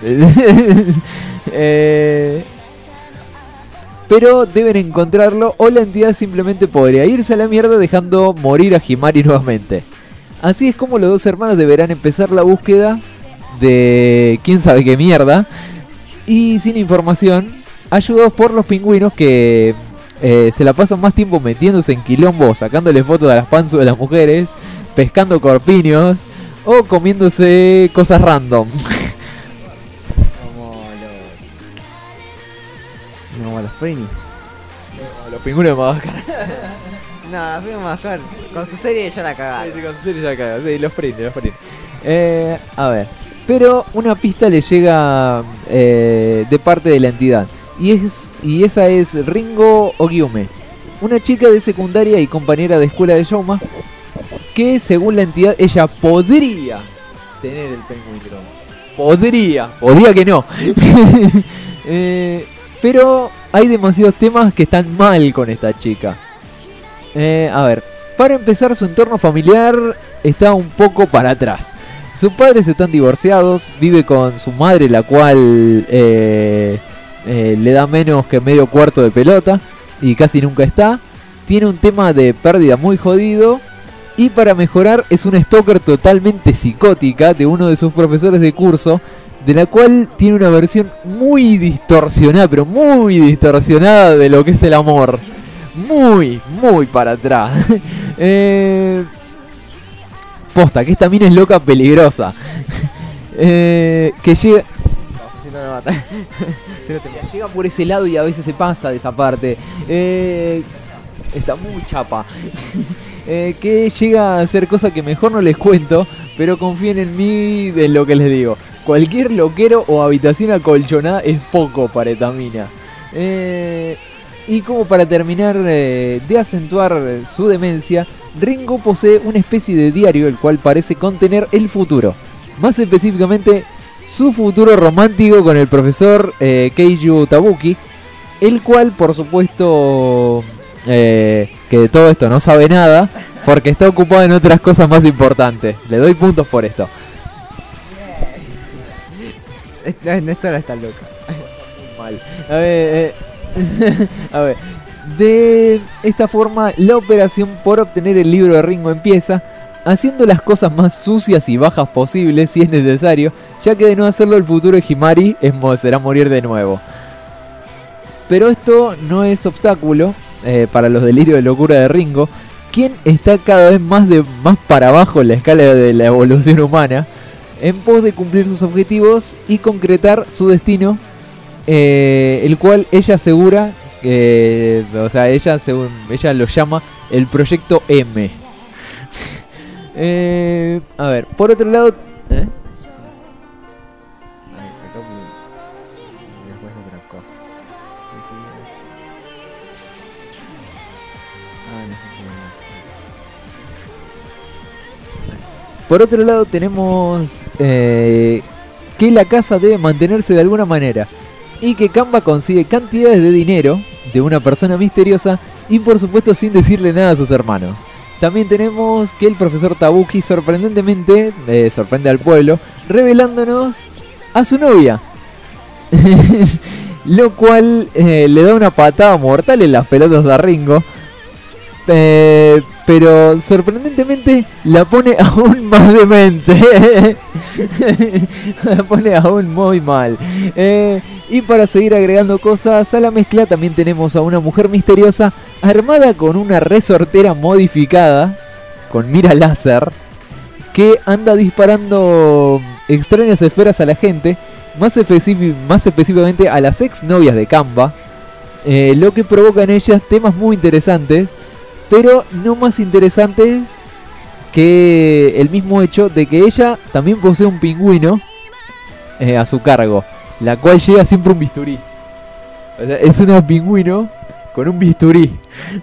eh, pero deben encontrarlo o la entidad simplemente podría irse a la mierda dejando morir a Himari nuevamente. Así es como los dos hermanos deberán empezar la búsqueda de quién sabe qué mierda, y sin información, ayudados por los pingüinos que eh, se la pasan más tiempo metiéndose en quilombo, sacándole fotos a las panzas de las mujeres, pescando corpiños o comiéndose cosas random. Como los... Como los Prini. Los pingüinos de Madagascar. No, los pingüinos de Madagascar. Con su serie ya la cagaron. Sí, con su serie ya la cagaron. Sí, los Prini, los Prini. Eh, a ver. Pero una pista le llega eh, de parte de la entidad. Y, es, y esa es Ringo Ogiume, una chica de secundaria y compañera de escuela de Youma, que según la entidad ella podría tener el pingüino. Podría, podría que no. eh, pero hay demasiados temas que están mal con esta chica. Eh, a ver, para empezar, su entorno familiar está un poco para atrás. Sus padres están divorciados, vive con su madre, la cual eh, eh, le da menos que medio cuarto de pelota y casi nunca está. Tiene un tema de pérdida muy jodido y para mejorar es una stalker totalmente psicótica de uno de sus profesores de curso, de la cual tiene una versión muy distorsionada, pero muy distorsionada de lo que es el amor. Muy, muy para atrás. eh... Posta, que esta mina es loca peligrosa. eh, que llega... No, si no me mata. Si no te mata. Llega por ese lado y a veces se pasa de esa parte. Eh, está muy chapa. eh, que llega a hacer cosas que mejor no les cuento, pero confíen en mí de lo que les digo. Cualquier loquero o habitación acolchonada es poco para esta mina. Eh, y como para terminar eh, de acentuar su demencia, Ringo posee una especie de diario el cual parece contener el futuro, más específicamente su futuro romántico con el profesor eh, Keiju Tabuki, el cual por supuesto eh, que de todo esto no sabe nada porque está ocupado en otras cosas más importantes. Le doy puntos por esto. Néstor está loca. Mal. A ver, eh, a ver. De esta forma, la operación por obtener el libro de Ringo empieza, haciendo las cosas más sucias y bajas posibles si es necesario, ya que de no hacerlo el futuro de Himari es, será morir de nuevo. Pero esto no es obstáculo eh, para los delirios de locura de Ringo, quien está cada vez más, de, más para abajo en la escala de la evolución humana, en pos de cumplir sus objetivos y concretar su destino, eh, el cual ella asegura. Eh, o sea, ella según ella lo llama el proyecto M. eh, a ver, por otro lado, ¿eh? Por otro lado tenemos eh, que la casa debe mantenerse de alguna manera y que Kamba consigue cantidades de dinero de una persona misteriosa y por supuesto sin decirle nada a sus hermanos. También tenemos que el profesor Tabuki sorprendentemente eh, sorprende al pueblo revelándonos a su novia, lo cual eh, le da una patada mortal en las pelotas a Ringo, eh, pero sorprendentemente la pone aún más demente. La pone aún muy mal. eh, Y para seguir agregando cosas a la mezcla, también tenemos a una mujer misteriosa armada con una resortera modificada con mira láser, que anda disparando extrañas esferas a la gente, más, especi- más específicamente a las ex novias de Kamba, eh, lo que provoca en ellas temas muy interesantes, pero no más interesantes que el mismo hecho de que ella también posee un pingüino eh, a su cargo, la cual lleva siempre un bisturí. O sea, es una pingüino con un bisturí.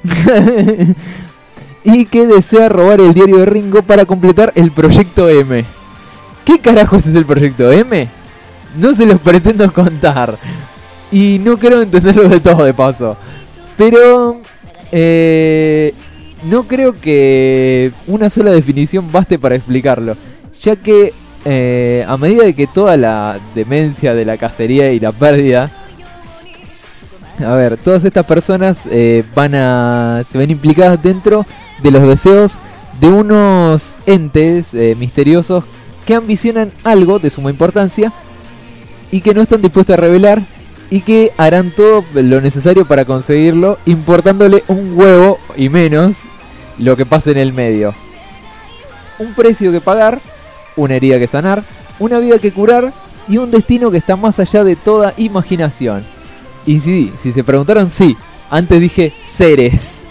Y que desea robar el diario de Ringo para completar el Proyecto M. ¿Qué carajos es el Proyecto M? No se los pretendo contar. Y no quiero entenderlo de todo de paso. Pero eh, no creo que una sola definición baste para explicarlo. Ya que eh, a medida de que toda la demencia de la cacería y la pérdida... A ver, todas estas personas eh, van a se ven implicadas dentro de los deseos de unos entes eh, misteriosos que ambicionan algo de suma importancia y que no están dispuestos a revelar y que harán todo lo necesario para conseguirlo, importándole un huevo y menos lo que pase en el medio. Un precio que pagar, una herida que sanar, una vida que curar y un destino que está más allá de toda imaginación. Y sí, si se preguntaron, sí, antes dije seres.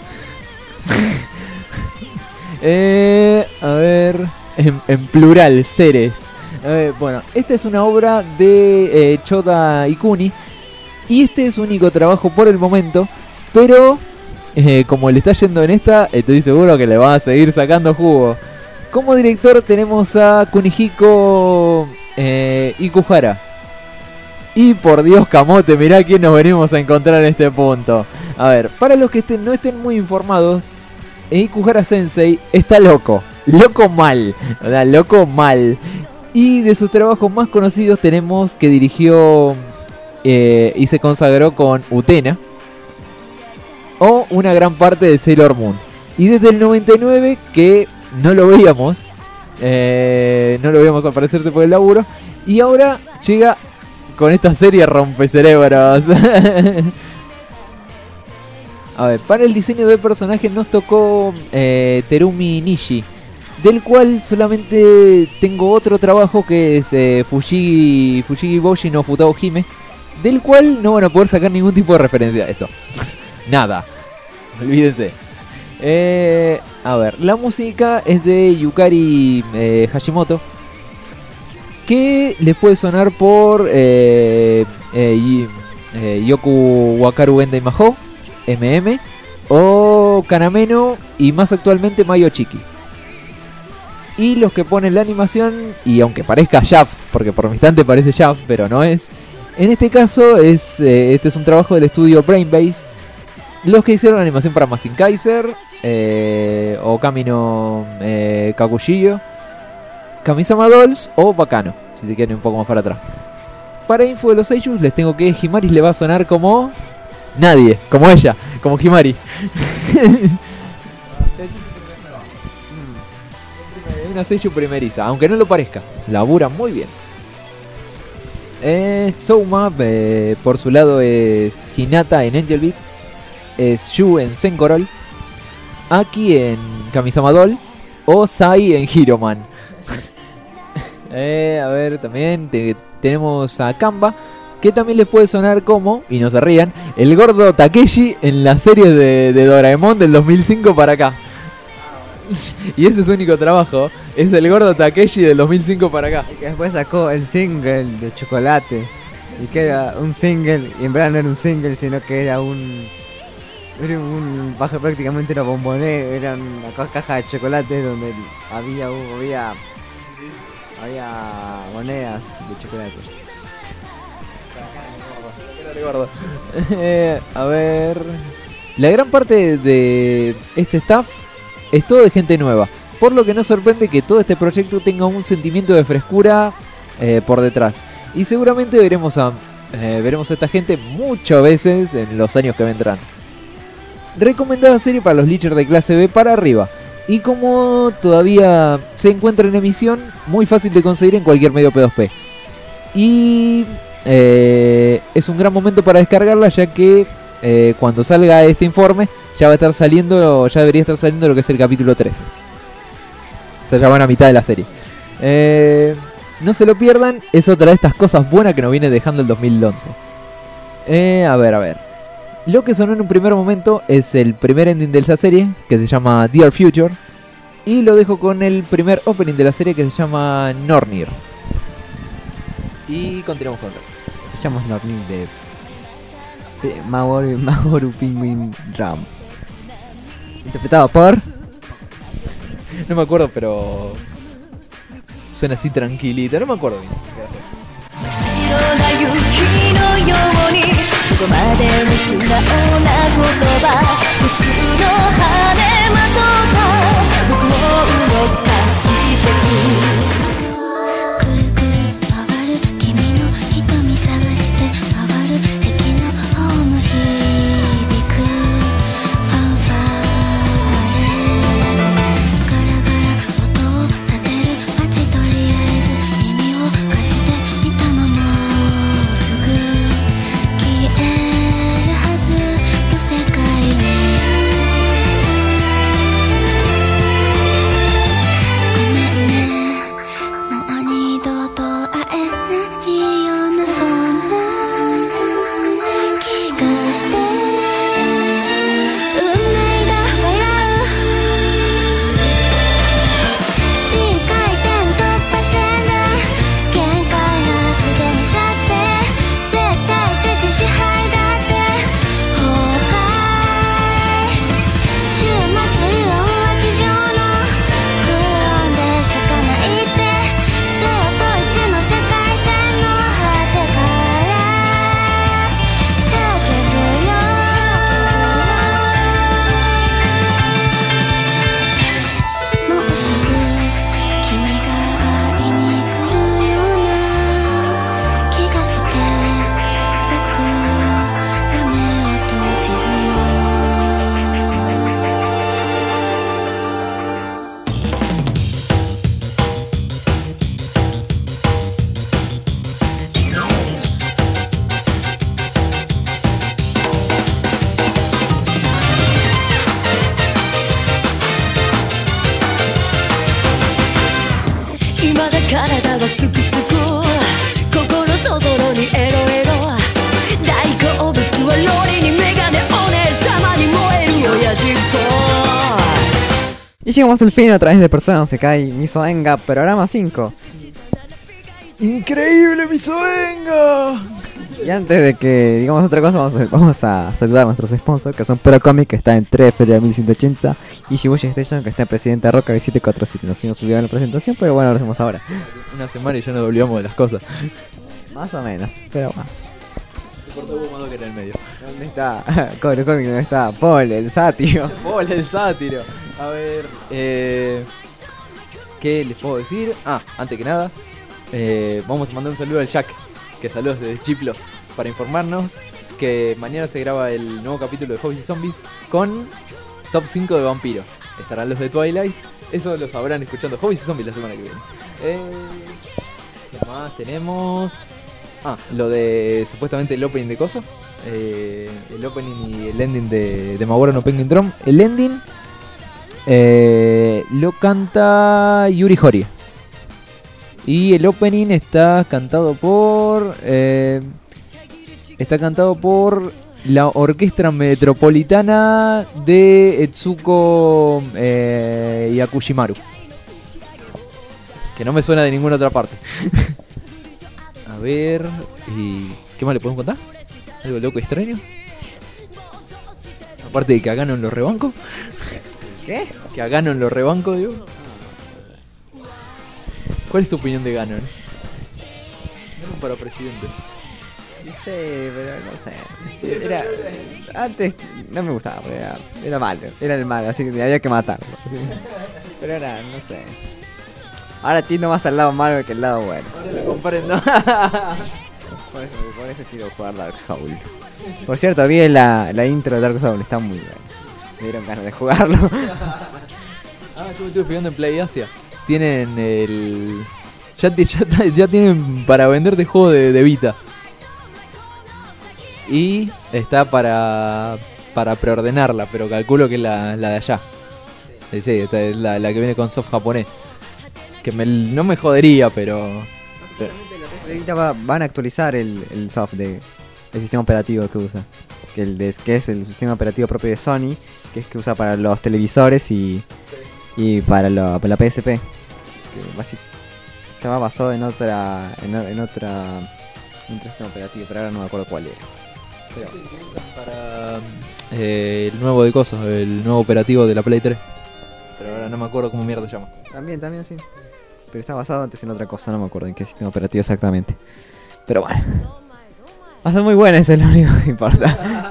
eh, a ver, en, en plural, seres. Eh, bueno, esta es una obra de eh, Chota Ikuni. Y este es su único trabajo por el momento. Pero, eh, como le está yendo en esta, estoy seguro que le va a seguir sacando jugo. Como director tenemos a Kunihiko eh, Ikuhara. Y por Dios, Camote, mirá quién nos venimos a encontrar en este punto. A ver, para los que estén, no estén muy informados, Ikuhara Sensei está loco. Loco mal. O sea, loco mal. Y de sus trabajos más conocidos tenemos que dirigió eh, y se consagró con Utena. O una gran parte de Sailor Moon. Y desde el noventa y nueve que no lo veíamos. Eh, no lo veíamos aparecerse por el laburo. Y ahora llega... con esta serie rompecerebros. A ver, para el diseño del personaje nos tocó eh, Terumi Nishi, del cual solamente tengo otro trabajo que es eh, Fushigi, Fushigi Boshi no Futao Hime, del cual no van a poder sacar ningún tipo de referencia a esto. Nada, olvídense. Eh, a ver, la música es de Yukari eh, Hashimoto, que les puede sonar por eh, eh, eh, Yoku Wakaru Endai Mahou, M M, o Kanameno y más actualmente Mayo Chiki. Y los que ponen la animación, y aunque parezca Shaft, porque por mi instante parece Shaft, pero no es, en este caso es eh, este es un trabajo del estudio Brainbase, los que hicieron la animación para Masin Kaiser, eh, o Kamino eh, Kakushiyo, Kamisama Dolls o Bacano, si se quieren un poco más para atrás. Para info de los Seiyus les tengo que Himari le va a sonar como... nadie, como ella, como Himari. Una Seiyu primeriza, aunque no lo parezca, labura muy bien. Eh, Souma, eh, por su lado es Hinata en Angel Beat, es Yu en Senkorol, Aki en Kamisama Doll o Sai en Hero Man. Eh, a ver, también te, tenemos a Kamba, que también les puede sonar como, y no se rían, el gordo Takeshi en la serie de, de Doraemon del dos mil cinco para acá. Y ese es su único trabajo, es el gordo Takeshi del dos mil cinco para acá. Y que después sacó el single de Chocolate, y que era un single, y en verdad no era un single, sino que era un... Era un bajo, prácticamente una bombonera, era una caja de chocolate donde había, había... había monedas de chocolate. eh, a ver, la gran parte de este staff es todo de gente nueva, por lo que no sorprende que todo este proyecto tenga un sentimiento de frescura eh, por detrás. Y seguramente veremos a eh, veremos a esta gente muchas veces en los años que vendrán. Recomendada serie para los Bleachers de clase B para arriba. Y como todavía se encuentra en emisión, muy fácil de conseguir en cualquier medio P dos P. Y eh, es un gran momento para descargarla, ya que eh, cuando salga este informe ya va a estar saliendo, ya debería estar saliendo lo que es el capítulo trece. O sea, ya van a mitad de la serie. Eh, No se lo pierdan, es otra de estas cosas buenas que nos viene dejando el dos mil once. Eh, a ver, a ver. Lo que sonó en un primer momento es el primer ending de esa serie, que se llama Dear Future. Y lo dejo con el primer opening de la serie, que se llama Nornir. Y continuamos con otra cosa. Escuchamos Nornir de, de Mamoru, Mamoru Penguin Drum. Interpretado por... No me acuerdo, pero... suena así tranquilita, no me acuerdo bien. 白な雪のようにどこまでも素直な言葉普通の羽まとった僕を動かしてくくるくる回る君の瞳探して回る駅のホーム響くファンファーレガラガラ音を立てる街とりあえず耳を貸してみたのもすぐ消えるはずの世界にごめんねもう二度と会えないようなそんな気がして運命が笑う臨界点突破してる限界がすでに去って絶対的支配だって崩壊週末理論は机上の空論でしかないってゼロといちの世界線の果てから叫ぶよもうすぐ君が会いに来るような気がして僕は目を閉じるよ未だ体はすくすく心そぞろにエロエロ大好物はロリにメガネお姉様に燃える親父っぽい Y llegamos al fin a través de Persona Sekai Misoenga, programa cinco. ¡Increíble, Misoenga! Y antes de que digamos otra cosa, vamos a, vamos a saludar a nuestros sponsors, que son Pro Comic, que está en tres Feria mil ciento ochenta, y Shibuya Station, que está en Presidente Roca siete cuatro siete. Nos hemos olvidado en la presentación, pero bueno, lo hacemos ahora. Una semana y ya nos olvidamos de las cosas. Más o menos, pero bueno. Se cortó Gumado que era en el medio. ¿Dónde está? Pro Comic, ¿dónde está? Paul, el sátiro. Paul, el sátiro. A ver, eh... ¿qué les puedo decir? Ah, antes que nada, eh, vamos a mandar un saludo al Jack, que saludos desde Chiplos, para informarnos que mañana se graba el nuevo capítulo de Hobbies y Zombies con top cinco de vampiros. Estarán los de Twilight, eso lo sabrán escuchando Hobbies y Zombies la semana que viene. Eh, ¿Qué más tenemos? Ah, lo de supuestamente el opening de Coso, eh, el opening y el ending de, de Mamoru no Penguin Drum. El ending eh, lo canta Yuri Horii. Y el opening está cantado por... Eh, está cantado por la Orquesta Metropolitana de Etsuko eh, Yakushimaru. Que no me suena de ninguna otra parte. A ver... ¿Y qué más le podemos contar? ¿Algo loco y extraño? Aparte de que a Ganon lo rebanco. ¿Qué? Que a Ganon lo rebanco, digo. ¿Cuál es tu opinión de Ganon? Ganon para presidente. Sí, pero no sé. Era, antes no me gustaba, pero era, era malo. Era el malo, así que había que matarlo. Así. Pero ahora, no sé. Ahora tiendo más al lado malo que al lado bueno. Ahora lo comprendo. Por eso, por eso quiero jugar Dark Souls. Por cierto, vi la, la intro de Dark Souls, está muy buena. Me dieron ganas de jugarlo. Ah, yo me estuve fijando en Play Asia. Tienen el... Ya, ya, ya tienen para vender de juego de, de Vita. Y está para para preordenarla, pero calculo que es la, la de allá. Sí, esta es la, la que viene con soft japonés. Que me, no me jodería, pero Pero ahorita va- van a actualizar el, el soft de el sistema operativo que usa. Que, el de- que es el sistema operativo propio de Sony, que es que usa para los televisores y, y para, lo- para la P S P. Que basi- estaba basado en otra en, o- en otra en otro sistema operativo, pero ahora no me acuerdo cuál era. Pero, Sí, que usan para eh, el nuevo de cosas, el nuevo operativo de la Play tres. Pero ahora no me acuerdo cómo mierda se llama. También, también, sí. Pero está basado antes en otra cosa, no me acuerdo en qué sistema operativo exactamente. Pero bueno. Va a ser muy buena, eso es lo único que importa.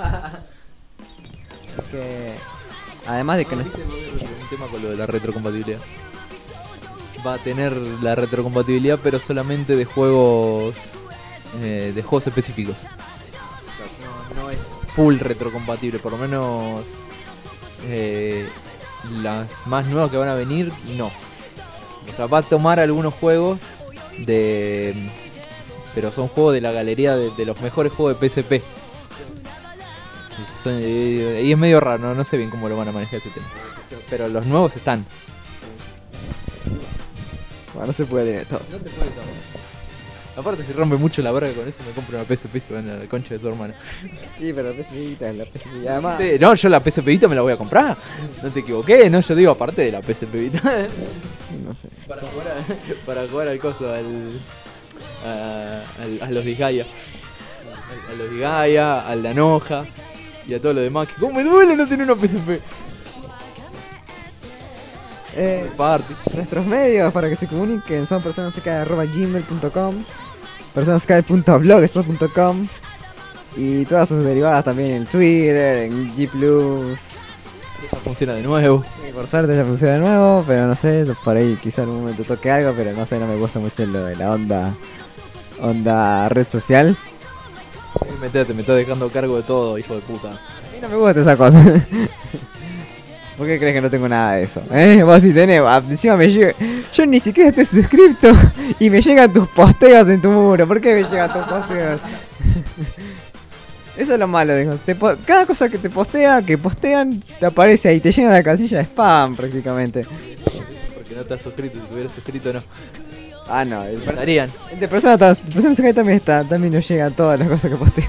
Así que... Además de que no... Un tema con lo de la retrocompatibilidad. Va a tener la retrocompatibilidad, pero solamente de juegos eh, de juegos específicos. No, no es full retrocompatible, por lo menos eh, las más nuevas que van a venir, no. O sea, va a tomar algunos juegos de... Pero son juegos de la galería de, de los mejores juegos de P S P. Y, son- eh, y es medio raro, no, no sé bien cómo lo van a manejar ese tema. Pero los nuevos están. Bueno, no se puede tener todo. No se puede todo. Aparte, si rompe mucho la verga con eso, me compro una P S P y se van a la concha de su hermana. Sí, pero la P S P es la P S P. Y además... Te- No, yo la P S P Vita me la voy a comprar. No te equivoqué, no, yo digo aparte de la P S P Vita. No sé. Para jugar, a- para jugar al coso, al, a, al- a los Disgaea. A, a los Disgaea, al Danoja y a todo lo demás. Que ¿Cómo me duele no tener una P S P? Eh, Parte. Nuestros medios para que se comuniquen son personask arroba gmail punto com, personask punto blogspot punto com y todas sus derivadas también en Twitter, en G plus. Ya funciona de nuevo. Sí, por suerte ya funciona de nuevo, pero no sé, por ahí quizá en un momento toque algo, pero no sé, no me gusta mucho lo de la onda onda red social. Eh, Metete, me está dejando a cargo de todo, hijo de puta. A mí no me gusta esa cosa. ¿Por qué crees que no tengo nada de eso? ¿Eh? Vos sí tenés, ah, encima me llega. Yo ni siquiera estoy suscripto y me llegan tus posteos en tu muro. ¿Por qué me llegan tus posteos? Eso es lo malo, digo. Te po- cada cosa que te postea, que postean, te aparece ahí, te llena la casilla de spam prácticamente. Porque no estás suscrito, si estuvieras suscrito no. Ah, no, el per- Estarían. el de personas de personas acá también está, también nos llegan todas las cosas que posteo.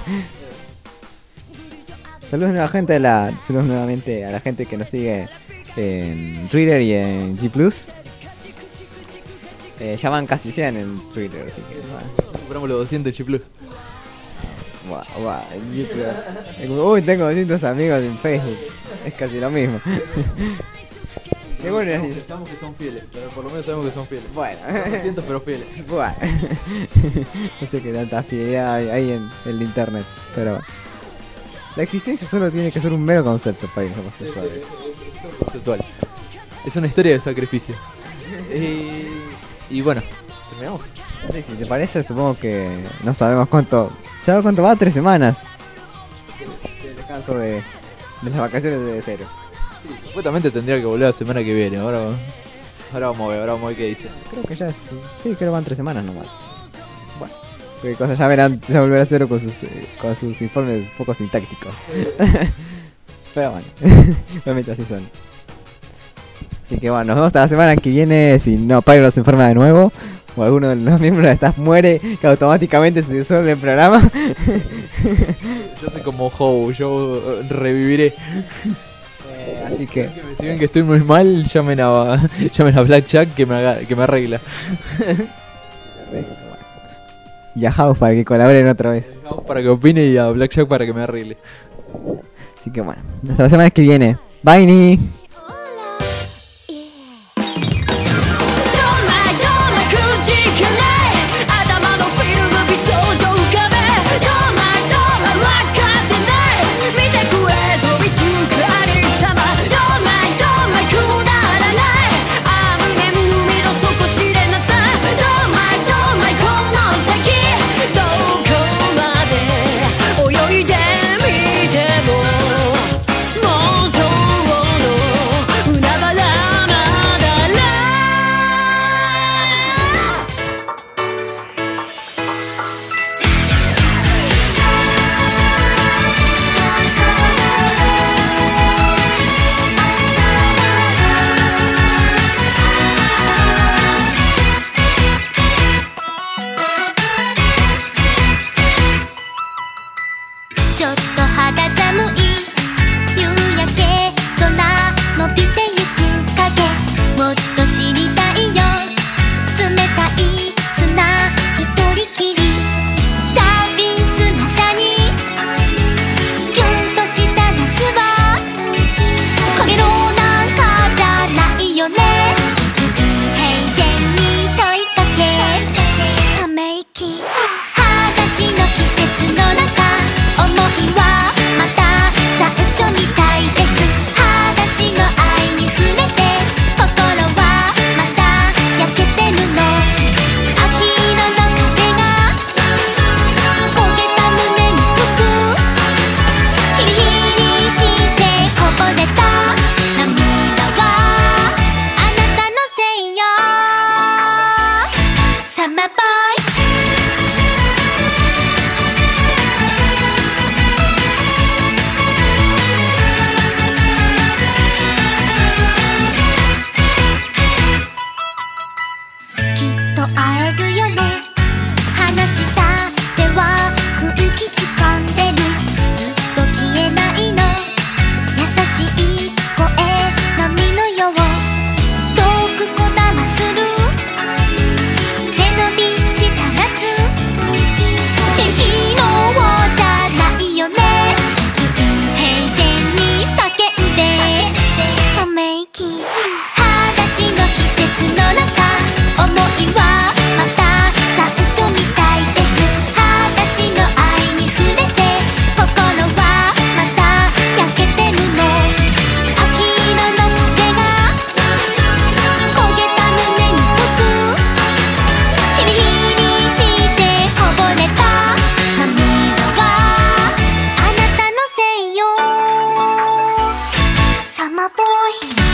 Saludos a la gente de la, saludos nuevamente a la gente que nos sigue en Twitter y en G plus. Eh, ya van casi cien en Twitter, así que bueno. Ya superamos los doscientos G plus. Guau, guau, en G plus. Es como, uy, tengo doscientos amigos en Facebook. Es casi lo mismo. Qué bueno. Sabemos que, sabemos que son fieles, pero por lo menos sabemos que son fieles. Bueno. doscientos pero fieles. Bueno. No sé qué tanta fidelidad hay, hay en el internet, pero bueno. La existencia solo tiene que ser un mero concepto para ir homosexuales. Conceptual. Es una historia de sacrificio. Y, y bueno, terminamos. No sé si te parece, supongo que no sabemos cuánto. ¿Ya cuánto va? Tres semanas. De descanso de, de las vacaciones de cero. Sí, supuestamente tendría que volver la semana que viene. Ahora, ahora vamos a ver, ahora vamos a ver qué dice. Creo que ya es. Sí, creo que van tres semanas nomás. Bueno, cualquier cosa ya verán, ya volverá a cero con sus, eh, con sus informes poco sintácticos. Pero bueno, realmente así son. Así que bueno, nos vemos hasta la semana que viene. Si no, Pyro se enferma de nuevo, o alguno de los miembros de staff muere, que automáticamente se disuelve el programa. Yo soy como Howe, yo eh, reviviré. Eh, así que. Si ven que, si ven que estoy muy mal, llamen a, llamen a Blackjack que me, haga, que me arregla. Y a House para que colaboren otra vez. Para que opine y a Blackjack para que me arregle. Así que bueno, hasta la semana que viene. Bye. 泳いでみても妄想のい